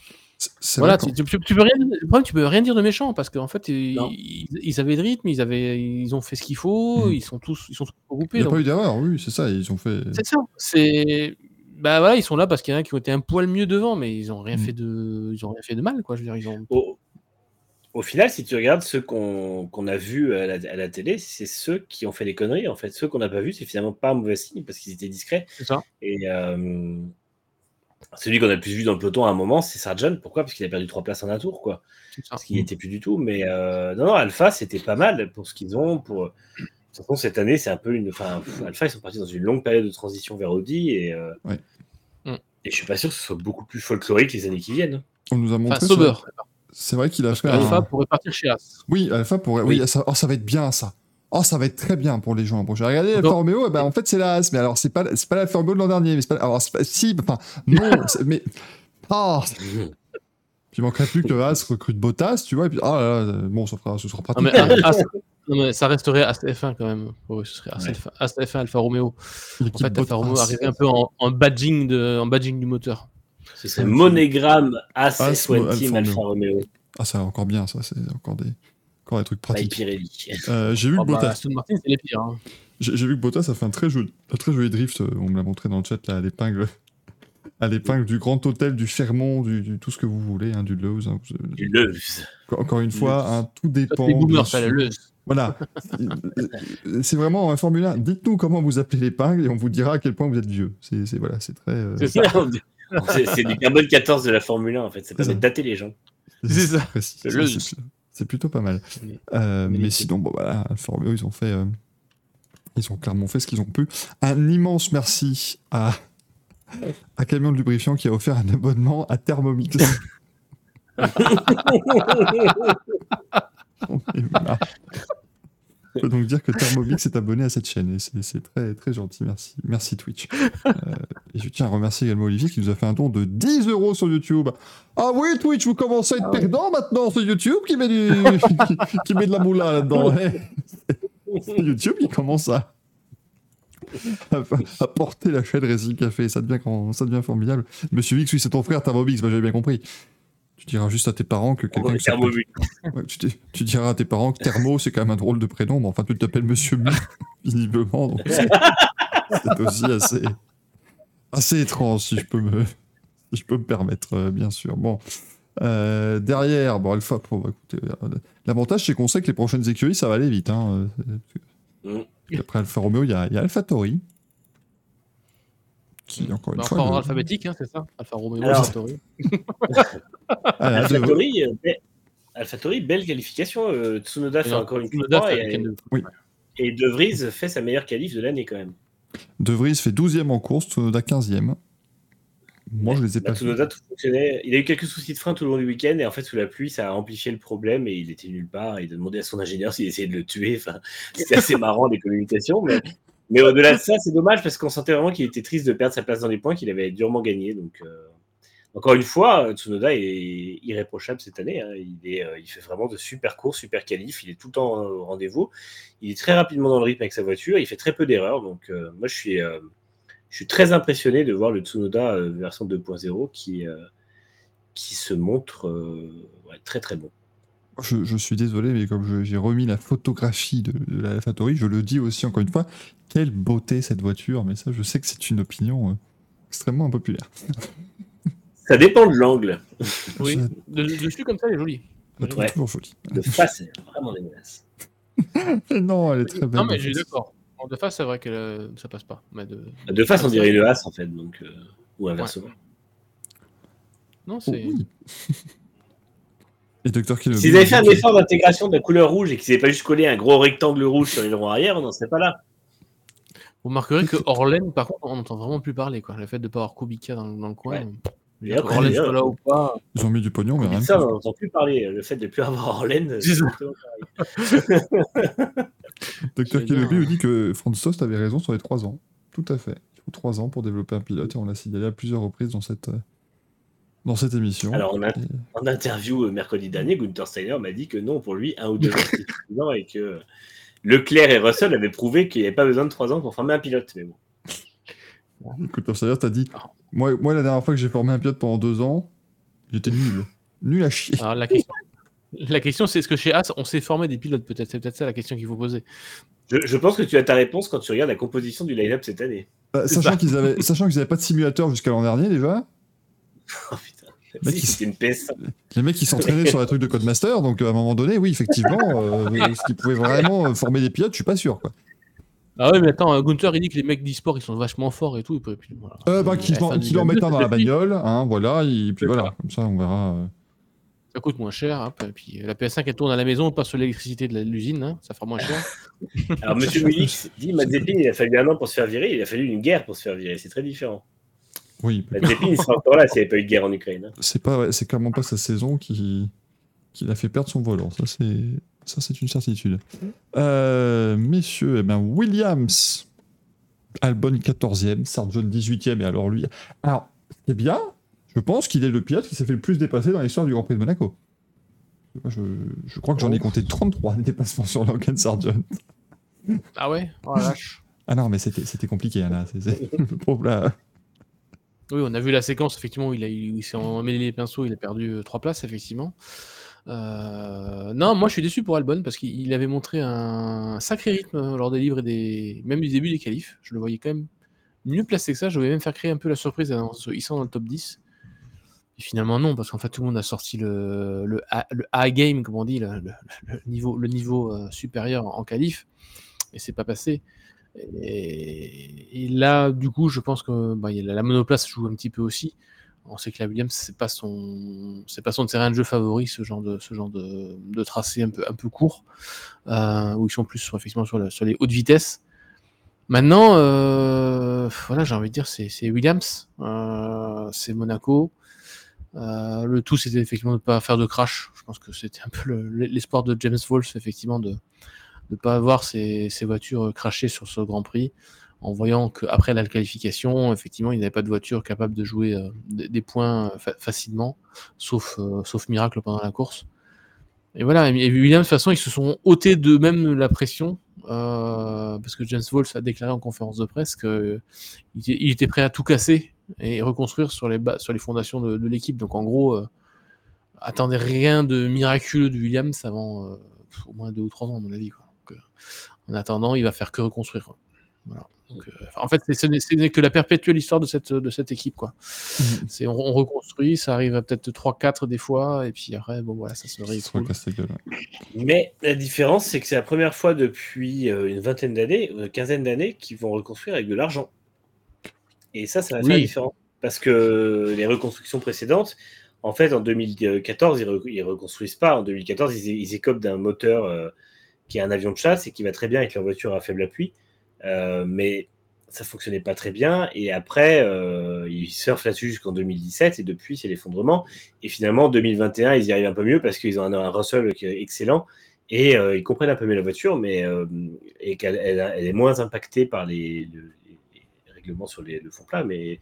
C'est
Voilà,
vrai
tu, tu, tu peux rien, le problème, tu peux rien dire de méchant parce qu'en fait, ils,
Non.
ils, ils avaient le rythme, ils, avaient, ils ont fait ce qu'il faut,
Mm.
ils sont tous, ils sont tous
Il
regroupés.
n'y a
donc-
pas eu d'erreur, oui, c'est ça, ils ont fait.
C'est ça. C'est bah voilà, ils sont là parce qu'il y en a qui ont été un poil mieux devant, mais ils ont rien
Mm.
fait de, ils ont rien fait de mal, quoi. Je veux dire, ils ont.
Au, au final, si tu regardes ceux qu'on qu'on a vus à la, à la télé, c'est ceux qui ont fait les conneries. En fait, ceux qu'on n'a pas vus, c'est finalement pas un mauvais signe parce qu'ils étaient discrets.
C'est ça.
Et euh, celui qu'on a le plus vu dans le peloton à un moment, c'est Sargent. Pourquoi? Parce qu'il a perdu trois places en un tour, quoi.
C'est ça.
Parce qu'il n'y était plus du tout. Mais euh, non, non, Alpha, c'était pas mal pour ce qu'ils ont. Pour... De toute façon, cette année, c'est un peu une. Enfin, pff, Alpha, ils sont partis dans une longue période de transition vers Audi. Et, euh,
Ouais.
Mm.
et je suis pas sûr que ce soit beaucoup plus folklorique les années qui viennent.
On nous a montré.
Enfin,
c'est
Sauber.
vrai- C'est vrai qu'il a
Parce
fait
qu'Alpha
un.
pourrait partir chez As.
Oui, Alpha pourrait. Oui,
Oui.
ça... Oh, ça va être bien ça. Oh, ça va être très bien pour les gens. Bon, j'ai regardé Alfa
Non.
Romeo, et ben, en fait, c'est la As. Mais alors, c'est pas, c'est pas l'Alfa Romeo de l'an dernier. Mais c'est pas... Alors, c'est pas... si, enfin, non, c'est- mais. Ah, il manquerait plus que As recrute Bottas, tu vois. Et puis, ah là là, bon, ça, fera... ce sera
Non,
pratique.
mais, As- As- non, mais ça resterait As F un quand même. Pour eux, ce serait As
Ouais.
F un, As F un Alfa Romeo. En
L'équipe
fait, Alfa
Bottas.
Romeo arrivait un peu en, en badging de, en badging du moteur.
Ce serait
Ok.
monogramme As
As,
S vingt
Alfa
Team Alfa Romeo
Ah, c'est encore bien, ça. C'est encore des, encore des trucs
by
pratiques.
Pirelli.
Euh, j'ai vu
Oh,
que
bah,
Bottas.
Aston Martin, c'est les pires. Hein.
J'ai j'ai vu que Bottas a fait un très joli, un très joli drift. euh, On me l'a montré dans le chat là, à l'épingle, à l'épingle du Grand Hôtel, du Fairmont, du, du- tout ce que vous voulez, hein, du Lowe's. hein, vous-
Du Loves.
encore- Encore une fois, hein, tout
Ça,
dépend.
c'est les boomers,
bien
ça,
sûr.
le
Voilà. C'est vraiment un Formule un. Dites-nous comment vous appelez l'épingle et on vous dira à quel point vous êtes vieux. C'est c'est- voilà, c'est très. euh,
C'est ça.
c'est c'est du carbone quatorze de la Formule un en fait. Ça permet
ça.
de dater les gens.
C'est ça.
précis.
Le
C'est-
Lowe's.
c'est- C'est plutôt pas mal.
Mais-
Euh,
mais
mais
les-
sinon, bon voilà, Alfa Romeo, ils ont fait. euh, Ils ont clairement fait ce qu'ils ont pu. Un immense merci à, à Camion de Lubrifiant qui a offert un abonnement à Thermomix. On est marre. Je peux donc dire que Thermomix est abonné à cette chaîne et c'est c'est très, très gentil. Merci, merci Twitch. Euh, et je tiens à remercier également Olivier qui nous a fait un don de dix euros sur YouTube. Ah oui, Twitch, vous commencez à être perdant maintenant sur YouTube qui met, du... qui, qui met de la moula là-dedans. C'est YouTube qui commence à, à, à porter la chaîne Racing Café. Ça devient, quand- ça devient formidable. Monsieur Vix, oui, c'est ton frère Thermomix, bah, j'avais bien compris. Tu diras juste à tes parents que quelqu'un qui s'appelle-
Thermomix.
Ouais, tu, dis- tu diras à tes parents que Thermo, c'est quand même un drôle de prénom, mais enfin, tu t'appelles Monsieur Mu, visiblement. Donc c'est c'est aussi assez, assez étrange, si je peux me, si je peux me permettre, euh, bien sûr. Bon. Euh, derrière, bon, Alpha, bon, bah, écoutez, euh, l'avantage, c'est qu'on sait que les prochaines écuries, ça va aller vite. Hein, euh,
Mm.
après Alfa Romeo, il y a, il y a AlphaTauri. Qui, encore une
Bah,
fois.
encore
le-
alphabétique, hein, c'est ça. Alfa Romeo,
Alors-
Alfa Tauri.
Ah, là, de-
AlphaTauri, euh, be- AlphaTauri, belle qualification. euh, Tsunoda fait encore une
Tsunoda
fois
fait
et,
un week-end de-
Oui.
et De Vries fait sa meilleure qualif de l'année quand même.
De Vries fait douzième en course, Tsunoda quinzième. Moi, je les ai
Bah,
pas vus.
Tsunoda, tout fonctionnait. Il a eu quelques soucis de frein tout le long du week-end et en fait, sous la pluie, ça a amplifié le problème et il était nulle part. Il a demandé à son ingénieur s'il essayait de le tuer. Enfin, c'était assez marrant des communications. Mais, mais au-delà de ça, c'est dommage parce qu'on sentait vraiment qu'il était triste de perdre sa place dans les points qu'il avait durement gagné. Donc, euh, encore une fois, Tsunoda est irréprochable cette année. Hein. Il, est, euh, il fait vraiment de super courses, super qualifs. Il est tout le temps au rendez-vous. Il est très rapidement dans le rythme avec sa voiture. Il fait très peu d'erreurs. Donc, euh, moi, je suis. Euh, Je suis très impressionné de voir le Tsunoda euh, version deux point zéro qui, euh, qui se montre euh, ouais, très très bon.
Je, je suis désolé, mais comme je- j'ai remis la photographie de, de la AlphaTauri, je le dis aussi encore une fois, quelle beauté cette voiture, mais ça, je sais que c'est une opinion euh, extrêmement impopulaire.
Ça dépend de l'angle.
Oui.
Je-
De- Dessus, comme ça, elle est jolie.
je la trouve
Ouais.
toujours jolie.
De face, c'est vraiment dégueulasse.
Mais non, elle est très belle.
Non, mais je suis d'accord. En de face, c'est vrai que euh, ça passe pas. Mais de...
De face, on dirait une As en fait, donc, euh, ou inversement.
Non,
Oh,
c'est.
oui. Et Docteur Kenobi.
S'ils avaient fait un effort d'intégration de la couleur rouge et qu'ils n'avaient pas juste collé un gros rectangle rouge sur les ronds arrière, on n'en serait pas là.
Vous remarquerez que Orlen, par contre, on n'entend vraiment plus parler. Quoi. Le fait de ne pas avoir Kubica dans, dans le coin.
Ouais.
euh,
Et après,
Orlen
d'ailleurs,
soit là ou pas.
Ils ont mis du pognon, mais rien de
ça,
plus.
on n'entend plus parler. Le fait de ne plus avoir Orlen,
C'est ça.
exactement pareil.
Docteur
C'est
Kenobi
bien,
nous dit que Franz Tost avait raison sur les trois ans. Tout à fait. Il faut trois ans pour développer un pilote et on l'a signalé à plusieurs reprises dans cette, euh, dans cette émission.
Alors, on a,
Et-
en interview euh, mercredi dernier, Gunther Steiner m'a dit que non, pour lui, un ou deux ans, c'était suffisant et que Leclerc et Russell avaient prouvé qu'il n'y avait pas besoin de trois ans pour former un pilote. Mais bon.
Écoute, ça veut dire, t'as dit, moi, moi, la dernière fois que j'ai formé un pilote pendant deux ans, Il était nul. Nul à chier.
Alors, la question, la question c'est est-ce que chez As, on s'est formé des pilotes peut-être? C'est peut-être ça la question qu'il faut poser.
Je, je pense que tu as ta réponse quand tu regardes la composition du line-up cette année.
Euh, sachant qu'ils avaient, sachant qu'ils n'avaient pas de simulateur jusqu'à l'an dernier déjà.
Oh putain.
Mec,
Si,
il-
c'était une P S cinq.
Les mecs qui s'entraînaient sur la truc de Codemaster, donc à un moment donné, oui, effectivement, euh, est-ce qu'ils pouvaient vraiment euh, former des pilotes, je suis pas sûr. Quoi.
Ah ouais, mais attends, euh, Gunther, il dit que les mecs d'e-sport, ils sont vachement forts et tout. Et puis, puis, voilà.
Euh, bah,
Euh,
qu'ils
F un
en, qu'ils en mettent un dans la
deux,
bagnole, hein, voilà, et puis
C'est
voilà,
ça.
comme ça on verra. euh.
ça coûte moins cher. Hein, et puis la P S cinq, elle tourne à la maison, pas sur l'électricité de la- l'usine, hein, ça fera moins cher.
Alors, Monsieur Mulix dit Mazepin, il a fallu un an pour se faire virer, il a fallu une guerre pour se faire virer. C'est très différent.
Oui,
Mazepin, il serait encore là s'il n'y avait pas eu de guerre en Ukraine. hein.
c'est pas, ouais, c'est clairement pas sa saison qui, qui l'a fait perdre son volant, ça c'est, ça c'est une certitude. Euh, messieurs, eh ben Williams, Albon quatorzième, Sargent dix-huitième, et alors lui, alors c'est bien. Je pense qu'il est le pilote qui s'est fait le plus dépasser dans l'histoire du Grand Prix de Monaco. Moi, Je, je crois que j'en ai compté trente-trois des dépassements sur Logan Sargent.
Ah ouais? Oh la vache.
Ah non, mais c'était, c'était compliqué, hein, là. C'est, c'est... Le pauvre, là.
Oui, on a vu la séquence, effectivement, où il, a, où il s'est emmêlé les pinceaux, il a perdu euh, trois places, effectivement. Euh, Non, moi je suis déçu pour Albon parce qu'il il avait montré un sacré rythme euh, lors des livres et des. Même du début des qualifs. Je le voyais quand même mieux placé que ça. Je voulais même faire créer un peu la surprise en se hissant dans le top dix. Et finalement, non, parce qu'en fait, tout le monde a sorti le, le, A- le A-game, comme on dit, le, le- le niveau, le niveau euh, supérieur en qualif. Et c'est pas passé. Et, et là, du coup, je pense que bah, il y a la, la monoplace joue un petit peu aussi. On sait que la Williams, c'est pas son, c'est pas son terrain de jeu favori, ce genre de, ce genre de, de tracé un peu, un peu court, euh, où ils sont plus sur, effectivement sur, la- sur les hautes vitesses. Maintenant, euh, voilà, j'ai envie de dire, c'est, c'est Williams, euh, c'est Monaco. Euh, le tout, c'était effectivement de ne pas faire de crash. Je pense que c'était un peu le- l'espoir de James Wolfe, effectivement, de ne pas avoir ces, ces voitures crashées sur ce Grand Prix, en voyant qu'après la qualification, effectivement, il n'avait pas de voiture capable de jouer euh, des, des points euh, fa- facilement, sauf, euh, sauf miracle pendant la course. Et voilà, et Williams, de toute façon, ils se sont ôtés d'eux-mêmes la pression, euh, parce que James Wolfe a déclaré en conférence de presse qu'il était, il était prêt à tout casser et reconstruire sur les, ba- sur les fondations de, de l'équipe. Donc en gros, euh, attendez rien de miraculeux de Williams avant euh, au moins deux ou trois ans, à mon avis. Quoi. Donc, euh, en attendant, il va faire que reconstruire. Quoi. Voilà. Donc, euh, en fait, c'est, ce, n'est, ce n'est que la perpétuelle histoire de cette, de cette équipe. Quoi. Mmh. C'est, on, on reconstruit, ça arrive à peut-être trois quatre des fois, et puis après, bon, voilà, ça se réécroule.
Mais la différence, c'est que c'est la première fois depuis euh, une vingtaine d'années, une quinzaine d'années, qu'ils vont reconstruire avec de l'argent. Et ça, ça va faire oui. la différence. Parce que les reconstructions précédentes, en fait, en deux mille quatorze, ils ne reconstruisent pas. En deux mille quatorze, ils, ils écopent d'un moteur euh, qui est un avion de chasse et qui va très bien avec leur voiture à faible appui. Euh, mais ça ne fonctionnait pas très bien. Et après, euh, ils surfent là-dessus jusqu'en deux mille dix-sept. Et depuis, c'est l'effondrement. Et finalement, en deux mille vingt et un, ils y arrivent un peu mieux parce qu'ils ont un, un Russell qui est excellent. Et euh, ils comprennent un peu mieux la voiture, mais euh, et qu'elle elle, elle est moins impactée par les, le, les règlements sur les, le fond plat. Mais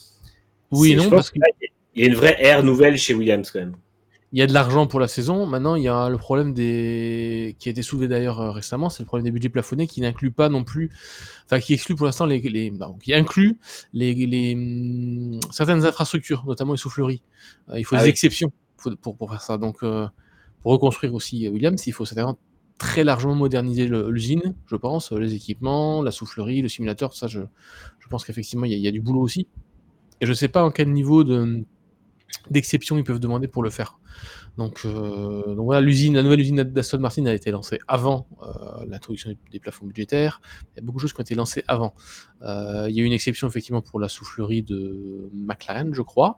oui, non, parce qu'il
y a une vraie ère nouvelle chez Williams quand même.
Il y a de l'argent pour la saison. Maintenant, il y a le problème des qui a été soulevé d'ailleurs euh, récemment, c'est le problème des budgets plafonnés qui n'inclut pas non plus, enfin qui exclut pour l'instant les, les non, qui inclut les, les, les certaines infrastructures, notamment les souffleries. Euh, il faut ah des oui. exceptions pour, pour, pour faire ça. Donc, euh, pour reconstruire aussi Williams, il faut certainement très largement moderniser le, l'usine, je pense, les équipements, la soufflerie, le simulateur, ça, je, je pense qu'effectivement, il y, a, il y a du boulot aussi. Et je ne sais pas en quel niveau de d'exception ils peuvent demander pour le faire. Donc, euh, donc voilà, l'usine, la nouvelle usine d'Aston Martin a été lancée avant euh, l'introduction des, des plafonds budgétaires. Il y a beaucoup de choses qui ont été lancées avant. Euh, il y a eu une exception effectivement pour la soufflerie de McLaren, je crois.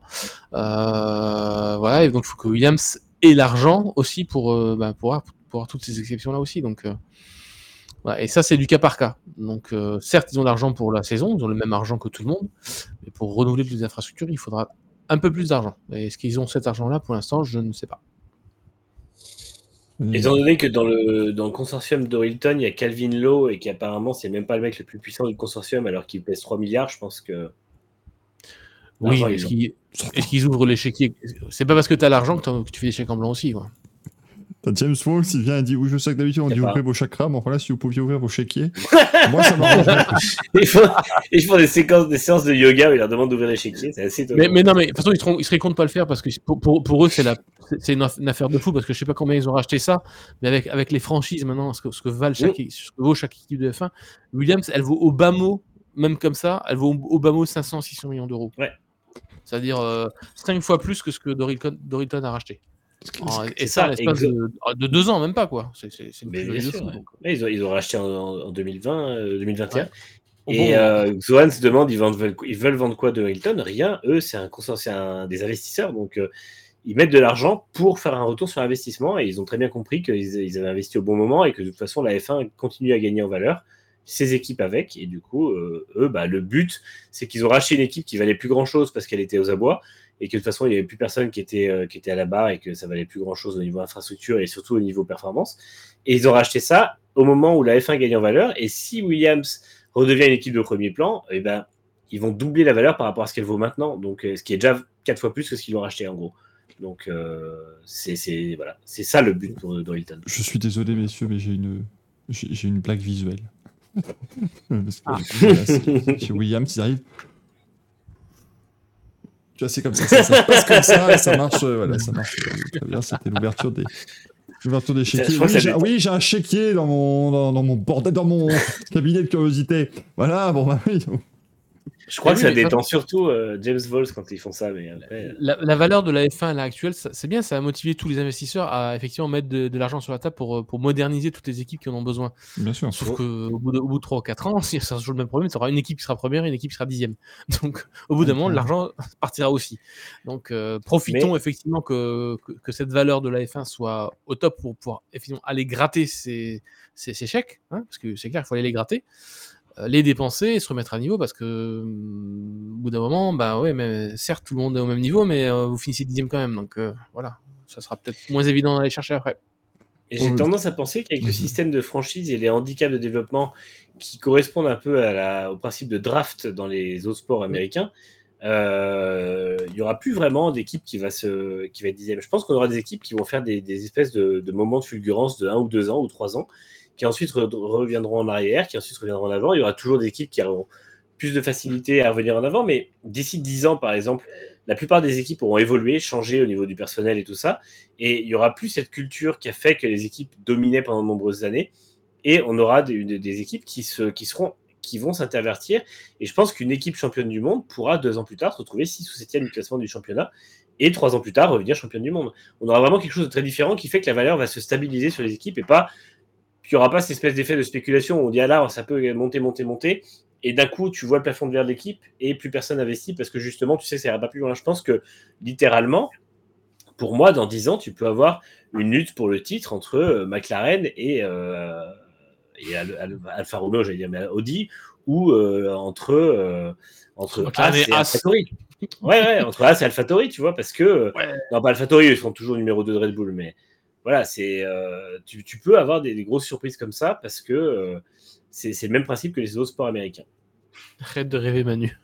Euh, voilà, et donc il faut que Williams ait l'argent aussi pour, euh, bah, pour, avoir, pour avoir toutes ces exceptions-là aussi. Donc, euh, voilà, et ça, c'est du cas par cas. Donc, euh, certes, ils ont l'argent pour la saison, ils ont le même argent que tout le monde, mais pour renouveler toutes les infrastructures, il faudra un peu plus d'argent. Et est-ce qu'ils ont cet argent-là pour l'instant? Je ne sais pas.
Étant donné que dans le, dans le consortium d'Orilton, il y a Calvin Lowe et qu'apparemment, c'est même pas le mec le plus puissant du consortium alors qu'il pèse trois milliards, je pense que.
Oui, mais est-ce qu'ils, est-ce qu'ils ouvrent l'échiquier? C'est pas parce que tu as l'argent que, que tu fais des chèques en blanc aussi. Quoi.
T'as James Walls, il vient et dit oui, je sais que d'habitude on
Je
dit
sais pas.
ouvrir vos chakras, mais enfin là, si vous pouviez ouvrir vos chéquiers, moi ça m'arrangerait plus.
Ils font, ils font des séquences, des séances de yoga où ils leur demandent d'ouvrir les chéquiers, c'est assez étonnant.
Mais, mais non, mais de toute façon, ils, seront, ils seraient contents de pas le faire parce que pour, pour, pour eux, c'est, la, c'est une, aff- une affaire de fou parce que je sais pas combien ils ont racheté ça, mais avec, avec les franchises maintenant, ce que, ce que, valent chaque, ce que vaut chaque équipe de F un, Williams, elle vaut au bas mot, même comme ça, elle vaut au bas mot cinq cents à six cents millions d'euros.
Ouais.
C'est-à-dire euh, cinq fois plus que ce que Dorilton, Dorilton a racheté. En- et
C'est
ça,
ça,
en l'espace
exa-
de, de deux ans, même pas quoi. C'est, c'est, c'est une
Mais
plus-value
bien
de
sûr,
fou.
ouais.
donc.
Ouais, ils, ont, ils ont racheté en, en deux mille vingt, euh, deux mille vingt et un.
Ouais. Au
Et
bon moment.
euh, Zohan se demande, ils, vendent, veulent, ils veulent vendre quoi de Hilton? Rien, eux, c'est un consortium, c'est un- des investisseurs, donc euh, ils mettent de l'argent pour faire un retour sur investissement et ils ont très bien compris qu'ils ils avaient investi au bon moment et que de toute façon, la F un continue à gagner en valeur, ses équipes avec, et du coup, euh, eux, bah, le but, c'est qu'ils ont racheté une équipe qui valait plus grand-chose parce qu'elle était aux abois, et que de toute façon, il n'y avait plus personne qui était, euh, qui était à la barre et que ça valait plus grand-chose au niveau infrastructure et surtout au niveau performance. Et ils ont racheté ça au moment où la F un gagne en valeur, et si Williams redevient une équipe de premier plan, eh ben, ils vont doubler la valeur par rapport à ce qu'elle vaut maintenant, donc euh, ce qui est déjà quatre fois plus que ce qu'ils ont racheté en gros. Donc euh, c'est, c'est, voilà, c'est ça le but pour Dorilton.
Je suis désolé, messieurs, mais j'ai une, j'ai, j'ai une blague visuelle. Parce que,
Ah.
du coup, voilà, c'est- chez Williams, ils arrivent. Tu vois, c'est comme ça, ça, ça se passe comme ça, et ça marche, euh, voilà, ça marche euh, très bien. C'était l'ouverture des, l'ouverture des
Ça, je
chéquiers.
crois que
Oui,
ça
j'ai,
dépend.
oui, j'ai un chéquier dans mon, dans, dans mon bordel, dans mon cabinet de curiosité. Voilà, bon, bah oui. donc.
Je crois
Mais
que
oui,
ça
mais de toute
détend surtout euh, James Vols quand ils font ça, mais après, euh,
La, la valeur de la F un à l'heure actuelle, ça- c'est bien, ça a motivé tous les investisseurs à effectivement mettre de, de l'argent sur la table pour, euh, pour moderniser toutes les équipes qui en ont besoin.
Bien sûr.
Sauf qu'au bout de, au bout de trois ou quatre ans, si ça se joue le même problème, tu auras une équipe qui sera première et une équipe qui sera dixième. Donc au bout d'un
Ouais,
moment,
clairement.
l'argent partira aussi. Donc euh, profitons effectivement que, que, que cette valeur de la F un soit au top pour pouvoir effectivement aller gratter ces, ces, ces chèques, hein, parce que c'est clair, il faut aller les gratter. euh, les dépenser et se remettre à niveau parce que hum, au bout d'un moment, bah ouais, mais certes tout le monde est au même niveau, mais euh, vous finissez dixième quand même, donc euh, voilà, ça sera peut-être moins évident d'aller chercher après.
et j'ai
Oui.
tendance à penser qu'avec le
Mhm.
système de franchise et les handicaps de développement qui correspondent un peu à la, au principe de draft dans les autres sports américains, euh, il n'y aura plus vraiment d'équipe qui va, se, qui va être dixième. Je pense qu'on aura des équipes qui vont faire des, des espèces de, de moments de fulgurance de un ou deux ans ou trois ans, qui ensuite re- reviendront en arrière, qui ensuite reviendront en avant. Il y aura toujours des équipes qui auront plus de facilité à revenir en avant, mais d'ici dix ans, par exemple, la plupart des équipes auront évolué, changé au niveau du personnel et tout ça, et il n'y aura plus cette culture qui a fait que les équipes dominaient pendant de nombreuses années, et on aura des, des, des équipes qui, se, qui, seront, qui vont s'intervertir, et je pense qu'une équipe championne du monde pourra deux ans plus tard se retrouver six ou septième du classement du championnat, et trois ans plus tard revenir championne du monde. On aura vraiment quelque chose de très différent qui fait que la valeur va se stabiliser sur les équipes, et pas, il n'y aura pas cette espèce d'effet de spéculation où on dit ah là, ça peut monter, monter, monter, et d'un coup, tu vois le plafond de verre de l'équipe et plus personne n'investit parce que justement, tu sais que ça ira pas plus loin. Je pense que littéralement, pour moi, dans dix ans, tu peux avoir une lutte pour le titre entre euh, McLaren et, euh, et Al- Al- Alfa Romeo, j'allais dire, mais Audi, ou euh, entre, euh, entre
McLaren
As
et
et
As.
AlphaTauri. Ouais, ouais, entre As et AlphaTauri, tu vois, parce que. euh,
Ouais.
Non, pas AlphaTauri, ils seront toujours numéro deux de Red Bull, mais voilà, c'est, euh, tu, tu peux avoir des, des grosses surprises comme ça parce que euh, c'est, c'est le même principe que les autres sports américains.
Arrête de rêver, Manu.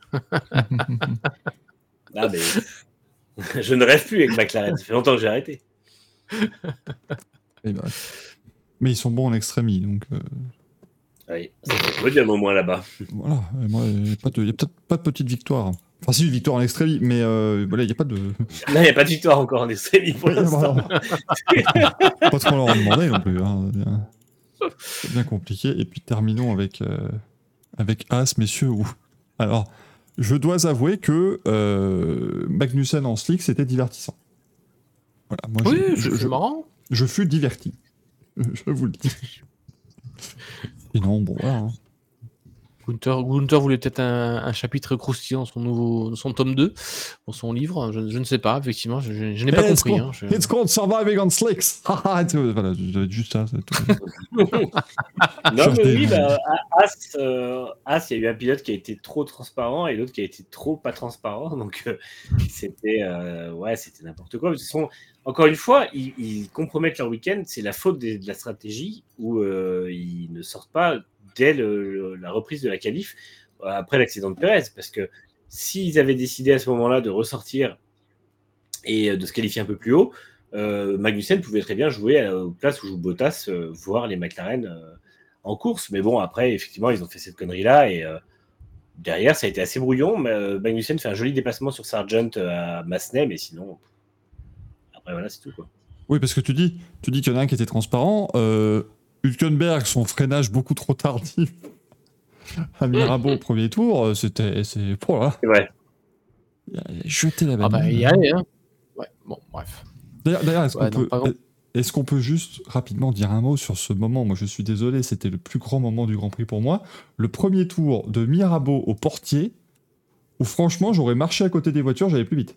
Ah, mais je ne rêve plus avec McLaren, ça fait longtemps que j'ai arrêté.
Et bah, mais ils sont bons en extrémie, donc euh,
Oui, ça fait podium au moins là-bas.
voilà. Et moi, il n'y a, pas de- il y a peut-être pas de petite victoire. Enfin, si, une victoire en extrémie, mais euh, voilà, il n'y a pas de.
Là, il n'y a pas de victoire encore en extrémie pour
Oui,
l'instant.
voilà. Pas trop leur en demander non plus. Hein. C'est bien compliqué. Et puis terminons avec, euh, avec As, messieurs. Où... Alors, je dois avouer que euh, Magnussen en slick, c'était divertissant. Voilà, moi,
Oui,
je,
c'est
je, je,
marrant.
je fus diverti. Je vous le dis. Et non, bon, voilà. Hein.
Gunther, Gunther voulait peut-être un, un chapitre croustillant dans son, nouveau, son tome deux, pour son livre. Je, je ne sais pas, effectivement, je, je, je n'ai pas
It's
compris.
called,
Hein, je...
It's called Surviving on Slicks. Voilà, j'avais juste ça. C'est tout.
Non,
Cherche
mais
des
oui,
noms.
bah, As, euh, As, il y a eu un pilote qui a été trop transparent et l'autre qui a été trop pas transparent. Donc, euh, c'était euh, ouais, c'était n'importe quoi. De toute façon, encore une fois, ils, ils compromettent leur week-end. C'est la faute des- de la stratégie où euh, ils ne sortent pas dès le- le- la reprise de la qualif euh, après l'accident de Pérez. Parce que s'ils avaient décidé à ce moment-là de ressortir et euh, de se qualifier un peu plus haut, euh, Magnussen pouvait très bien jouer à, aux places où joue Bottas, euh, voir les McLaren euh, en course. Mais bon, après, effectivement, ils ont fait cette connerie-là et euh, derrière, ça a été assez brouillon. Mais, euh, Magnussen fait un joli déplacement sur Sargent à Massenet, mais sinon, après, voilà, c'est tout, quoi.
Oui, parce que tu dis, tu dis qu'il y en a un qui était transparent. Euh, Hülkenberg, son freinage beaucoup trop tardif à Mirabeau au premier tour, c'était. C'est, voilà.
C'est vrai.
Il a jeté la
Ah
bagnole.
bah, il y allait, hein. Ouais, bon, bref.
D'ailleurs, d'ailleurs, est-ce,
Ouais,
qu'on
non, pas
peut,
grand-
est-ce qu'on peut juste rapidement dire un mot sur ce moment? Moi, je suis désolé, c'était le plus grand moment du Grand Prix pour moi. Le premier tour de Mirabeau au portier, où franchement, j'aurais marché à côté des voitures, j'allais plus vite.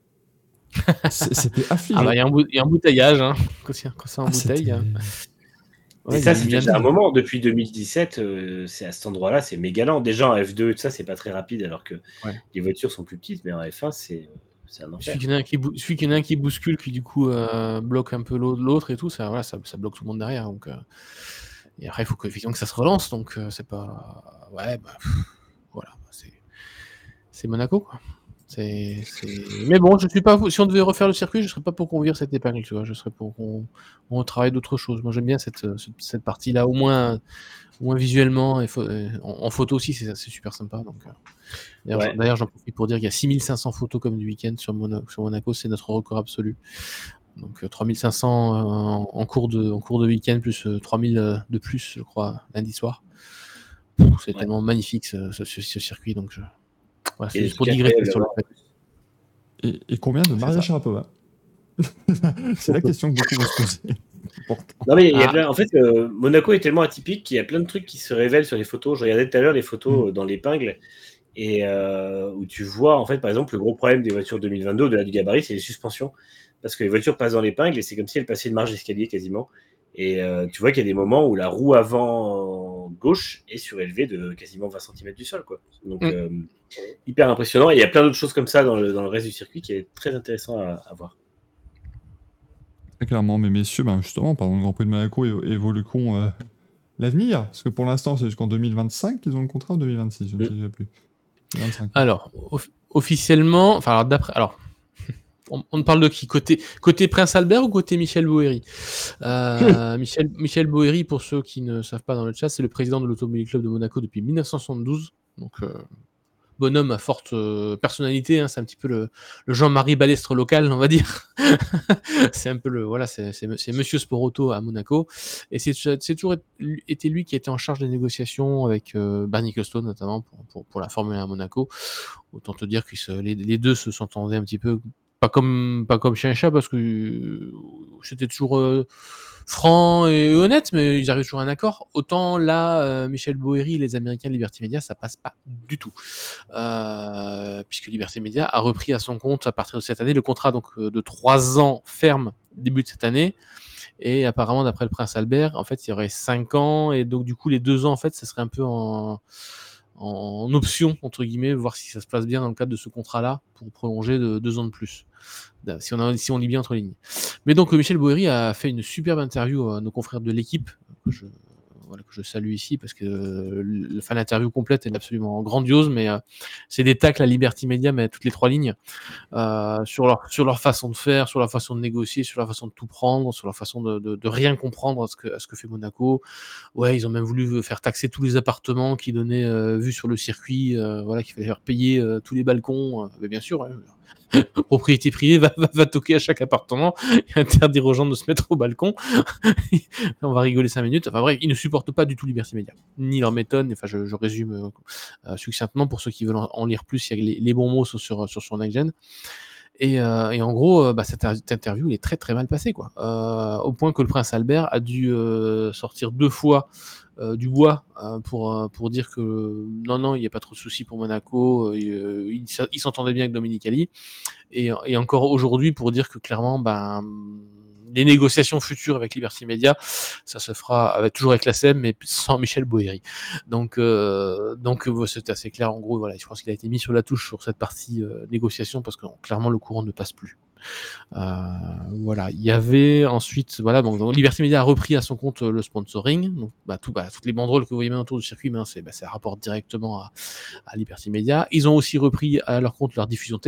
C'est- C'était affligeant.
Ah bah, il y, a un bout- il y a un bouteillage, hein. Quand c'est, quand c'est en
Ah,
bouteille.
c'était-
hein.
Mais
Ouais,
ça,
il y a
c'est
eu
déjà
un-
un moment. Depuis deux mille dix-sept, euh, c'est à cet endroit-là, c'est méga lent. Déjà en F deux, tout ça, c'est pas très rapide, alors que
Ouais.
les voitures sont plus petites, mais en F un, c'est, c'est un
Il
enfer.
suffit qu'il y en ait un qui, bou- il suffit qu'il y en ait un qui bouscule, qui du coup euh, bloque un peu l'au- l'autre et tout, ça, voilà, ça, ça bloque tout le monde derrière. Donc, euh, et après, il faut que, effectivement, que ça se relance. Donc, euh, c'est pas. Ouais, bah, pff, voilà. C'est, c'est Monaco, quoi. C'est, c'est... Mais bon, je suis pas. Si on devait refaire le circuit, je serais pas pour qu'on vire cette épingle, tu vois. Je serais pour qu'on on travaille d'autres choses. Moi, j'aime bien cette, cette, cette partie-là, au moins, au moins visuellement. Et pho- et en, en photo aussi, c'est, c'est super sympa. Donc, euh, d'ailleurs,
Ouais.
j'en- d'ailleurs, j'en profite pour dire qu'il y a six mille cinq cents photos comme du week-end sur, Mono- sur Monaco. C'est notre record absolu. Donc, euh, trois mille cinq cents euh, en, en cours de, en cours de week-end, plus euh, trois mille euh, de plus, je crois, lundi soir. Pff, C'est
Ouais.
tellement magnifique ce, ce- ce- ce circuit. Donc, je... voilà, c'est
Et
juste pour
ce qui est
digresser
incroyable
sur le
là-bas,
fait.
Et, et combien de
C'est
Maria
ça.
Sharapova? C'est la question que beaucoup vont se poser. Pourtant.
Non, mais il y a
Ah.
plein... en fait, euh, Monaco est tellement atypique qu'il y a plein de trucs qui se révèlent sur les photos. Je regardais tout à l'heure les photos
Mm.
euh, dans l'épingle et euh, où tu vois, en fait, par exemple, le gros problème des voitures deux mille vingt-deux, au-delà du gabarit, c'est les suspensions. Parce que les voitures passent dans l'épingle et c'est comme si elles passaient une marge d'escalier quasiment. Et euh, tu vois qu'il y a des moments où la roue avant gauche est surélevée de quasiment vingt centimètres du sol, quoi. Donc,
Mm.
euh, hyper impressionnant. Et il y a plein d'autres choses comme ça dans le, dans le reste du circuit qui est très intéressant à, à voir.
Très clairement, mais messieurs, ben justement, parlons du Grand Prix de Monaco et évoluons euh, l'avenir. Parce que pour l'instant, c'est jusqu'en deux mille vingt-cinq qu'ils ont le contrat ou deux mille vingt-six, je ne
Mm.
sais déjà plus. vingt-cinq.
Alors, off- officiellement, enfin, alors, d'après, alors, on, on parle de qui côté, côté Prince Albert ou côté Michel Bohéry euh, Michel, Michel Bohéry, pour ceux qui ne savent pas dans le chat, c'est le président de l'Automobile Club de Monaco depuis mille neuf cent soixante-douze. Donc, euh, bonhomme à forte euh, personnalité, hein, c'est un petit peu le, le Jean-Marie Balestre local, on va dire. c'est un peu le, voilà, c'est, c'est, c'est Monsieur Sport Auto à Monaco. Et c'est, c'est toujours été lui qui était en charge des négociations avec euh, Bernie Ecclestone, notamment pour, pour, pour la Formule un à Monaco. Autant te dire que se, les, les deux se s'entendaient un petit peu, pas comme, pas comme chien et chat, parce que euh, c'était toujours euh, franc et honnête, mais ils arrivent toujours à un accord. Autant là, euh, Michel Bohéry et les Américains de Liberty Media, ça passe pas du tout. Euh, puisque Liberty Media a repris à son compte à partir de cette année le contrat donc euh, de trois ans ferme début de cette année. Et apparemment, d'après le Prince Albert, en fait, il y aurait cinq ans, et donc du coup, les deux ans, en fait, ça serait un peu en, en option, entre guillemets, voir si ça se passe bien dans le cadre de ce contrat-là, pour prolonger de deux ans de plus, si on, a, si on lit bien entre les lignes. Mais donc, Michel Bohéry a fait une superbe interview à nos confrères de l'équipe, que je, voilà, que je salue ici, parce que euh, enfin, l'interview complète est absolument grandiose, mais euh, c'est des tacles à Liberty Media, mais à toutes les trois lignes, euh, sur, leur, sur leur façon de faire, sur leur façon de négocier, sur leur façon de tout prendre, sur leur façon de, de, de rien comprendre à ce, que, à ce que fait Monaco. Ouais, ils ont même voulu faire taxer tous les appartements qui donnaient euh, vue sur le circuit, euh, voilà, qu'il fallait faire payer euh, tous les balcons, euh, mais bien sûr, hein, propriété privée va, va, va toquer à chaque appartement et interdire aux gens de se mettre au balcon. On va rigoler cinq minutes. Enfin bref, ils ne supportent pas du tout Liberty Media, ni leur méthode. Enfin, je, je résume euh, succinctement pour ceux qui veulent en, en lire plus. Il y a les, les bons mots sur, sur, sur son next-gen. Et, euh, et en gros, euh, bah, cette, cette interview elle est très très mal passée, quoi. Euh, au point que le Prince Albert a dû euh, sortir deux fois euh, du bois euh, pour, euh, pour dire que non, non, il n'y a pas trop de soucis pour Monaco. Euh, il, il s'entendait bien avec Domenicali. Et, et encore aujourd'hui pour dire que clairement, ben, les négociations futures avec Liberty Media, ça se fera avec, toujours avec la S E M, mais sans Michel Bohéry. Donc, euh, donc c'est assez clair. En gros, voilà, je pense qu'il a été mis sur la touche sur cette partie euh, négociation parce que clairement le courant ne passe plus. Euh, voilà, il y avait ensuite, voilà, bon, donc, Liberty Media a repris à son compte le sponsoring. Donc, bah, tout, bah, toutes les banderoles que vous voyez maintenant autour du circuit, ben, c'est, bah, ça rapporte directement à, à Liberty Media. Ils ont aussi repris à leur compte leur diffusion télé.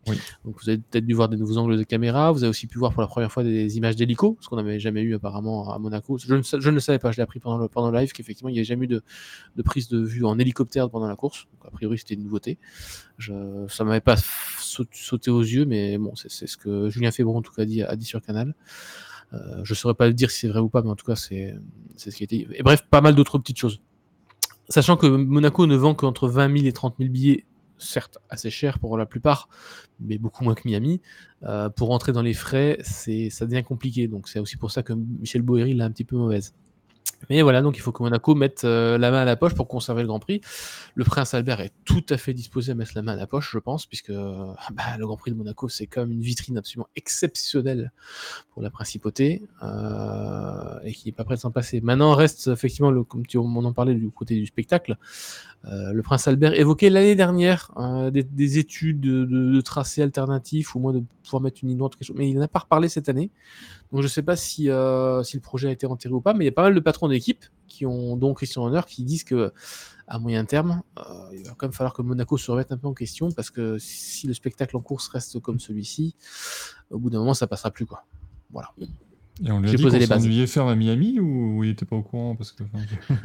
Oui.
Donc vous avez peut-être dû voir des nouveaux angles de caméra, vous avez aussi pu voir pour la première fois des images d'hélico, ce qu'on n'avait jamais eu apparemment à Monaco. Je ne, je ne le savais pas, je l'ai appris pendant le, pendant le live qu'effectivement il n'y avait jamais eu de, de prise de vue en hélicoptère pendant la course. Donc a priori c'était une nouveauté. Je, ça ne m'avait pas sauté aux yeux, mais bon, c'est, c'est ce que Julien Febron en tout cas dit, a dit sur Canal. Euh, je ne saurais pas dire si c'est vrai ou pas, mais en tout cas c'est, c'est ce qui a été. Et bref, pas mal d'autres petites choses. Sachant que Monaco ne vend qu'entre vingt mille et trente mille billets, certes assez cher pour la plupart, mais beaucoup moins que Miami. Euh, pour rentrer dans les frais, c'est, ça devient compliqué. Donc c'est aussi pour ça que Michel Boeri l'a un petit peu mauvaise. Mais voilà, donc il faut que Monaco mette euh, la main à la poche pour conserver le Grand Prix. Le Prince Albert est tout à fait disposé à mettre la main à la poche, je pense, puisque euh, bah, le Grand Prix de Monaco, c'est quand même une vitrine absolument exceptionnelle pour la principauté, euh, et qui n'est pas prêt de s'en passer. Maintenant, reste effectivement, le, comme tu, on en parlait du côté du spectacle, euh, le Prince Albert évoquait l'année dernière euh, des, des études de, de, de tracés alternatifs, ou moins de pouvoir mettre une ligne droite, quelque chose, mais il n'a pas reparlé cette année. Donc je ne sais pas si, euh, si le projet a été enterré ou pas, mais il y a pas mal de patrons d'équipe, qui ont, dont Christian Horner, qui disent que à moyen terme, euh, il va quand même falloir que Monaco se remette un peu en question, parce que si le spectacle en course reste comme celui-ci, au bout d'un moment, ça passera plus, quoi. Voilà.
Et on lui a
J'ai
dit
posé
qu'on
les bases.
s'ennuyait faire à Miami ou il était pas au courant parce que.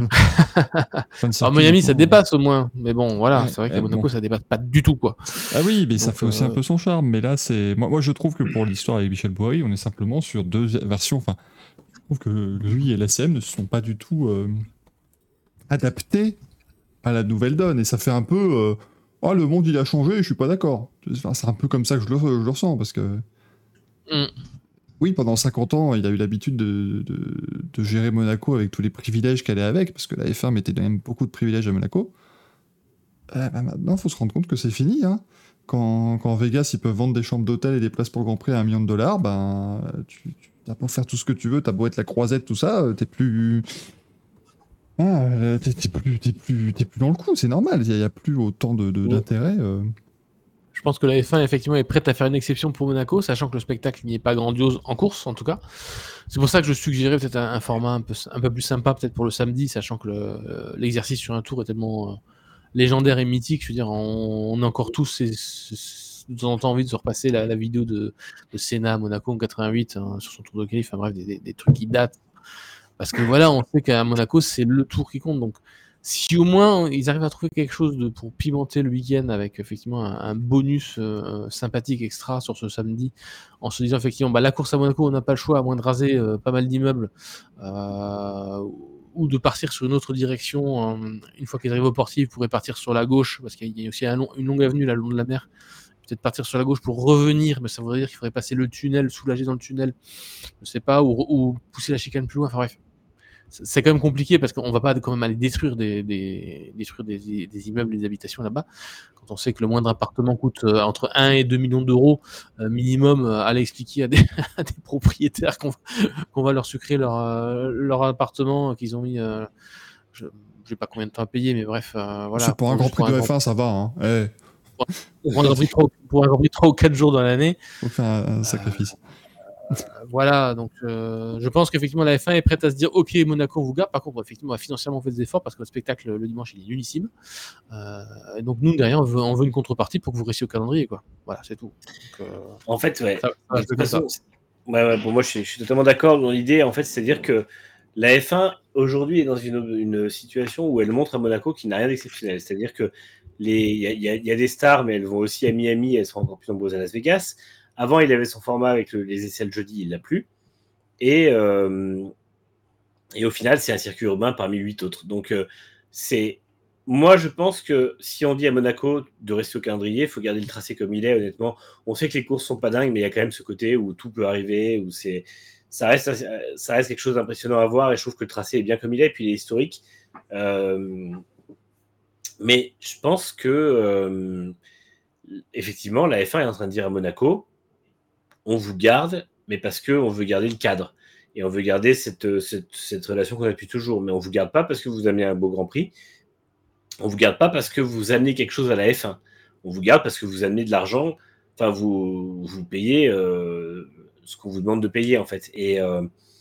Alors Miami, ça dépasse au moins, mais bon, voilà,
Ouais,
c'est vrai qu'à
ouais,
Monaco,
bon.
ça dépasse pas du tout, quoi.
Ah oui, mais ça
Donc,
fait aussi
euh,
un peu son charme. Mais là, c'est moi, moi je trouve que pour l'histoire avec Michel Boeri, on est simplement sur deux versions. Enfin, je trouve que lui et l'A C M ne se sont pas du tout euh, adaptés à la nouvelle donne, et ça fait un peu. Euh, oh, le monde il a changé, je suis pas d'accord. Enfin, c'est un peu comme ça que je le, je le ressens parce que.
Mm.
Oui, pendant cinquante ans, il a eu l'habitude de, de, de gérer Monaco avec tous les privilèges qu'elle est avec, parce que la F un mettait quand même beaucoup de privilèges à Monaco. Euh, bah maintenant, il faut se rendre compte que c'est fini. Hein. Quand, quand Vegas, ils peuvent vendre des chambres d'hôtel et des places pour le Grand Prix à un million de dollars, ben, tu, tu t'as beau faire tout ce que tu veux, t'as beau être la croisette, tout ça, t'es plus... Ah, t'es, t'es, plus, t'es, plus, t'es plus dans le coup, c'est normal, il n'y a, a plus autant de, de,
Oui.
d'intérêt. Euh...
Je pense que la F un effectivement est prête à faire une exception pour Monaco, sachant que le spectacle n'y est pas grandiose en course, en tout cas. C'est pour ça que je suggérais peut-être un, un format un peu, un peu plus sympa, peut-être pour le samedi, sachant que le, euh, l'exercice sur un tour est tellement euh, légendaire et mythique. Je veux dire, on, on a encore tous ces, ces, de temps en temps envie de se repasser la, la vidéo de, de Senna à Monaco en quatre-vingt-huit, hein, sur son tour de qualif, enfin bref, des, des, des trucs qui datent. Parce que voilà, on sait qu'à Monaco, c'est le tour qui compte. Donc, si au moins ils arrivent à trouver quelque chose de, pour pimenter le week-end avec effectivement un, un bonus euh, sympathique extra sur ce samedi, en se disant effectivement, bah, la course à Monaco, on n'a pas le choix à moins de raser euh, pas mal d'immeubles, euh, ou de partir sur une autre direction. Euh, une fois qu'ils arrivent au portier, ils pourraient partir sur la gauche, parce qu'il y a aussi un long, une longue avenue là, le long de la mer. Peut-être partir sur la gauche pour revenir, mais ça voudrait dire qu'il faudrait passer le tunnel, soulager dans le tunnel, je sais pas, ou, ou pousser la chicane plus loin. Enfin bref. C'est quand même compliqué parce qu'on va pas quand même aller détruire des, des, détruire des, des immeubles, des habitations là-bas. Quand on sait que le moindre appartement coûte euh, entre un et deux millions d'euros euh, minimum, euh, aller expliquer à des, à des propriétaires qu'on, qu'on va leur sucrer leur, euh, leur appartement, euh, qu'ils ont mis, euh, je ne sais pas combien de temps à payer, mais bref, euh, voilà.
C'est pour un Grand Prix de F un, ça va. Hein. Hey.
Pour un Grand Prix pour un Grand Prix trois ou quatre jours dans l'année.
Faut faire un, un sacrifice.
Euh, voilà, donc euh, je pense qu'effectivement la F un est prête à se dire ok, Monaco on vous garde. Par contre, effectivement, on va financièrement faire des efforts parce que le spectacle le dimanche il est nullissime. Euh, et donc nous derrière on veut, on veut une contrepartie pour que vous restiez au calendrier, quoi. Voilà, c'est tout. Donc, euh,
en fait, ouais.
Ça, ça,
de toute façon, ouais, ouais, pour moi, je suis, je suis totalement d'accord dans l'idée. En fait, c'est-à-dire que la F un aujourd'hui est dans une, une situation où elle montre à Monaco qu'il n'a rien d'exceptionnel. C'est-à-dire que les, il y, y, y a des stars, mais elles vont aussi à Miami, elles seront encore plus nombreuses à Las Vegas. Avant, il avait son format avec le, les essais le jeudi, il l'a plus. Et, euh, et au final, c'est un circuit urbain parmi huit autres. Donc, euh, c'est... moi, je pense que si on dit à Monaco de rester au calendrier, il faut garder le tracé comme il est, honnêtement. On sait que les courses sont pas dingues, mais il y a quand même ce côté où tout peut arriver, où c'est... Ça reste, ça reste quelque chose d'impressionnant à voir, et je trouve que le tracé est bien comme il est, et puis il est historique. Euh... Mais je pense que, euh... effectivement, la F un est en train de dire à Monaco, on vous garde, mais parce qu'on veut garder le cadre. Et on veut garder cette, cette, cette relation qu'on a depuis toujours. Mais on ne vous garde pas parce que vous amenez un beau Grand Prix. On ne vous garde pas parce que vous amenez quelque chose à la F un. On vous garde parce que vous amenez de l'argent. Enfin, vous, vous payez euh, ce qu'on vous demande de payer, en fait. Et, euh,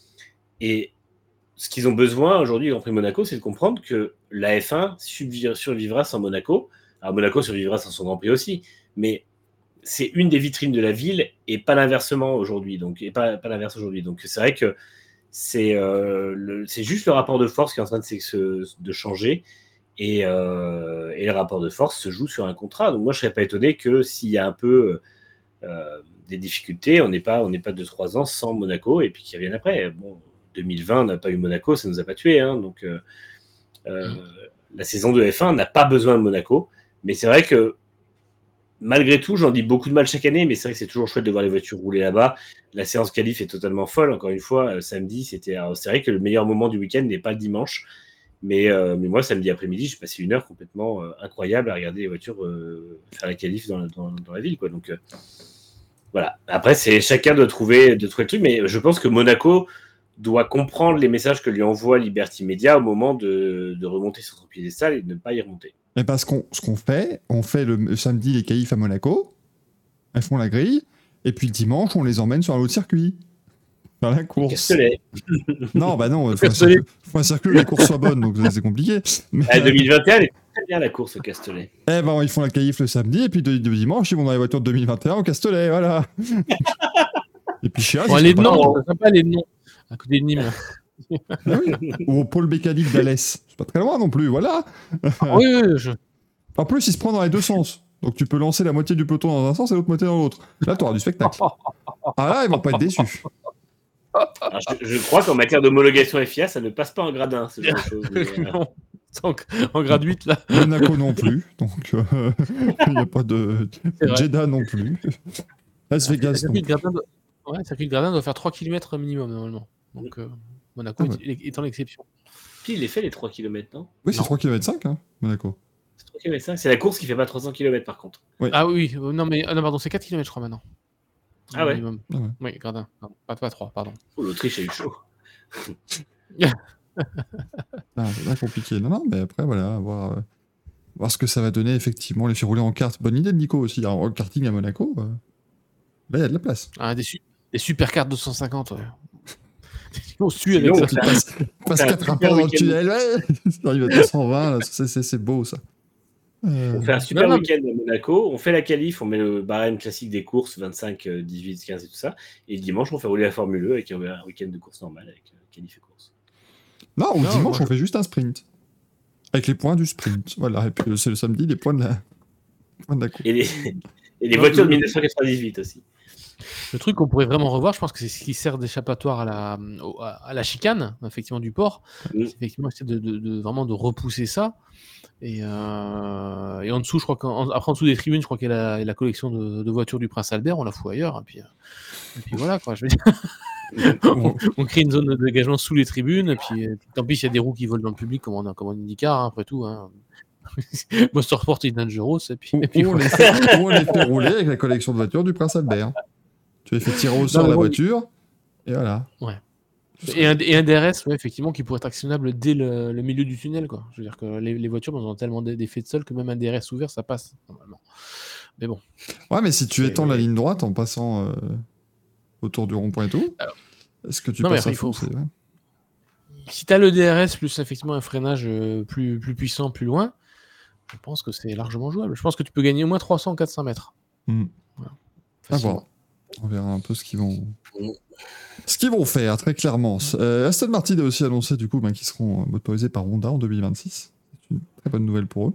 et ce qu'ils ont besoin aujourd'hui, Grand Prix Monaco, c'est de comprendre que la F un survivra sans Monaco. Alors, Monaco survivra sans son Grand Prix aussi. Mais c'est une des vitrines de la ville et pas l'inversement aujourd'hui. Donc, et pas, pas l'inverse aujourd'hui. Donc, c'est vrai que c'est, euh, le, c'est juste le rapport de force qui est en train de, se, de changer. Et, euh, et le rapport de force se joue sur un contrat. Donc, moi, je ne serais pas étonné que s'il y a un peu euh, des difficultés, on n'est pas, on n'est pas deux trois ans sans Monaco et puis qu'ils reviennent après. Bon, deux mille vingt, on n'a pas eu Monaco, ça ne nous a pas tués. Hein, donc, euh, euh, mmh. la saison de F un n'a pas besoin de Monaco. Mais c'est vrai que malgré tout, j'en dis beaucoup de mal chaque année, mais c'est vrai que c'est toujours chouette de voir les voitures rouler là-bas. La séance qualif est totalement folle. Encore une fois, euh, samedi, c'était. Alors, c'est vrai que le meilleur moment du week-end n'est pas le dimanche, mais, euh, mais moi, samedi après-midi, j'ai passé une heure complètement euh, incroyable à regarder les voitures euh, faire la qualif dans la, dans, dans la ville, quoi. Donc euh, voilà. Après, c'est chacun doit trouver, de trouver le truc, mais je pense que Monaco doit comprendre les messages que lui envoie Liberty Media au moment de, de remonter sur son piédestal et de ne pas y remonter.
Et parce qu'on, ce qu'on fait, on fait le, le samedi les qualifs à Monaco, elles font la grille, et puis le dimanche, on les emmène sur un autre circuit. Dans la course.
Castellet.
Non, bah non, il faut, faut un circuit où les courses soient bonnes, donc c'est compliqué. Mais,
ah, deux mille vingt et un, elle est très bien la course au Castellet.
Eh ben, ils font la qualif le samedi, et puis de, de dimanche, ils vont dans les voitures de deux mille vingt et un au Castellet, voilà. Et puis Chiaz,
bon, les noms, c'est sympa les noms, à côté de Nîmes.
Ah oui. Ou au pôle mécanique d'Alès. C'est pas très loin non plus, voilà.
Ah, oui, oui, je...
En plus, il se prend dans les deux sens. Donc tu peux lancer la moitié du peloton dans un sens et l'autre moitié dans l'autre. Là, tu auras du spectacle. Ah là, ils vont pas être déçus.
Alors, je, je crois qu'en matière d'homologation F I A, ça ne passe pas en grade un, ce genre de choses. Mais,
non, en, en grade huit, là.
Monaco non plus. Donc, il euh, n'y a pas de... Jeddah non plus. Las Vegas
le
non
circuit
plus.
de doit... ouais, le circuit de Gradin doit faire trois kilomètres minimum, normalement. Donc, euh, Monaco ah, ouais. étant l'exception.
Puis il les fait, les trois kilomètres, non?
Oui, c'est trois virgule cinq kilomètres, hein, Monaco.
C'est trois virgule cinq. C'est la course qui fait pas trois cents kilomètres, par contre.
Oui.
Ah oui, non, mais non, pardon, c'est quatre kilomètres, je crois, maintenant.
Ah ouais,
ah ouais. Oui, Gradin. Pardon. Pas, pas trois, pardon.
Oh, l'Autriche a eu chaud.
ah, c'est pas compliqué. Non, non, mais après, voilà, voir, euh, voir ce que ça va donner, effectivement. Les faire rouler en kart. Bonne idée de Nico aussi. Alors, en karting à Monaco, euh, là, il y a de la place.
Ah, des, su- des super cartes deux cent cinquante, ouais. On se tue avec ça.
Il passe, passe quatre rapports dans le tunnel. Ouais. Ça arrive à deux cent vingt, là, c'est, c'est, c'est beau, ça.
Euh... On fait un super non, non, week-end mais... à Monaco, on fait la qualif, on met le barème classique des courses, vingt-cinq, dix-huit, quinze et tout ça. Et dimanche, on fait rouler la Formule E avec un week-end de course normale avec qualif et course.
Non, ou non, dimanche, moi, on je... fait juste un sprint. Avec les points du sprint. Voilà, et puis c'est le samedi, les points de la, les points de la course.
Et les, et les non, voitures de dix-neuf cent quatre-vingt-dix-huit aussi.
Le truc qu'on pourrait vraiment revoir, je pense que c'est ce qui sert d'échappatoire à la, à la chicane, effectivement, du port. Mmh. C'est effectivement essayer de, de, de, vraiment de repousser ça. Et, euh, et en dessous, je crois qu'après en dessous des tribunes, je crois qu'il y a la, la collection de, de voitures du Prince Albert, on la fout ailleurs. Et puis, et puis voilà, quoi. Je veux dire. on, on crée une zone de dégagement sous les tribunes. Et puis, et puis tant pis, il y a des roues qui volent dans le public, comme on a comme on IndyCar, hein, après tout. Hein. Motorsport et Dangerous. Et puis, et puis
on,
voilà.
les fait, on les fait rouler avec la collection de voitures du Prince Albert. Tu les fais tirer au sort non, la oui. voiture, et voilà.
Ouais. Et un, et un D R S, ouais, effectivement, qui pourrait être actionnable dès le, le milieu du tunnel, quoi. Je veux dire que les, les voitures ont tellement d'effets de sol que même un D R S ouvert, ça passe, normalement. Mais bon.
Ouais, mais si tu c'est... étends la ligne droite en passant euh, autour du rond-point et tout, alors, est-ce que tu non, passes à fond faut... ouais.
Si tu as le D R S plus effectivement un freinage plus, plus puissant, plus loin, je pense que c'est largement jouable. Je pense que tu peux gagner au moins trois cents à quatre cents mètres.
Mmh. Voilà. À voir. On verra un peu ce qu'ils vont, ce qu'ils vont faire, très clairement. Euh, Aston Martin a aussi annoncé du coup ben, qu'ils seront motorisés par Honda en deux mille vingt-six. C'est une très bonne nouvelle pour eux.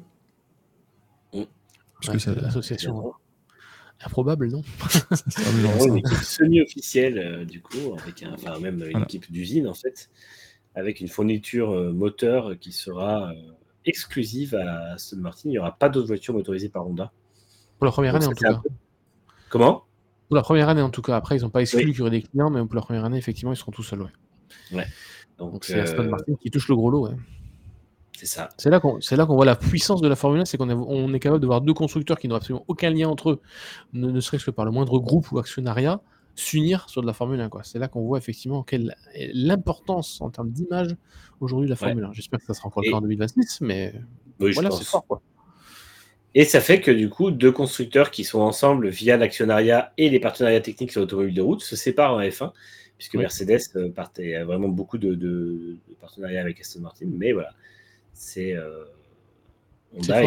Ouais, Parce que c'est l'association improbable, non?
C'est une équipe semi-officielle, euh, du coup, avec un, enfin même une voilà. équipe d'usine en fait, avec une fourniture euh, moteur qui sera euh, exclusive à Aston Martin. Il n'y aura pas d'autres voitures motorisées par Honda.
Pour la première Donc, année en tout cas. Peu...
Comment?
Pour la première année, en tout cas. Après, ils n'ont pas exclu oui. qu'il y aurait des clients, mais pour la première année, effectivement, ils seront tout seuls. Ouais.
ouais.
Donc, Donc c'est euh... Aston Martin qui touche le gros lot. Ouais.
C'est ça.
C'est là qu'on, c'est là qu'on voit la puissance de la Formule un, c'est qu'on est, on est capable de voir deux constructeurs qui n'ont absolument aucun lien entre eux, ne, ne serait-ce que par le moindre groupe ou actionnariat, s'unir sur de la Formule un. Quoi. C'est là qu'on voit effectivement quelle est l'importance en termes d'image aujourd'hui de la Formule ouais. un. J'espère que ça sera encore le cas en deux mille vingt-six, mais
oui,
voilà, c'est fort. Quoi.
Et ça fait que du coup, deux constructeurs qui sont ensemble via l'actionnariat et les partenariats techniques sur l'automobile de route se séparent en F un, puisque oui. Mercedes partait, a vraiment beaucoup de, de, de partenariats avec Aston Martin. Mais voilà, c'est, euh, Honda était plus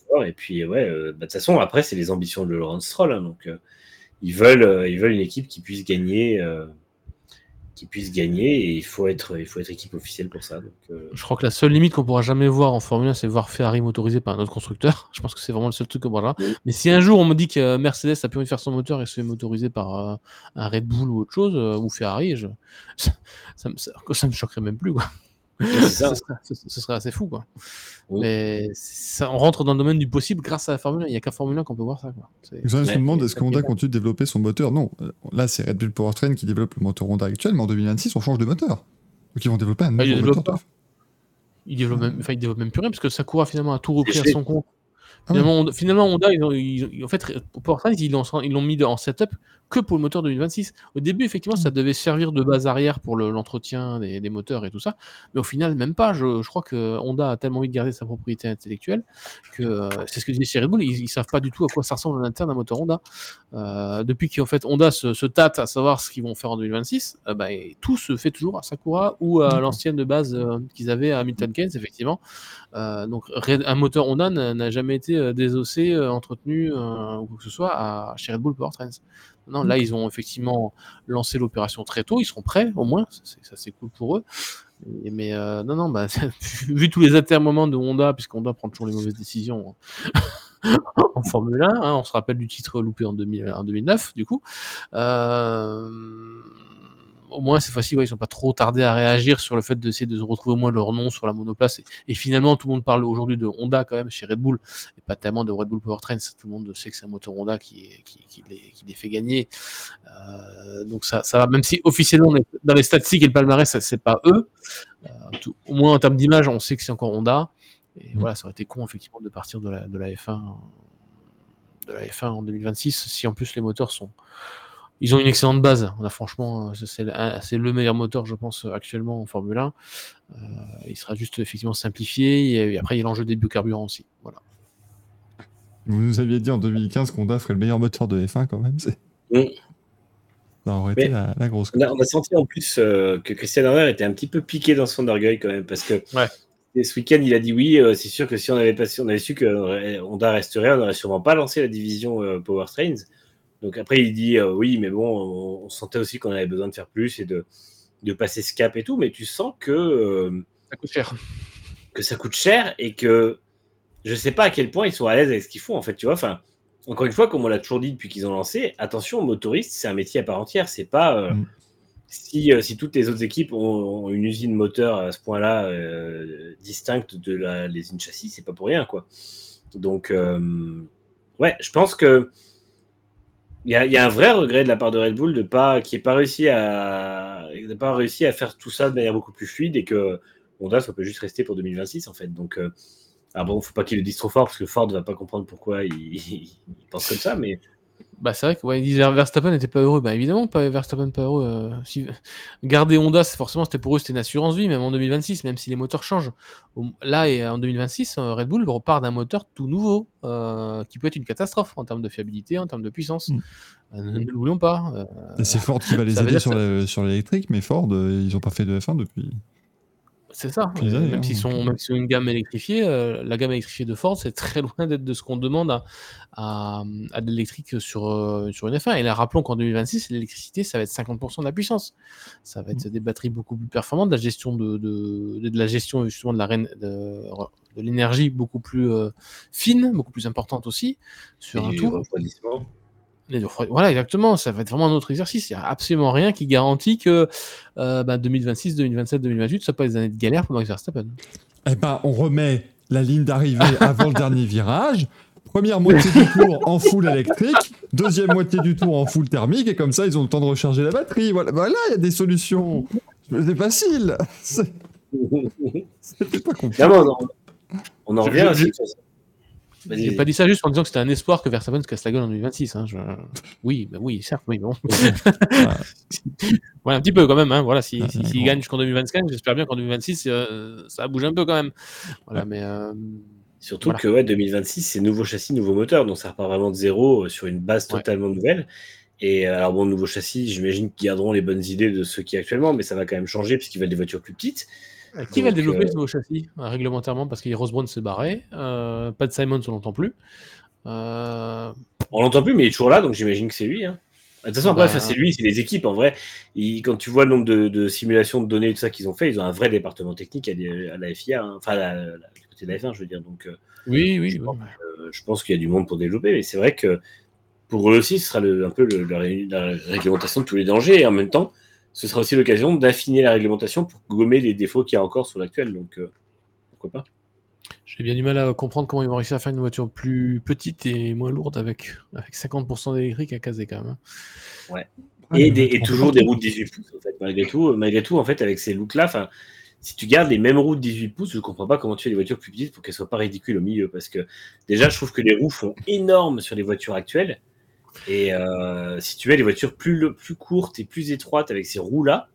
savoir. Et puis, ouais, euh, bah, de toute façon, après, c'est les ambitions de Lawrence Stroll. Hein, donc, euh, ils, veulent, euh, ils veulent une équipe qui puisse gagner. Euh, qui puisse gagner et il faut être, il faut être équipe officielle pour ça. Donc, euh...
Je crois que la seule limite qu'on pourra jamais voir en Formule un, c'est voir Ferrari motorisé par un autre constructeur. Je pense que c'est vraiment le seul truc qu'on pourra. Oui. Mais si un jour on me dit que Mercedes a pu faire son moteur et se fait motoriser par euh, un Red Bull ou autre chose, euh, ou Ferrari, je... ça, ça, ça, ça me choquerait même plus, quoi.
C'est ça.
ce, serait, ce, ce serait assez fou, quoi. Oui. Mais ça, on rentre dans le domaine du possible grâce à la Formule un. Il n'y a qu'à Formule un qu'on peut voir ça, quoi.
Je me demande, est-ce qu'Honda continue de développer son moteur? Non. Là, c'est Red Bull Powertrain qui développe le moteur Honda actuel, mais en deux mille vingt-six, on change de moteur. Donc ils vont développer un nouveau
ah,
moteur.
Pas. Ils développent même, enfin, ils développent même plus rien parce que Sakura finalement a tout repris à son compte. Finalement, ah ouais. Finalement, Honda, ils ont, ils, en fait, pour Powertrain, ils l'ont, ils l'ont mis en setup que pour le moteur deux mille vingt-six. Au début, effectivement, ça devait servir de base arrière pour le, l'entretien des, des moteurs et tout ça, mais au final, même pas. Je, je crois que Honda a tellement envie de garder sa propriété intellectuelle que euh, c'est ce que disait chez Red Bull. Ils, ils savent pas du tout à quoi ça ressemble en interne un moteur Honda. Euh, depuis qu'en fait Honda se, se tâte à savoir ce qu'ils vont faire en deux mille vingt-six, euh, bah, tout se fait toujours à Sakura ou à l'ancienne de base euh, qu'ils avaient à Milton Keynes, effectivement. Euh, donc un moteur Honda n'a, n'a jamais été euh, désossé, euh, entretenu euh, ou quoi que ce soit à, chez Red Bull Powertrains. Non, là ils ont effectivement lancé l'opération très tôt, ils seront prêts au moins, ça c'est, ça, c'est cool pour eux. Et, mais euh, non, non, bah, vu tous les atermoiements de Honda, puisqu'Honda prend toujours les mauvaises décisions en Formule un, hein, on se rappelle du titre loupé en, deux mille, en deux mille neuf, du coup. Euh, au moins cette fois-ci, ouais, ils sont pas trop tardés à réagir sur le fait d'essayer de retrouver au moins leur nom sur la monoplace. Et, et finalement, tout le monde parle aujourd'hui de Honda quand même chez Red Bull, et pas tellement de Red Bull Powertrain. Tout le monde sait que c'est un moteur Honda qui, qui, qui, les, qui les fait gagner. Euh, donc ça, ça va, même si officiellement dans les statistiques et le palmarès, ça, c'est pas eux. Euh, tout, au moins en termes d'image, on sait que c'est encore Honda. Et mmh. voilà, ça aurait été con effectivement de partir de la, de la F un, de la F un en deux mille vingt-six. Si en plus les moteurs sont Ils ont une excellente base. On a franchement, c'est, c'est le meilleur moteur, je pense, actuellement en Formule un. Euh, il sera juste effectivement simplifié. Et après, il y a l'enjeu des biocarburants aussi. Voilà.
Vous nous aviez dit en deux mille quinze qu'Honda ferait le meilleur moteur de F un quand même. C'est...
Oui.
Ça aurait été la, la grosse.
On a, on a senti en plus euh, que Christian Horner était un petit peu piqué dans son orgueil quand même, parce que
ouais.
ce week-end, il a dit oui. Euh, c'est sûr que si on avait, passé, on avait su que Honda resterait, on n'aurait sûrement pas lancé la division euh, Powertrains. Donc après, il dit euh, oui, mais bon, on, on sentait aussi qu'on avait besoin de faire plus et de, de passer ce cap et tout, mais tu sens que euh,
ça coûte cher.
Que ça coûte cher et que je sais pas à quel point ils sont à l'aise avec ce qu'ils font, en fait, tu vois. Enfin, encore une fois, comme on l'a toujours dit depuis qu'ils ont lancé, attention, motoriste, c'est un métier à part entière. C'est pas euh, mm. si, euh, si toutes les autres équipes ont, ont une usine moteur à ce point-là euh, distincte de la, les usines châssis, c'est pas pour rien, quoi. Donc, euh, ouais, je pense que il y, y a un vrai regret de la part de Red Bull de pas, qui n'ait pas réussi à, de pas réussi à faire tout ça de manière beaucoup plus fluide et que Honda soit peut juste rester pour deux mille vingt-six, en fait. Donc, euh, ah bon, faut pas qu'il le dise trop fort parce que Ford va pas comprendre pourquoi il, il, il pense comme ça, mais.
Bah c'est vrai que ouais, ils disaient Verstappen n'était pas heureux. Bah évidemment, pas Verstappen pas heureux. Euh, si... Garder Honda, c'est forcément c'était pour eux, c'était une assurance vie, même en deux mille vingt-six, même si les moteurs changent. Là et en deux mille vingt-six, Red Bull repart d'un moteur tout nouveau, euh, qui peut être une catastrophe en termes de fiabilité, en termes de puissance. Mm. Euh, ne l'oublions pas. Euh,
et c'est Ford qui va les aider sur, la, sur l'électrique, mais Ford, euh, ils n'ont pas fait de F un depuis.
C'est ça, euh, années, même, hein, s'ils sont, même s'ils ont une gamme électrifiée, euh, la gamme électrifiée de Ford, c'est très loin d'être de ce qu'on demande à, à, à de l'électrique sur, euh, sur une F un. Et là, rappelons qu'en deux mille vingt-six, l'électricité, ça va être cinquante pour cent de la puissance. Ça va être mmh. des batteries beaucoup plus performantes, de la gestion de, de, de, de la gestion justement de, la, de, de l'énergie beaucoup plus euh, fine, beaucoup plus importante aussi, sur
et
un tout.
Refroidissement.
Voilà, exactement, ça va être vraiment un autre exercice. Il n'y a absolument rien qui garantit que euh, bah, deux mille vingt-six, deux mille vingt-sept, deux mille vingt-huit ne soient pas des années de galère pour Max Verstappen.
Eh ben, on remet la ligne d'arrivée avant le dernier virage. Première moitié du tour en full électrique, deuxième moitié du tour en full thermique, et comme ça, ils ont le temps de recharger la batterie. Voilà, voilà, il y a des solutions. C'est facile. C'est... C'était pas compliqué.
Non, non, on en revient aussi.
Vas-y, j'ai vas-y. Pas dit ça juste en disant que c'était un espoir que Verstappen se casse la gueule en deux mille vingt-six. Hein. Je... Oui, bah oui, certes, oui, bon. Ouais, un petit peu quand même. Hein. Voilà, si, ah, si, s'il bon. gagne jusqu'en deux mille vingt-cinq, j'espère bien qu'en deux mille vingt-six, euh, ça bouge un peu quand même. Voilà, ouais. mais euh...
Surtout
voilà.
que ouais, deux mille vingt-six, c'est nouveau châssis, nouveau moteur, donc ça repart vraiment de zéro euh, sur une base totalement ouais. nouvelle. Et alors bon, nouveau châssis, j'imagine qu'ils garderont les bonnes idées de ceux qui actuellement, mais ça va quand même changer puisqu'ils veulent des voitures plus petites.
Euh, Qui va le
Donc,
développer
euh,
ce nouveau châssis euh, réglementairement parce que Ross Brown s'est barré, euh, pas de Simon, on l'entend plus. Euh,
on l'entend plus, mais il est toujours là, donc j'imagine que c'est lui. Hein. De toute façon,
bah,
bref, c'est lui, c'est les équipes. En vrai, ils- quand tu vois le nombre de, de simulations de données, tout ça qu'ils ont fait, ils ont un vrai département technique à, à la F I A, hein. Enfin, à la, la- du côté de la F un, je veux dire. Donc, euh,
oui, oui,
je
oui.
pense, euh, je pense qu'il y a du monde pour développer, mais c'est vrai que pour eux aussi, ce sera le, un peu le, la, ré- la réglementation de tous les dangers, et en même temps, ce sera aussi l'occasion d'affiner la réglementation pour gommer les défauts qu'il y a encore sur l'actuel. Donc, euh, pourquoi pas.
J'ai bien du mal à comprendre comment ils vont réussir à faire une voiture plus petite et moins lourde avec, avec cinquante pour cent d'électrique à caser quand même. Hein.
Ouais.
Ah,
Et,
mais
des,
mettre
et
en
toujours des
partout.
roues de dix-huit pouces, en fait, malgré tout. Malgré tout, en fait, avec ces looks-là, si tu gardes les mêmes roues de dix-huit pouces, je ne comprends pas comment tu fais des voitures plus petites pour qu'elles ne soient pas ridicules au milieu. Parce que déjà, je trouve que les roues font énormes sur les voitures actuelles. Et euh, si tu mets les voitures plus, plus courtes et plus étroites avec ces roues-là,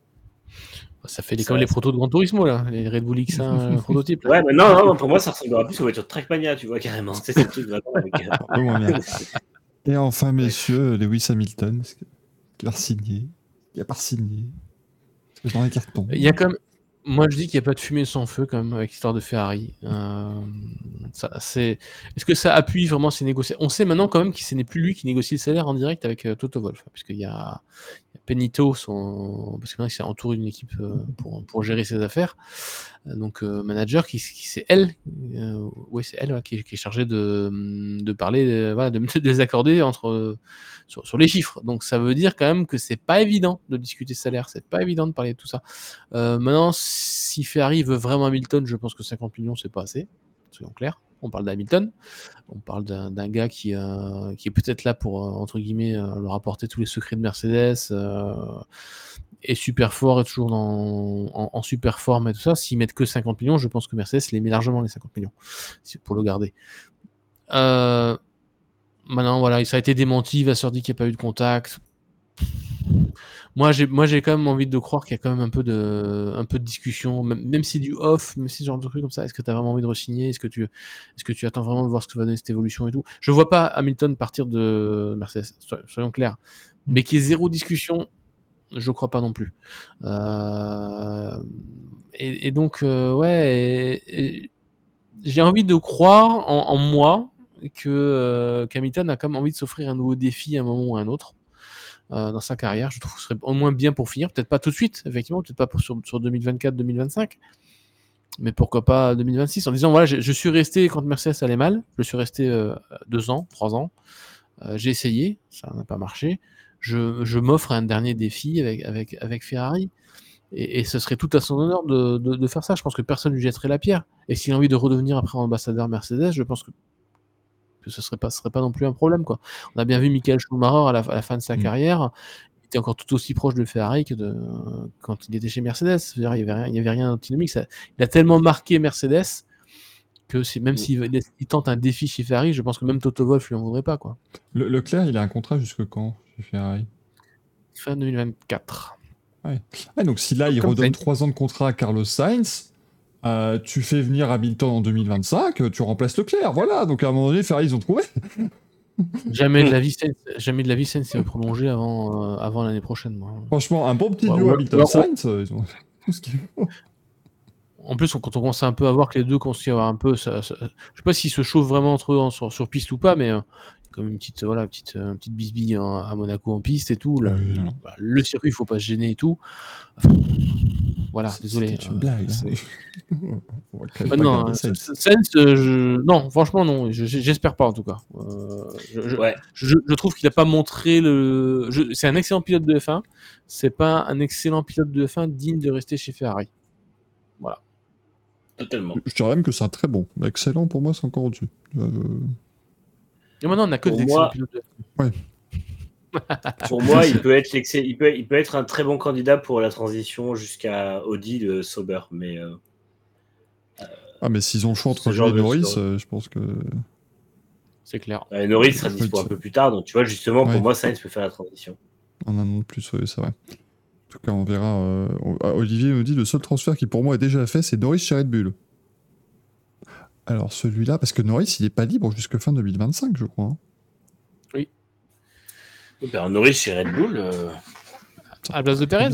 Ça fait les,
ça,
comme les
ça...
protos de Gran Turismo, là, les Red Bull X un prototypes.
Ouais, mais non, non, pour moi, ça ressemblera plus aux voitures Trackmania, tu vois, carrément. C'est ce truc vraiment avec.
Un peu moins bien. Et enfin, messieurs, Lewis Hamilton, est-ce que- qui a signé, qui a pas signé, est-ce que dans les cartons.
Il y a comme, moi je dis qu'il n'y a pas de fumée sans feu quand même avec l'histoire de Ferrari. Euh, ça, c'est, est-ce que ça appuie vraiment ces négociations? On sait maintenant quand même que ce n'est plus lui qui négocie le salaire en direct avec euh, Toto Wolff, puisqu'il y a, il y a Benito, son, parce que maintenant il s'est entouré d'une équipe euh, pour, pour gérer ses affaires. Euh, donc euh, manager, qui, qui c'est elle, euh, ouais c'est elle ouais, qui, qui est chargée de, de parler, de, voilà, de, de désaccorder entre euh, sur, sur les chiffres. Donc ça veut dire quand même que c'est pas évident de discuter salaire, c'est pas évident de parler de tout ça. Euh, maintenant, si Ferrari veut vraiment Hamilton, je pense que cinquante millions c'est pas assez. Soyons clairs. On parle d'Hamilton, on parle d'un, d'un gars qui, euh, qui est peut-être là pour, euh, entre guillemets, euh, leur apporter tous les secrets de Mercedes, euh, est super fort, est toujours dans, en, en super forme et tout ça. S'ils mettent que cinquante millions, je pense que Mercedes les met largement les cinquante millions, pour le garder. Euh, maintenant, voilà, ça a été démenti, Vasseur dit qu'il n'y a pas eu de contact. Moi j'ai, moi, j'ai quand même envie de croire qu'il y a quand même un peu de, un peu de discussion, même, même si du off, même si ce genre de truc comme ça. Est-ce que tu as vraiment envie de re-signer? Est-ce que tu, est-ce que tu attends vraiment de voir ce que va donner cette évolution et tout? Je vois pas Hamilton partir de Mercedes, soyons clairs. Mais qu'il y ait zéro discussion, je crois pas non plus. Euh, et, et donc, euh, ouais, et, et j'ai envie de croire en, en moi que euh, Hamilton a quand même envie de s'offrir un nouveau défi à un moment ou à un autre. Euh, dans sa carrière, je trouve que ce serait au moins bien pour finir, peut-être pas tout de suite, effectivement, peut-être pas pour, sur, sur deux mille vingt-quatre deux mille vingt-cinq, mais pourquoi pas deux mille vingt-six, en disant voilà, je, je suis resté quand Mercedes allait mal, je suis resté euh, deux ans, trois ans, euh, j'ai essayé, ça n'a pas marché, je, je m'offre un dernier défi avec, avec, avec Ferrari, et, et ce serait tout à son honneur de, de, de faire ça, je pense que personne ne lui jetterait la pierre, et s'il a envie de redevenir après ambassadeur Mercedes, je pense que que ce serait pas, ce serait pas non plus un problème, quoi. On a bien vu Michael Schumacher à la, à la fin de sa mmh. carrière, il était encore tout aussi proche de Ferrari que de, quand il était chez Mercedes. Il n'y avait rien, il y avait rien d'antinomique. Ça, il a tellement marqué Mercedes que c'est, même mmh. s'il il tente un défi chez Ferrari, je pense que même Toto Wolff lui en voudrait pas, quoi.
Le, Leclerc, il a un contrat jusque quand chez Ferrari?
Fin deux mille vingt-quatre.
Ouais. Ouais, donc si là, il redonne trois ans de contrat à Carlos Sainz, Euh, tu fais venir Hamilton en deux mille vingt-cinq, tu remplaces Leclerc, voilà. Donc à un moment donné, Ferrari, ils ont trouvé.
Jamais de la vie, jamais de la vie, Sainz s'est prolongé avant, euh, avant l'année prochaine. Moi.
Franchement, un bon petit duo ouais, Hamilton-Sainz, ouais, ils ont tout ce qu'il faut.
En plus, quand on commence un peu à voir que les deux commencent à avoir un peu, ça, ça, je sais pas s'ils se chauffent vraiment entre eux sur, sur piste ou pas, mais euh, comme une petite, voilà, petite, euh, petite bisbille hein, à Monaco en piste et tout. Là, oui, le, bah, le circuit, il faut pas se gêner et tout. Voilà,
c'est,
désolé.
C'est une euh, blague.
C'est...
Hein.
bah non, Sainz, euh, je... non, franchement non, je, j'espère pas en tout cas. Euh, je, je,
ouais.
je, je trouve qu'il a pas montré le. Je... C'est un excellent pilote de F un, c'est pas un excellent pilote de F un digne de rester chez Ferrari. Voilà.
Totalement.
Je dirais même que c'est un très bon. Excellent pour moi, c'est encore au-dessus. Euh...
Et maintenant, on n'a que
pour
des
moi...
excellents pilotes de F un.
Ouais.
Pour moi, il peut, être il, peut, il peut être un très bon candidat pour la transition jusqu'à Audi de Sauber. Mais, euh,
ah, mais s'ils ont le choix entre lui et Norris, euh, je pense que.
C'est clair.
Euh, Norris sera dispo un peu plus tard. Donc, tu vois, justement, pour ouais. moi, Sainz peut faire la transition.
En un an de plus, oui, c'est vrai. En tout cas, on verra. Euh, Olivier nous dit le seul transfert qui, pour moi, est déjà fait, c'est Norris chez Red Bull. Alors, celui-là, parce que Norris, il n'est pas libre jusqu'à fin deux mille vingt-cinq, je crois. Hein.
Oui.
Ben, Norris chez Red Bull. Euh...
À la place de Perez.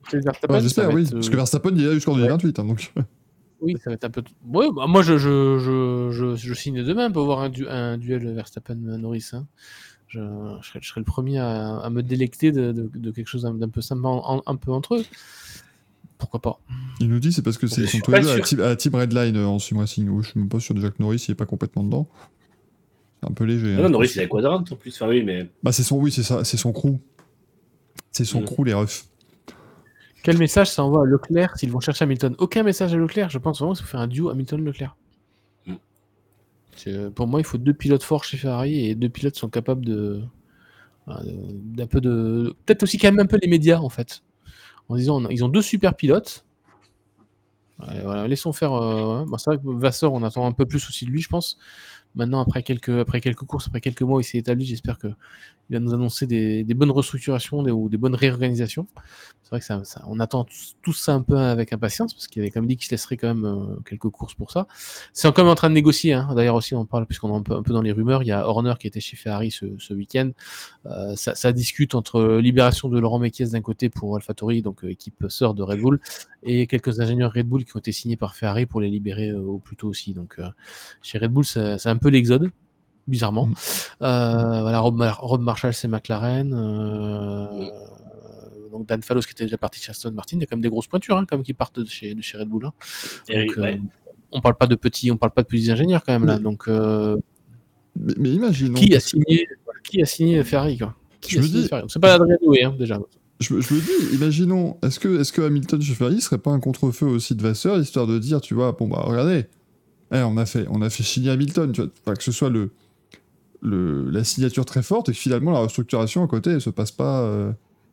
Chez Verstappen,
Ouais,
ça
j'espère,
va
oui.
être,
Parce
euh,
que Verstappen, il est là jusqu'en
ouais.
deux mille vingt-huit. Hein, donc...
Oui, ça va être un peu. Ouais, bah, moi, je, je, je, je, je signe demain pour voir un, du, un duel Verstappen-Norris. Hein. Je, je, serais, je serais le premier à, à me délecter de, de, de quelque chose d'un peu sympa en, en, un peu entre eux. Pourquoi pas?
Il nous dit c'est parce que c'est,
Je
ils sont
suis
tous les
pas
deux à la
sûr.
team, à la team Redline euh, en sim racing. Oui, je suis même pas sûr déjà que Norris il est pas complètement dedans. C'est un peu léger.
Non,
Hein,
non,
je
Norris,
pense.
c'est la quadrante en plus. Enfin, oui, mais.
Bah c'est son, oui, c'est ça, c'est son crew. C'est son
Mm.
crew, les refs.
Quel message ça envoie à Leclerc s'ils vont chercher Hamilton? Aucun message à Leclerc. Je pense vraiment qu'il faut faire un duo Hamilton-Leclerc.
Mm.
C'est- Pour moi, il faut deux pilotes forts chez Ferrari et deux pilotes qui sont capables de. voilà, de- d'un peu de. Peut-être aussi calmer un peu les médias en fait. En disant, on a- ils ont deux super pilotes. Ouais, voilà, laissons faire. Euh, ouais. Bon, c'est vrai que Vasseur, on attend un peu plus aussi de lui, je pense. Maintenant, après quelques, après quelques courses, après quelques mois, il s'est établi. J'espère qu'il va nous annoncer des, des bonnes restructurations des, ou des bonnes réorganisations. C'est vrai que ça, ça, on attend tous, tous ça un peu avec impatience parce qu'il avait quand même dit qu'il se laisserait quand même euh, quelques courses pour ça. C'est quand même en train de négocier. Hein. D'ailleurs aussi, on en parle puisqu'on est un peu, un peu dans les rumeurs. Il y a Horner qui était chez Ferrari ce, ce week-end. Euh, ça, ça discute entre libération de Laurent Mekies d'un côté pour AlphaTauri, donc euh, équipe sœur de Red Bull, et quelques ingénieurs Red Bull qui ont été signés par Ferrari pour les libérer euh, au plus tôt aussi. Donc euh, chez Red Bull, c'est, c'est un peu l'exode. Bizarrement.
Mm.
Euh, voilà, Rob, Mar- Rob Marshall, c'est McLaren. Euh,
Mm.
donc Dan Fallows qui était déjà parti chez Aston Martin. Il y a quand même des grosses pointures hein, quand même, qui partent de chez, de chez Red Bull. Hein.
Et,
Donc, euh,
ouais.
on parle pas de petits, on parle pas de petits ingénieurs quand même là.
Mais-
Donc, euh,
Mais, mais imaginons.
qui a
parce que
signé, qui a signé Ferrari quoi Qui
je
a
me
signé
dis,
Ferrari C'est pas Adrien Newey hein, déjà.
je, me- je me dis, imaginons, est-ce que, est-ce que Hamilton chez Ferrari serait pas un contre-feu aussi de Vasseur, histoire de dire, tu vois, bon bah regardez, eh, on a fait, on a fait signer Hamilton, tu vois, pas que ce soit le, le, la signature très forte et que finalement la restructuration à côté elle se passe pas. Euh...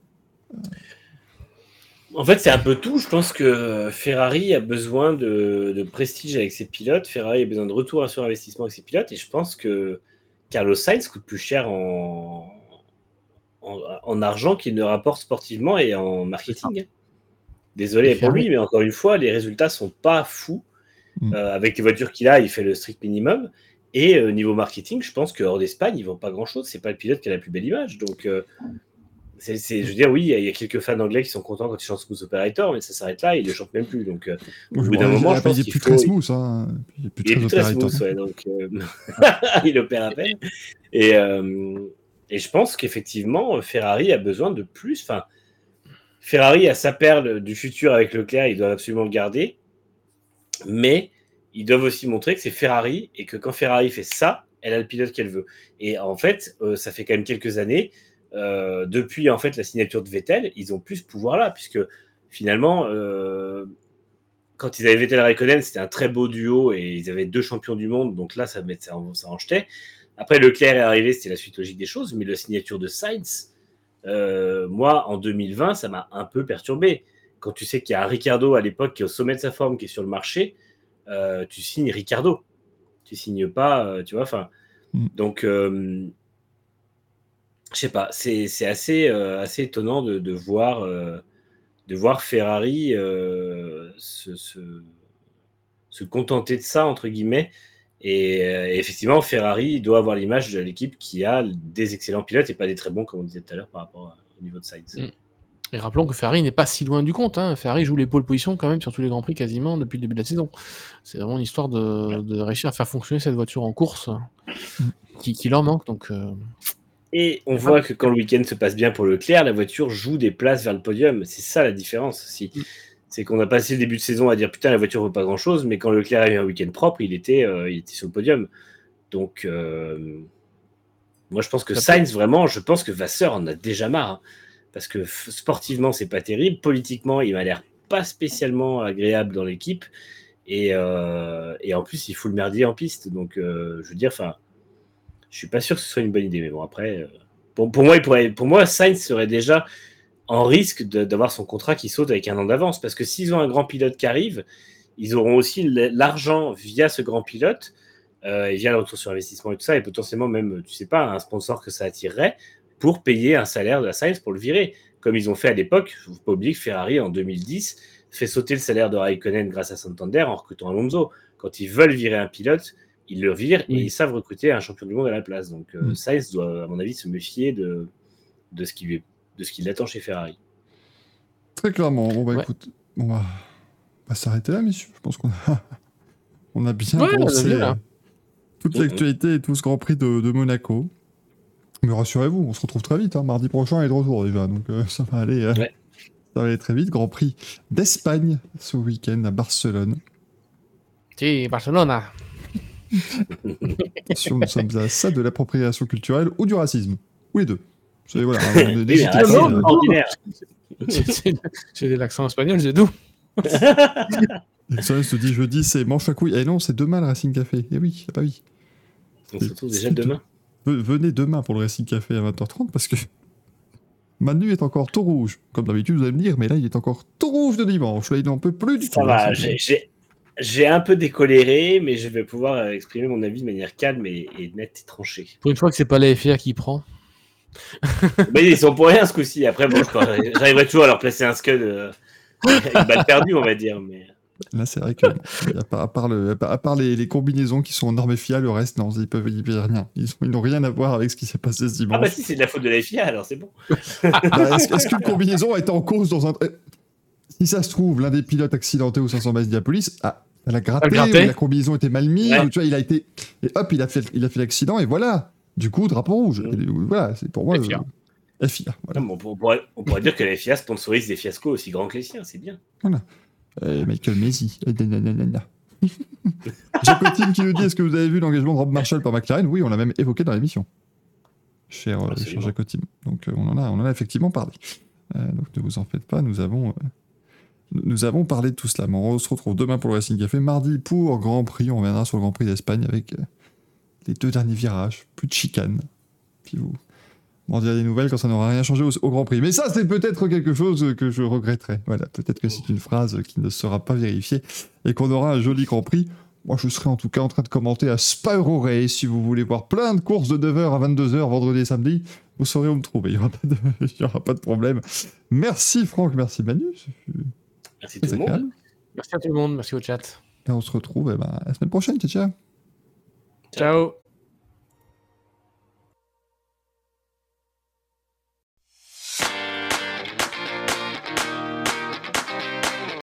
En fait, c'est un peu tout. Je pense que Ferrari a besoin de, de prestige avec ses pilotes. Ferrari a besoin de retour sur investissement avec ses pilotes. Et je pense que Carlos Sainz coûte plus cher en, en, en argent qu'il ne rapporte sportivement et en marketing. Désolé
Et
pour
Ferrari,
lui, mais encore une fois, les résultats sont pas fous.
Mm.
Euh, avec les voitures qu'il a, il fait le strict minimum. Et euh, niveau marketing, je pense qu'hors d'Espagne, ils ne vendent pas grand-chose. C'est pas le pilote qui a la plus belle image. Donc, euh, c'est, c'est, je veux dire, oui, il y, y a quelques fans anglais qui sont contents quand ils chantent Smooth Operator, mais ça s'arrête là, ils ne le chantent même plus. Donc, euh, au
Oui,
bout
bon,
d'un
il-
moment, je
il
pense
est
qu'il
plus
faut...
très smooth, hein. Il est plus
Il est
très
plus très
opérateur.
smooth, ouais, donc euh, il opère à peine. Et, euh, et je pense qu'effectivement, Ferrari a besoin de plus. Enfin, Ferrari a sa perle du futur avec Leclerc, ils doivent absolument le garder. Mais ils doivent aussi montrer que c'est Ferrari et que quand Ferrari fait ça, elle a le pilote qu'elle veut. Et en fait, euh, ça fait quand même quelques années, euh, depuis en fait la signature de Vettel, ils ont plus ce pouvoir-là, puisque finalement, euh, quand ils avaient Vettel et Raikkonen, c'était un très beau duo et ils avaient deux champions du monde, donc là, ça, ça, ça en jetait. Après, Leclerc est arrivé, c'était la suite logique des choses, mais la signature de Sainz, euh, moi, en deux mille vingt, ça m'a un peu perturbé. Quand tu sais qu'il y a un Ricciardo à l'époque qui est au sommet de sa forme, qui est sur le marché, euh, tu signes Ricciardo. Tu signes pas, euh, tu vois, enfin.
Mm.
Donc, euh, je sais pas, c'est, c'est assez, euh, assez étonnant de, de voir, euh, de voir Ferrari euh, se, se, se contenter de ça, entre guillemets. Et, euh, et effectivement, Ferrari doit avoir l'image de l'équipe qui a des excellents pilotes et pas des très bons, comme on disait tout à l'heure, par rapport à, au niveau de Sainz.
Mm. Et rappelons que Ferrari n'est pas si loin du compte. Hein. Ferrari joue les pôles position quand même sur tous les grands prix quasiment depuis le début de la saison. C'est vraiment une histoire de, de réussir à faire fonctionner cette voiture en course
Mm.
qui, qui leur manque. Donc, euh...
Et on voit que quand le week-end se passe bien pour Leclerc, la voiture joue des places vers le podium. C'est ça la différence aussi.
Mm.
C'est qu'on a passé le début de saison à dire putain, la voiture ne vaut pas grand-chose, mais quand Leclerc a eu un week-end propre, il était, euh, il était sur le podium. Donc, euh, moi je pense que
Ça
Sainz, vraiment, je pense que Vasseur en a déjà marre. Hein. Parce que f- sportivement, c'est pas terrible. Politiquement, il m'a l'air pas spécialement agréable dans l'équipe. Et, euh, et en plus, il fout le merdier en piste. Donc, euh, je veux dire, enfin, je suis pas sûr que ce soit une bonne idée. Mais bon, après, euh, pour, pour, moi, il pourrait, pour moi, Sainz serait déjà en risque de, d'avoir son contrat qui saute avec un an d'avance. Parce que s'ils ont un grand pilote qui arrive, ils auront aussi l'argent via ce grand pilote, euh, et via le retour sur investissement et tout ça, et potentiellement même, tu sais pas, un sponsor que ça attirerait pour payer un salaire de la Sainz pour le virer. Comme ils ont fait à l'époque, il ne faut pas oublier que Ferrari, en deux mille dix, fait sauter le salaire de Raikkonen grâce à Santander en recrutant Alonso. Quand ils veulent virer un pilote, ils le virent
Oui.
et ils savent recruter un champion du monde à la place. Donc euh,
Mm.
Sainz doit, à mon avis, se méfier de, de ce qui lui, de ce qui l'attend chez Ferrari.
Très clairement. Bon, bah
Ouais.
écoute, on va, on va s'arrêter là, messieurs. Je pense qu'on a, on a bien
Ouais, on a
pensé
bien, là.
euh, toute
Mhm.
l'actualité et tout ce Grand Prix de, de Monaco. Mais rassurez-vous, on se retrouve très vite. Hein. Mardi prochain, il est de retour déjà. Donc euh, ça va aller. euh,
Ouais.
Ça va aller très vite. Grand Prix d'Espagne ce week-end à Barcelone.
Si, Barcelona.
Attention, nous sommes à ça de l'appropriation culturelle ou du racisme. Ou les deux. C'est voilà.
Oui,
hein,
mais
n'hésitez
un
pas,
racisme
non,
euh,
non.
ordinaire.
C'est c'est de l'accent espagnol, c'est tout.
Excellence te dit jeudi, c'est manche à couilles. Eh non, c'est demain le Racing Café. Eh oui, ah bah oui.
On se retrouve déjà
C'est-
demain.
Ve- Venez demain pour le Racing Café à vingt heures trente parce que Manu est encore tout rouge. Comme d'habitude, vous allez me dire, mais là, il est encore tout rouge de dimanche. Là, il n'en peut plus du
Ça
tout.
va,
hein,
j'ai-
c'est-
j'ai j'ai un peu décoléré, mais je vais pouvoir euh, exprimer mon avis de manière calme et, et nette et tranchée.
Pour une fois que c'est pas la F I A qui prend.
Mais ils sont pour rien ce coup-ci. Après, bon, je pourrais- j'arriverai toujours à leur placer un scud euh, une balle perdue, on va dire. Mais
Là, c'est vrai que, bon, à part, à part le- à part les, les combinaisons qui sont en normes F I A, le reste, non, ils peuvent, ils peuvent rien. Ils ont- ils n'ont rien à voir avec ce qui s'est passé ce dimanche.
ah bah si, c'est de la faute de la F I A, alors c'est bon.
Bah, est-ce, est-ce qu'une combinaison est en cause dans un. eh, Si ça se trouve, l'un des pilotes accidentés aux cinq cents mètres d'Indianapolis a, elle a gratté,
Elle a gratté.
ou la combinaison était mal mise,
Ouais.
ou tu vois, il a été. Et hop, il a fait, il a fait l'accident, et voilà. Du coup, drapeau rouge.
Mm.
Et, voilà, c'est pour moi.
F I A.
euh, F I A. Voilà.
Non, mais on, pour- on pourrait, on pourrait dire que la F I A sponsorise des fiascos aussi grands que les siens, c'est bien.
Euh, Michael Messi. Euh, nanana. Jacotine qui nous dit est-ce que vous avez vu l'engagement de Rob Marshall par McLaren? Oui, on l'a même évoqué dans l'émission. Cher, euh, cher
Absolument.
Jacotine. Donc euh, on, en a, on en a effectivement parlé. Euh, donc ne vous en faites pas, nous avons, euh, nous avons parlé de tout cela. Mais on se retrouve demain pour le Racing Café, mardi pour Grand Prix. On reviendra sur le Grand Prix d'Espagne avec euh, les deux derniers virages, plus de chicane. Puis vous m'en direz des nouvelles quand ça n'aura rien changé au, au Grand Prix. Mais ça, c'est peut-être quelque chose que je regretterai. Voilà, peut-être que c'est une phrase qui ne sera pas vérifiée et qu'on aura un joli Grand Prix. Moi, je serai en tout cas en train de commenter à Spa Euro Race. Si vous voulez voir plein de courses de neuf heures à vingt-deux heures vendredi et samedi, vous saurez où me trouver. Il n'y aura, pas de- il y aura pas de problème. Merci Franck, merci Manu. Ce fut
Merci tout
très
le monde.
agréable.
Merci à tout le monde, merci au chat.
Et on se retrouve eh ben, la semaine prochaine. Ciao, ciao.
Ciao.